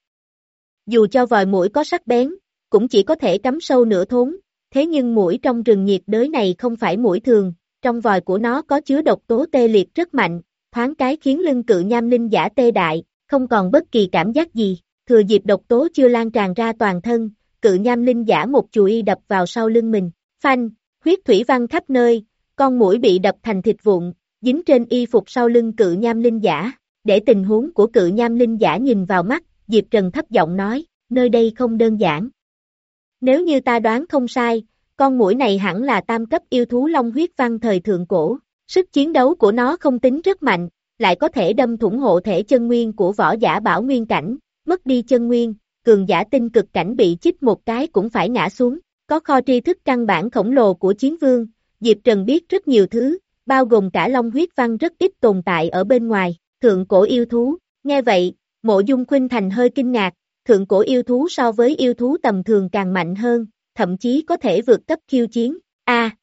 Dù cho vòi muỗi có sắc bén, cũng chỉ có thể cắm sâu nửa thốn, thế nhưng muỗi trong rừng nhiệt đới này không phải muỗi thường, trong vòi của nó có chứa độc tố tê liệt rất mạnh, thoáng cái khiến lưng cự nham linh giả tê đại, không còn bất kỳ cảm giác gì, thừa dịp độc tố chưa lan tràn ra toàn thân, cự nham linh giả một chùy y đập vào sau lưng mình, phanh, huyết thủy văng khắp nơi, con muỗi bị đập thành thịt vụn, dính trên y phục sau lưng cự nham linh giả, để tình huống của cự nham linh giả nhìn vào mắt, Diệp Trần thấp giọng nói, nơi đây không đơn giản. Nếu như ta đoán không sai, con muỗi này hẳn là tam cấp yêu thú long huyết văn thời thượng cổ, sức chiến đấu của nó không tính rất mạnh, lại có thể đâm thủng hộ thể chân nguyên của võ giả bảo nguyên cảnh, mất đi chân nguyên, cường giả tinh cực cảnh bị chích một cái cũng phải ngã xuống, có kho tri thức căn bản khổng lồ của chiến vương, Diệp Trần biết rất nhiều thứ, bao gồm cả long huyết văn rất ít tồn tại ở bên ngoài, thượng cổ yêu thú, nghe vậy, Mộ Dung Khuynh Thành hơi kinh ngạc, thượng cổ yêu thú so với yêu thú tầm thường càng mạnh hơn, thậm chí có thể vượt cấp khiêu chiến, a à,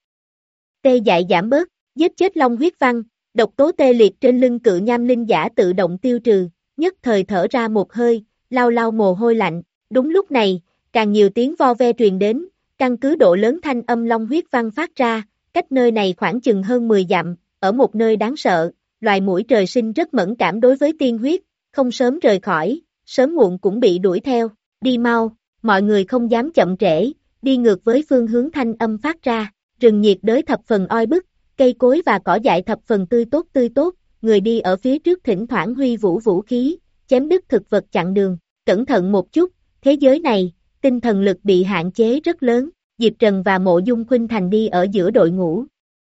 tê dại giảm bớt, giết chết long huyết văn, độc tố tê liệt trên lưng cự nham linh giả tự động tiêu trừ, nhất thời thở ra một hơi, lau lau mồ hôi lạnh, đúng lúc này, càng nhiều tiếng vo ve truyền đến, căn cứ độ lớn thanh âm long huyết văn phát ra, cách nơi này khoảng chừng hơn mười dặm, ở một nơi đáng sợ, loài muỗi trời sinh rất mẫn cảm đối với tiên huyết, không sớm rời khỏi, sớm muộn cũng bị đuổi theo, đi mau, mọi người không dám chậm trễ, đi ngược với phương hướng thanh âm phát ra, rừng nhiệt đới thập phần oi bức, cây cối và cỏ dại thập phần tươi tốt tươi tốt, người đi ở phía trước thỉnh thoảng huy vũ vũ khí, chém đứt thực vật chặn đường, cẩn thận một chút, thế giới này, tinh thần lực bị hạn chế rất lớn, Diệp Trần và Mộ Dung Khuynh Thành đi ở giữa đội ngũ.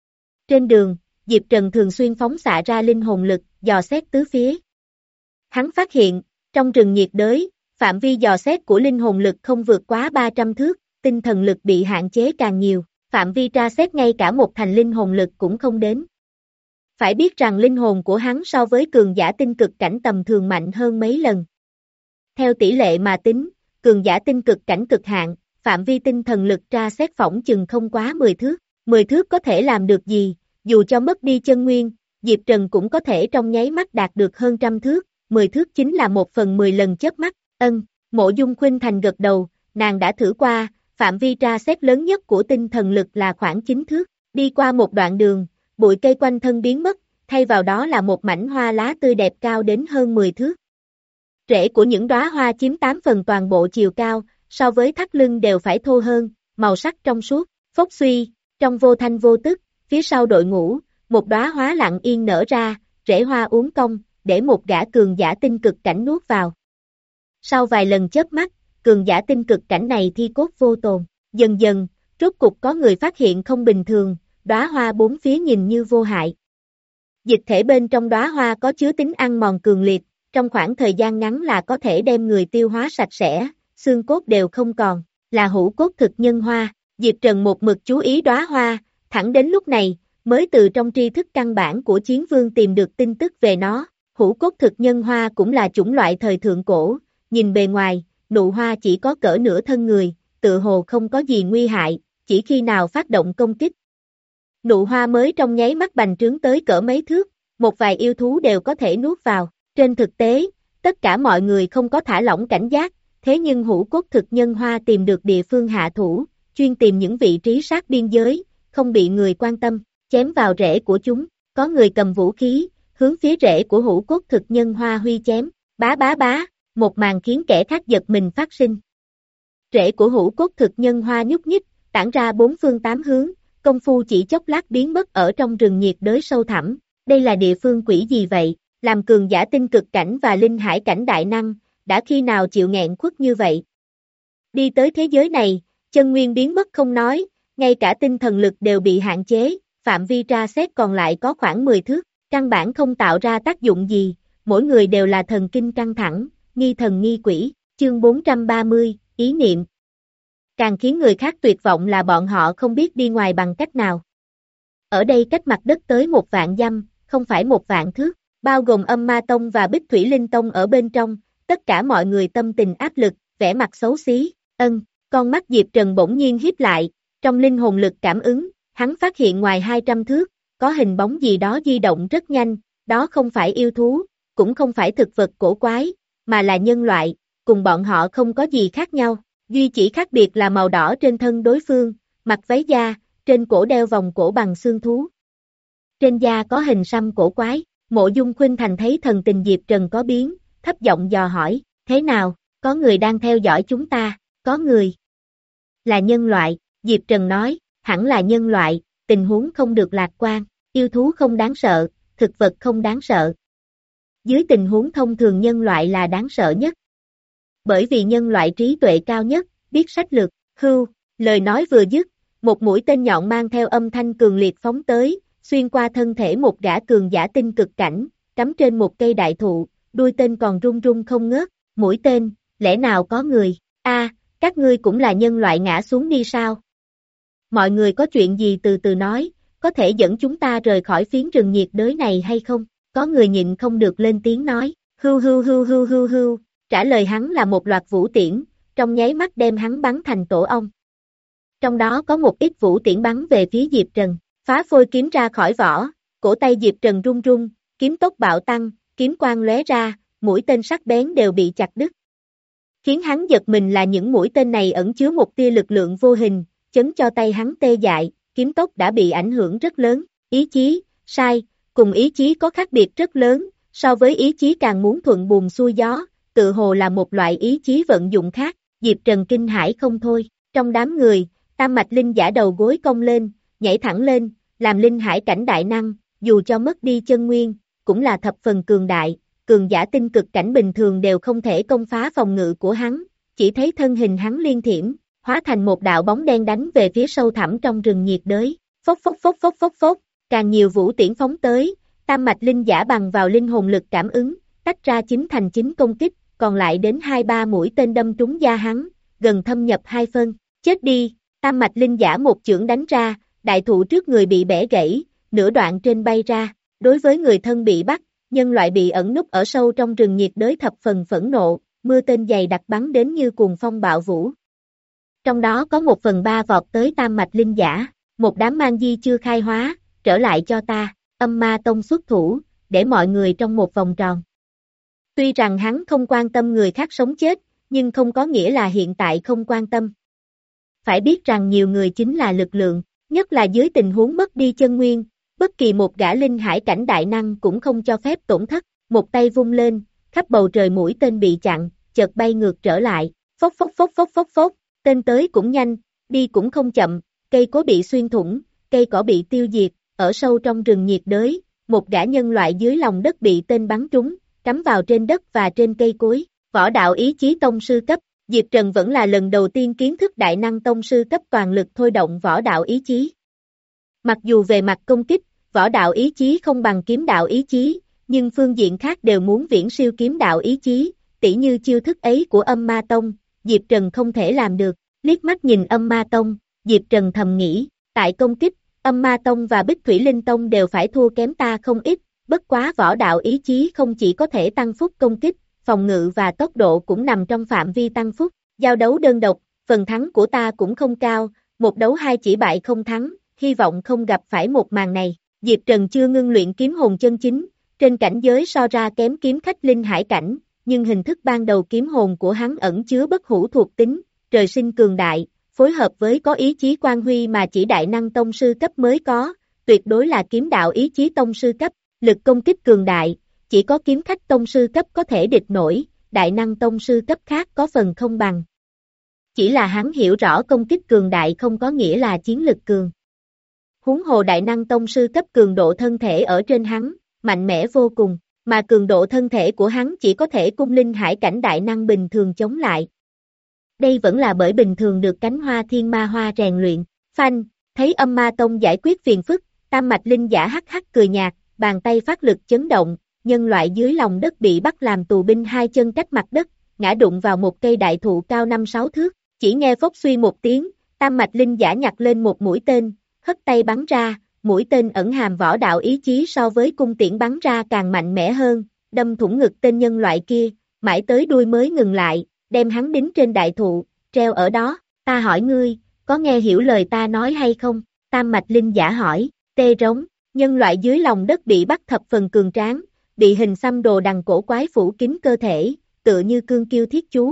Trên đường, Diệp Trần thường xuyên phóng xạ ra linh hồn lực, dò xét tứ phía. Hắn phát hiện, trong rừng nhiệt đới, phạm vi dò xét của linh hồn lực không vượt quá ba trăm thước, tinh thần lực bị hạn chế càng nhiều, phạm vi tra xét ngay cả một thành linh hồn lực cũng không đến. Phải biết rằng linh hồn của hắn so với cường giả tinh cực cảnh tầm thường mạnh hơn mấy lần. Theo tỷ lệ mà tính, cường giả tinh cực cảnh cực hạn, phạm vi tinh thần lực tra xét phỏng chừng không quá mười thước, mười thước có thể làm được gì, dù cho mất đi chân nguyên, Diệp Trần cũng có thể trong nháy mắt đạt được hơn trăm thước, mười thước chính là một phần mười lần chớp mắt, ân, Mộ Dung Khuynh Thành gật đầu, nàng đã thử qua, phạm vi tra xét lớn nhất của tinh thần lực là khoảng chín thước, đi qua một đoạn đường, bụi cây quanh thân biến mất, thay vào đó là một mảnh hoa lá tươi đẹp cao đến hơn mười thước. Rễ của những đóa hoa chiếm tám phần toàn bộ chiều cao, so với thắt lưng đều phải thô hơn, màu sắc trong suốt, phốc suy, trong vô thanh vô tức, phía sau đội ngũ, một đóa hoa lặng yên nở ra, rễ hoa uốn cong, để một gã cường giả tinh cực cảnh nuốt vào. Sau vài lần chớp mắt, cường giả tinh cực cảnh này thi cốt vô tồn, dần dần, rốt cục có người phát hiện không bình thường, đóa hoa bốn phía nhìn như vô hại. Dịch thể bên trong đóa hoa có chứa tính ăn mòn cường liệt, trong khoảng thời gian ngắn là có thể đem người tiêu hóa sạch sẽ, xương cốt đều không còn, là hữu cốt thực nhân hoa. Diệp Trần một mực chú ý đóa hoa, thẳng đến lúc này, mới từ trong tri thức căn bản của Chiến Vương tìm được tin tức về nó. Hữu cốt thực nhân hoa cũng là chủng loại thời thượng cổ, nhìn bề ngoài, nụ hoa chỉ có cỡ nửa thân người, tự hồ không có gì nguy hại, chỉ khi nào phát động công kích. Nụ hoa mới trong nháy mắt bành trướng tới cỡ mấy thước, một vài yêu thú đều có thể nuốt vào. Trên thực tế, tất cả mọi người không có thả lỏng cảnh giác, thế nhưng hữu cốt thực nhân hoa tìm được địa phương hạ thủ, chuyên tìm những vị trí sát biên giới, không bị người quan tâm, chém vào rễ của chúng. Có người cầm vũ khí, hướng phía rễ của hữu cốt thực nhân hoa huy chém, bá bá bá, một màn khiến kẻ khác giật mình phát sinh. Rễ của hữu cốt thực nhân hoa nhúc nhích, tản ra bốn phương tám hướng, công phu chỉ chốc lát biến mất ở trong rừng nhiệt đới sâu thẳm. Đây là địa phương quỷ gì vậy? Làm cường giả tinh cực cảnh và linh hải cảnh đại năng, đã khi nào chịu nghẹn khuất như vậy? Đi tới thế giới này, chân nguyên biến mất không nói, ngay cả tinh thần lực đều bị hạn chế, phạm vi tra xét còn lại có khoảng mười thước, căn bản không tạo ra tác dụng gì, mỗi người đều là thần kinh căng thẳng, nghi thần nghi quỷ. Chương bốn trăm ba mươi, ý niệm. Càng khiến người khác tuyệt vọng là bọn họ không biết đi ngoài bằng cách nào. Ở đây cách mặt đất tới một vạn dặm, không phải một vạn thước, bao gồm Âm Ma Tông và Bích Thủy Linh Tông ở bên trong, tất cả mọi người tâm tình áp lực, vẻ mặt xấu xí. Ân, con mắt Diệp Trần bỗng nhiên híp lại, trong linh hồn lực cảm ứng, hắn phát hiện ngoài hai trăm thước, có hình bóng gì đó di động rất nhanh, đó không phải yêu thú, cũng không phải thực vật cổ quái, mà là nhân loại, cùng bọn họ không có gì khác nhau, duy chỉ khác biệt là màu đỏ trên thân đối phương, mặc váy da, trên cổ đeo vòng cổ bằng xương thú. Trên da có hình xăm cổ quái. Mộ Dung Khuynh Thành thấy thần tình Diệp Trần có biến, thấp giọng dò hỏi, thế nào, có người đang theo dõi chúng ta, có người. Là nhân loại, Diệp Trần nói, hẳn là nhân loại, tình huống không được lạc quan, yêu thú không đáng sợ, thực vật không đáng sợ. Dưới tình huống thông thường nhân loại là đáng sợ nhất. Bởi vì nhân loại trí tuệ cao nhất, biết sách lược, hưu, lời nói vừa dứt, một mũi tên nhọn mang theo âm thanh cường liệt phóng tới, xuyên qua thân thể một gã cường giả tinh cực cảnh, cắm trên một cây đại thụ, đuôi tên còn rung rung không ngớt, mũi tên, lẽ nào có người, a, các ngươi cũng là nhân loại ngã xuống đi sao? Mọi người có chuyện gì từ từ nói, có thể dẫn chúng ta rời khỏi phiến rừng nhiệt đới này hay không? Có người nhịn không được lên tiếng nói, hưu hưu hưu hưu hưu hưu, trả lời hắn là một loạt vũ tiễn, trong nháy mắt đem hắn bắn thành tổ ong. Trong đó có một ít vũ tiễn bắn về phía Diệp Trần. Phá phôi kiếm ra khỏi vỏ, cổ tay Diệp Trần run run, kiếm tốc bạo tăng, kiếm quang lóe ra, mũi tên sắc bén đều bị chặt đứt. Khiến hắn giật mình là những mũi tên này ẩn chứa một tia lực lượng vô hình, chấn cho tay hắn tê dại, kiếm tốc đã bị ảnh hưởng rất lớn. Ý chí, sai, cùng ý chí có khác biệt rất lớn, so với ý chí càng muốn thuận buồm xuôi gió, tự hồ là một loại ý chí vận dụng khác. Diệp Trần kinh hãi không thôi, trong đám người, Tam Mạch Linh giả đầu gối cong lên, nhảy thẳng lên, làm linh hải cảnh đại năng, dù cho mất đi chân nguyên, cũng là thập phần cường đại, cường giả tinh cực cảnh bình thường đều không thể công phá phòng ngự của hắn, chỉ thấy thân hình hắn liên thiểm, hóa thành một đạo bóng đen đánh về phía sâu thẳm trong rừng nhiệt đới, phốc phốc phốc phốc phốc phốc, càng nhiều vũ tiễn phóng tới, Tam Mạch Linh giả bằng vào linh hồn lực cảm ứng, tách ra chính thành chính công kích, còn lại đến hai ba mũi tên đâm trúng da hắn, gần thâm nhập hai phân, chết đi, Tam Mạch Linh giả một chưởng đánh ra, đại thụ trước người bị bẻ gãy, nửa đoạn trên bay ra, đối với người thân bị bắt, nhân loại bị ẩn núp ở sâu trong rừng nhiệt đới thập phần phẫn nộ, mưa tên dày đặc bắn đến như cuồng phong bạo vũ. Trong đó có một phần ba vọt tới Tam Mạch Linh giả, một đám mang di chưa khai hóa, trở lại cho ta, Âm Ma Tông xuất thủ, để mọi người trong một vòng tròn. Tuy rằng hắn không quan tâm người khác sống chết, nhưng không có nghĩa là hiện tại không quan tâm. Phải biết rằng nhiều người chính là lực lượng, nhất là dưới tình huống mất đi chân nguyên, bất kỳ một gã linh hải cảnh đại năng cũng không cho phép tổn thất, một tay vung lên, khắp bầu trời mũi tên bị chặn, chợt bay ngược trở lại, phốc phốc phốc phốc phốc phốc, tên tới cũng nhanh, đi cũng không chậm, cây cối bị xuyên thủng, cây cỏ bị tiêu diệt, ở sâu trong rừng nhiệt đới, một gã nhân loại dưới lòng đất bị tên bắn trúng, cắm vào trên đất và trên cây cối, võ đạo ý chí tông sư cấp. Diệp Trần vẫn là lần đầu tiên kiến thức đại năng tông sư cấp toàn lực thôi động võ đạo ý chí. Mặc dù về mặt công kích, võ đạo ý chí không bằng kiếm đạo ý chí, nhưng phương diện khác đều muốn viễn siêu kiếm đạo ý chí, tỉ như chiêu thức ấy của Âm Ma Tông, Diệp Trần không thể làm được. liếc mắt nhìn Âm Ma Tông, Diệp Trần thầm nghĩ, tại công kích, Âm Ma Tông và Bích Thủy Linh Tông đều phải thua kém ta không ít, bất quá võ đạo ý chí không chỉ có thể tăng phúc công kích, phòng ngự và tốc độ cũng nằm trong phạm vi tăng phúc, giao đấu đơn độc, phần thắng của ta cũng không cao, một đấu hai chỉ bại không thắng, hy vọng không gặp phải một màn này. Diệp Trần chưa ngưng luyện kiếm hồn chân chính, trên cảnh giới so ra kém kiếm khách linh hải cảnh, nhưng hình thức ban đầu kiếm hồn của hắn ẩn chứa bất hủ thuộc tính, trời sinh cường đại, phối hợp với có ý chí quan huy mà chỉ đại năng tông sư cấp mới có, tuyệt đối là kiếm đạo ý chí tông sư cấp, lực công kích cường đại, chỉ có kiếm khách tông sư cấp có thể địch nổi, đại năng tông sư cấp khác có phần không bằng. Chỉ là hắn hiểu rõ công kích cường đại không có nghĩa là chiến lực cường. Huống hồ đại năng tông sư cấp cường độ thân thể ở trên hắn, mạnh mẽ vô cùng, mà cường độ thân thể của hắn chỉ có thể cung linh hải cảnh đại năng bình thường chống lại. Đây vẫn là bởi bình thường được cánh hoa thiên ma hoa rèn luyện. Phanh, thấy Âm Ma Tông giải quyết phiền phức, Tam Mạch Linh giả hắc hắc cười nhạt, bàn tay phát lực chấn động, nhân loại dưới lòng đất bị bắt làm tù binh hai chân cách mặt đất, ngã đụng vào một cây đại thụ cao năm sáu thước, chỉ nghe phốc suy một tiếng, Tam Mạch Linh giả nhặt lên một mũi tên, hất tay bắn ra, mũi tên ẩn hàm võ đạo ý chí so với cung tiễn bắn ra càng mạnh mẽ hơn, đâm thủng ngực tên nhân loại kia, mãi tới đuôi mới ngừng lại, đem hắn đính trên đại thụ, treo ở đó, ta hỏi ngươi, có nghe hiểu lời ta nói hay không? Tam Mạch Linh giả hỏi, tê rống, nhân loại dưới lòng đất bị bắt thập phần cường tráng, bị hình xăm đồ đằng cổ quái phủ kín cơ thể, tựa như cương kiêu thiết chú.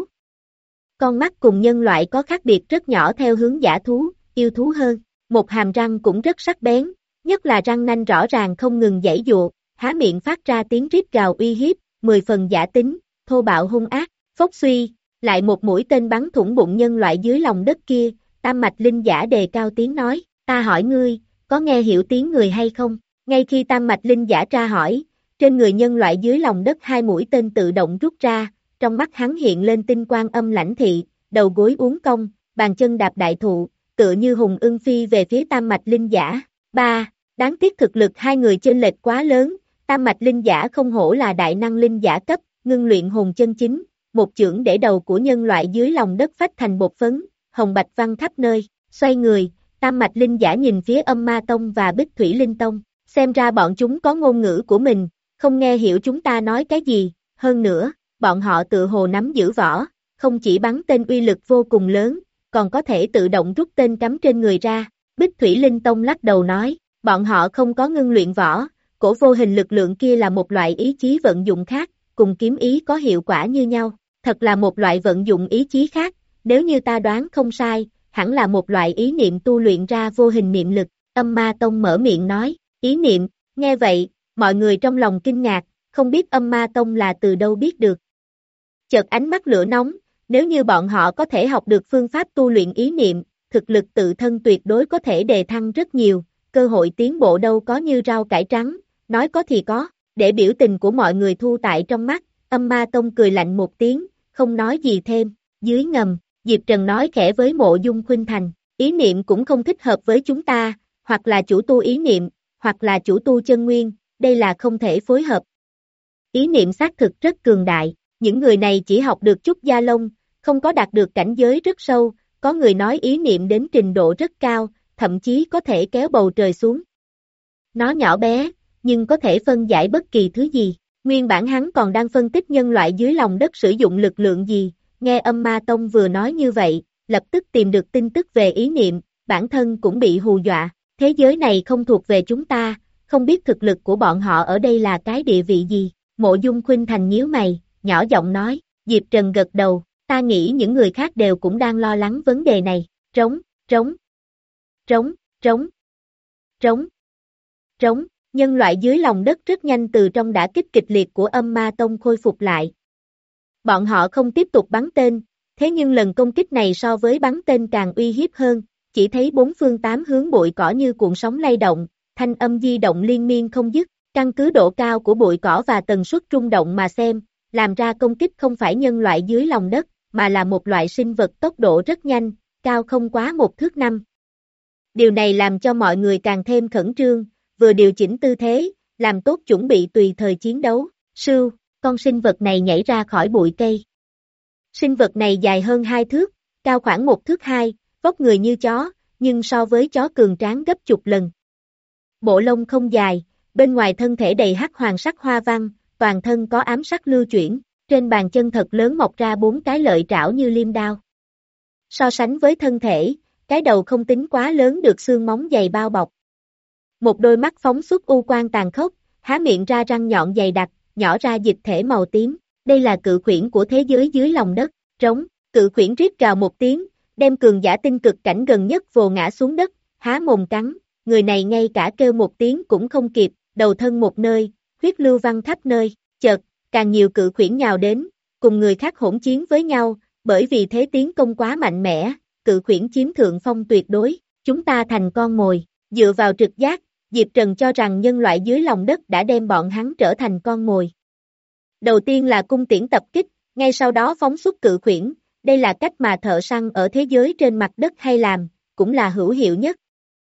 Con mắt cùng nhân loại có khác biệt rất nhỏ theo hướng giả thú, yêu thú hơn, một hàm răng cũng rất sắc bén, nhất là răng nanh rõ ràng không ngừng giãy giụa, há miệng phát ra tiếng rít gào uy hiếp, mười phần giả tính, thô bạo hung ác, phốc suy, lại một mũi tên bắn thủng bụng nhân loại dưới lòng đất kia, Tam Mạch Linh giả đề cao tiếng nói, ta hỏi ngươi, có nghe hiểu tiếng người hay không? Ngay khi Tam Mạch Linh giả tra hỏi, trên người nhân loại dưới lòng đất hai mũi tên tự động rút ra, trong mắt hắn hiện lên tinh quang âm lãnh thị, đầu gối uốn cong, bàn chân đạp đại thụ, tựa như hùng ưng phi về phía Tam Mạch Linh giả. ba. Đáng tiếc thực lực hai người chênh lệch quá lớn, Tam Mạch Linh giả không hổ là đại năng linh giả cấp, ngưng luyện hồn chân chính, một chưởng để đầu của nhân loại dưới lòng đất phách thành bột phấn, hồng bạch văng khắp nơi, xoay người, Tam Mạch Linh giả nhìn phía Âm Ma Tông và Bích Thủy Linh Tông, xem ra bọn chúng có ngôn ngữ của mình, không nghe hiểu chúng ta nói cái gì, hơn nữa, bọn họ tự hồ nắm giữ võ, không chỉ bắn tên uy lực vô cùng lớn, còn có thể tự động rút tên cắm trên người ra, Bích Thủy Linh Tông lắc đầu nói, bọn họ không có ngưng luyện võ, cổ vô hình lực lượng kia là một loại ý chí vận dụng khác, cùng kiếm ý có hiệu quả như nhau, thật là một loại vận dụng ý chí khác, nếu như ta đoán không sai, hẳn là một loại ý niệm tu luyện ra vô hình niệm lực, Âm Ma Tông mở miệng nói, ý niệm, nghe vậy, mọi người trong lòng kinh ngạc, không biết Âm Ma Tông là từ đâu biết được. Chợt ánh mắt lửa nóng, nếu như bọn họ có thể học được phương pháp tu luyện ý niệm, thực lực tự thân tuyệt đối có thể đề thăng rất nhiều, cơ hội tiến bộ đâu có như rau cải trắng, nói có thì có, để biểu tình của mọi người thu tại trong mắt, Âm Ma Tông cười lạnh một tiếng, không nói gì thêm, dưới ngầm, Diệp Trần nói khẽ với Mộ Dung Khuynh Thành, ý niệm cũng không thích hợp với chúng ta, hoặc là chủ tu ý niệm, hoặc là chủ tu chân nguyên, đây là không thể phối hợp. Ý niệm xác thực rất cường đại, những người này chỉ học được chút gia lông, không có đạt được cảnh giới rất sâu, có người nói ý niệm đến trình độ rất cao, thậm chí có thể kéo bầu trời xuống. Nó nhỏ bé, nhưng có thể phân giải bất kỳ thứ gì. Nguyên bản hắn còn đang phân tích nhân loại dưới lòng đất sử dụng lực lượng gì, nghe Âm Ma Tông vừa nói như vậy, lập tức tìm được tin tức về ý niệm, bản thân cũng bị hù dọa. Thế giới này không thuộc về chúng ta, không biết thực lực của bọn họ ở đây là cái địa vị gì. Mộ Dung Khuynh Thành nhíu mày, nhỏ giọng nói, Diệp Trần gật đầu, ta nghĩ những người khác đều cũng đang lo lắng vấn đề này. Trống, trống, trống, trống, trống, trống, nhân loại dưới lòng đất rất nhanh từ trong đả kích kịch liệt của Âm Ma Tông khôi phục lại. Bọn họ không tiếp tục bắn tên, thế nhưng lần công kích này so với bắn tên càng uy hiếp hơn, chỉ thấy bốn phương tám hướng bụi cỏ như cuộn sóng lay động, thanh âm di động liên miên không dứt, căn cứ độ cao của bụi cỏ và tần suất rung động mà xem, làm ra công kích không phải nhân loại dưới lòng đất, mà là một loại sinh vật tốc độ rất nhanh, cao không quá một thước năm. Điều này làm cho mọi người càng thêm khẩn trương, vừa điều chỉnh tư thế, làm tốt chuẩn bị tùy thời chiến đấu. Sưu, con sinh vật này nhảy ra khỏi bụi cây. Sinh vật này dài hơn hai thước, cao khoảng một thước hai, vóc người như chó, nhưng so với chó cường tráng gấp chục lần. Bộ lông không dài, bên ngoài thân thể đầy hắc hoàng sắc hoa văn, toàn thân có ám sắc lưu chuyển, trên bàn chân thật lớn mọc ra bốn cái lợi trảo như liêm đao. So sánh với thân thể, cái đầu không tính quá lớn được xương móng dày bao bọc. Một đôi mắt phóng xuất u quang tàn khốc, há miệng ra răng nhọn dày đặc, nhỏ ra dịch thể màu tím. Đây là cự khuyển của thế giới dưới lòng đất. Trống, cự khuyển rít gào một tiếng, đem cường giả tinh cực cảnh gần nhất vồ ngã xuống đất, há mồm cắn. Người này ngay cả kêu một tiếng cũng không kịp, đầu thân một nơi, huyết lưu văng khắp nơi. Chợt, càng nhiều cự khuyển nhào đến, cùng người khác hỗn chiến với nhau, bởi vì thế tiến công quá mạnh mẽ, cự khuyển chiếm thượng phong tuyệt đối. Chúng ta thành con mồi. Dựa vào trực giác, Diệp Trần cho rằng nhân loại dưới lòng đất đã đem bọn hắn trở thành con mồi. Đầu tiên là cung tiễn tập kích, ngay sau đó phóng xuất cự khuyển, đây là cách mà thợ săn ở thế giới trên mặt đất hay làm, cũng là hữu hiệu nhất.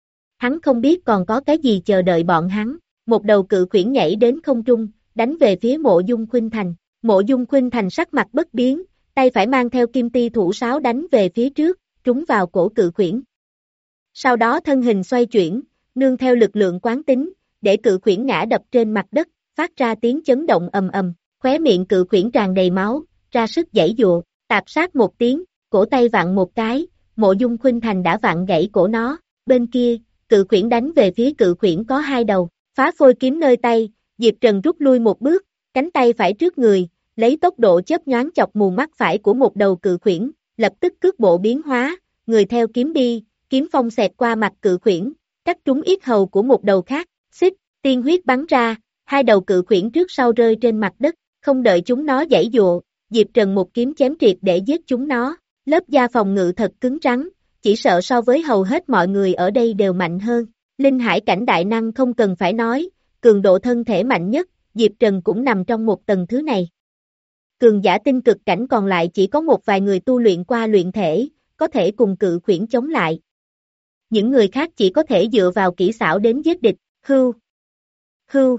Hắn không biết còn có cái gì chờ đợi bọn hắn, một đầu cự khuyển nhảy đến không trung, đánh về phía Mộ Dung Khuynh Thành. Mộ Dung Khuynh Thành sắc mặt bất biến, tay phải mang theo kim ti thủ sáo đánh về phía trước, trúng vào cổ cự khuyển. Sau đó thân hình xoay chuyển, nương theo lực lượng quán tính, để cự khuyển ngã đập trên mặt đất, phát ra tiếng chấn động ầm ầm, khóe miệng cự khuyển tràn đầy máu, ra sức giãy giụa, tạp sát một tiếng, cổ tay vặn một cái, Mộ Dung Khuynh Thành đã vặn gãy cổ nó. Bên kia, cự khuyển đánh về phía cự khuyển có hai đầu, phá phôi kiếm nơi tay, Diệp Trần rút lui một bước, cánh tay phải trước người, lấy tốc độ chớp nhoáng chọc mù mắt phải của một đầu cự khuyển, lập tức cước bộ biến hóa, người theo kiếm đi, kiếm phong xẹt qua mặt cự khuyển, cắt trúng yết hầu của một đầu khác, xích, tiên huyết bắn ra, hai đầu cự khuyển trước sau rơi trên mặt đất, không đợi chúng nó giãy giụa, Diệp Trần một kiếm chém triệt để giết chúng nó, lớp da phòng ngự thật cứng rắn, chỉ sợ so với hầu hết mọi người ở đây đều mạnh hơn. Linh hải cảnh đại năng không cần phải nói, cường độ thân thể mạnh nhất, Diệp Trần cũng nằm trong một tầng thứ này. Cường giả tinh cực cảnh còn lại chỉ có một vài người tu luyện qua luyện thể, có thể cùng cự khuyển chống lại. Những người khác chỉ có thể dựa vào kỹ xảo đến giết địch, hưu, hưu,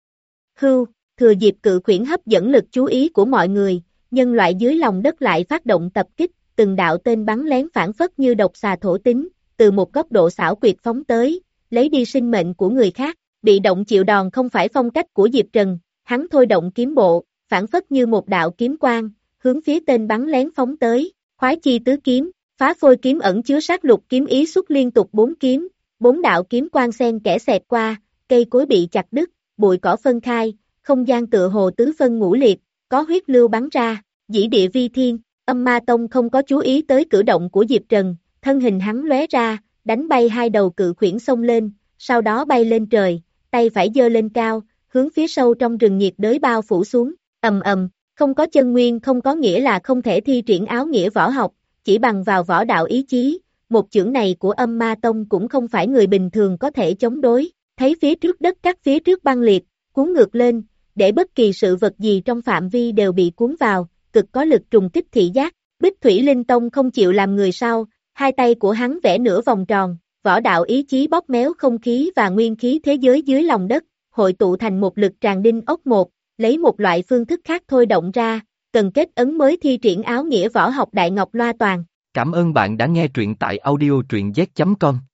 hưu, thừa dịp cự khuyển hấp dẫn lực chú ý của mọi người, nhân loại dưới lòng đất lại phát động tập kích, từng đạo tên bắn lén phản phất như độc xà thổ tính, từ một góc độ xảo quyệt phóng tới, lấy đi sinh mệnh của người khác. Bị động chịu đòn không phải phong cách của Diệp Trần, hắn thôi động kiếm bộ, phản phất như một đạo kiếm quang, hướng phía tên bắn lén phóng tới, khoái chi tứ kiếm, phá phôi kiếm ẩn chứa sát lục kiếm ý xuất liên tục bốn kiếm, bốn đạo kiếm quang xen kẽ xẹt qua, cây cối bị chặt đứt, bụi cỏ phân khai, không gian tựa hồ tứ phân ngũ liệt, có huyết lưu bắn ra, dĩ địa vi thiên, Âm Ma Tông không có chú ý tới cử động của Diệp Trần, thân hình hắn lóe ra, đánh bay hai đầu cự khuyển xông lên, sau đó bay lên trời, tay phải giơ lên cao, hướng phía sâu trong rừng nhiệt đới bao phủ xuống, ầm ầm, không có chân nguyên không có nghĩa là không thể thi triển áo nghĩa võ học, chỉ bằng vào võ đạo ý chí, một chưởng này của Âm Ma Tông cũng không phải người bình thường có thể chống đối, thấy phía trước đất cắt phía trước băng liệt, cuốn ngược lên, để bất kỳ sự vật gì trong phạm vi đều bị cuốn vào, cực có lực trùng kích thị giác. Bích Thủy Linh Tông không chịu làm người sau, hai tay của hắn vẽ nửa vòng tròn, võ đạo ý chí bóp méo không khí và nguyên khí thế giới dưới lòng đất, hội tụ thành một lực tràng đinh ốc một, lấy một loại phương thức khác thôi động ra, cần kết ấn mới thi triển áo nghĩa võ học Đại Ngọc Loa Toàn. Cảm ơn bạn đã nghe truyện tại audio truyện z chấm com.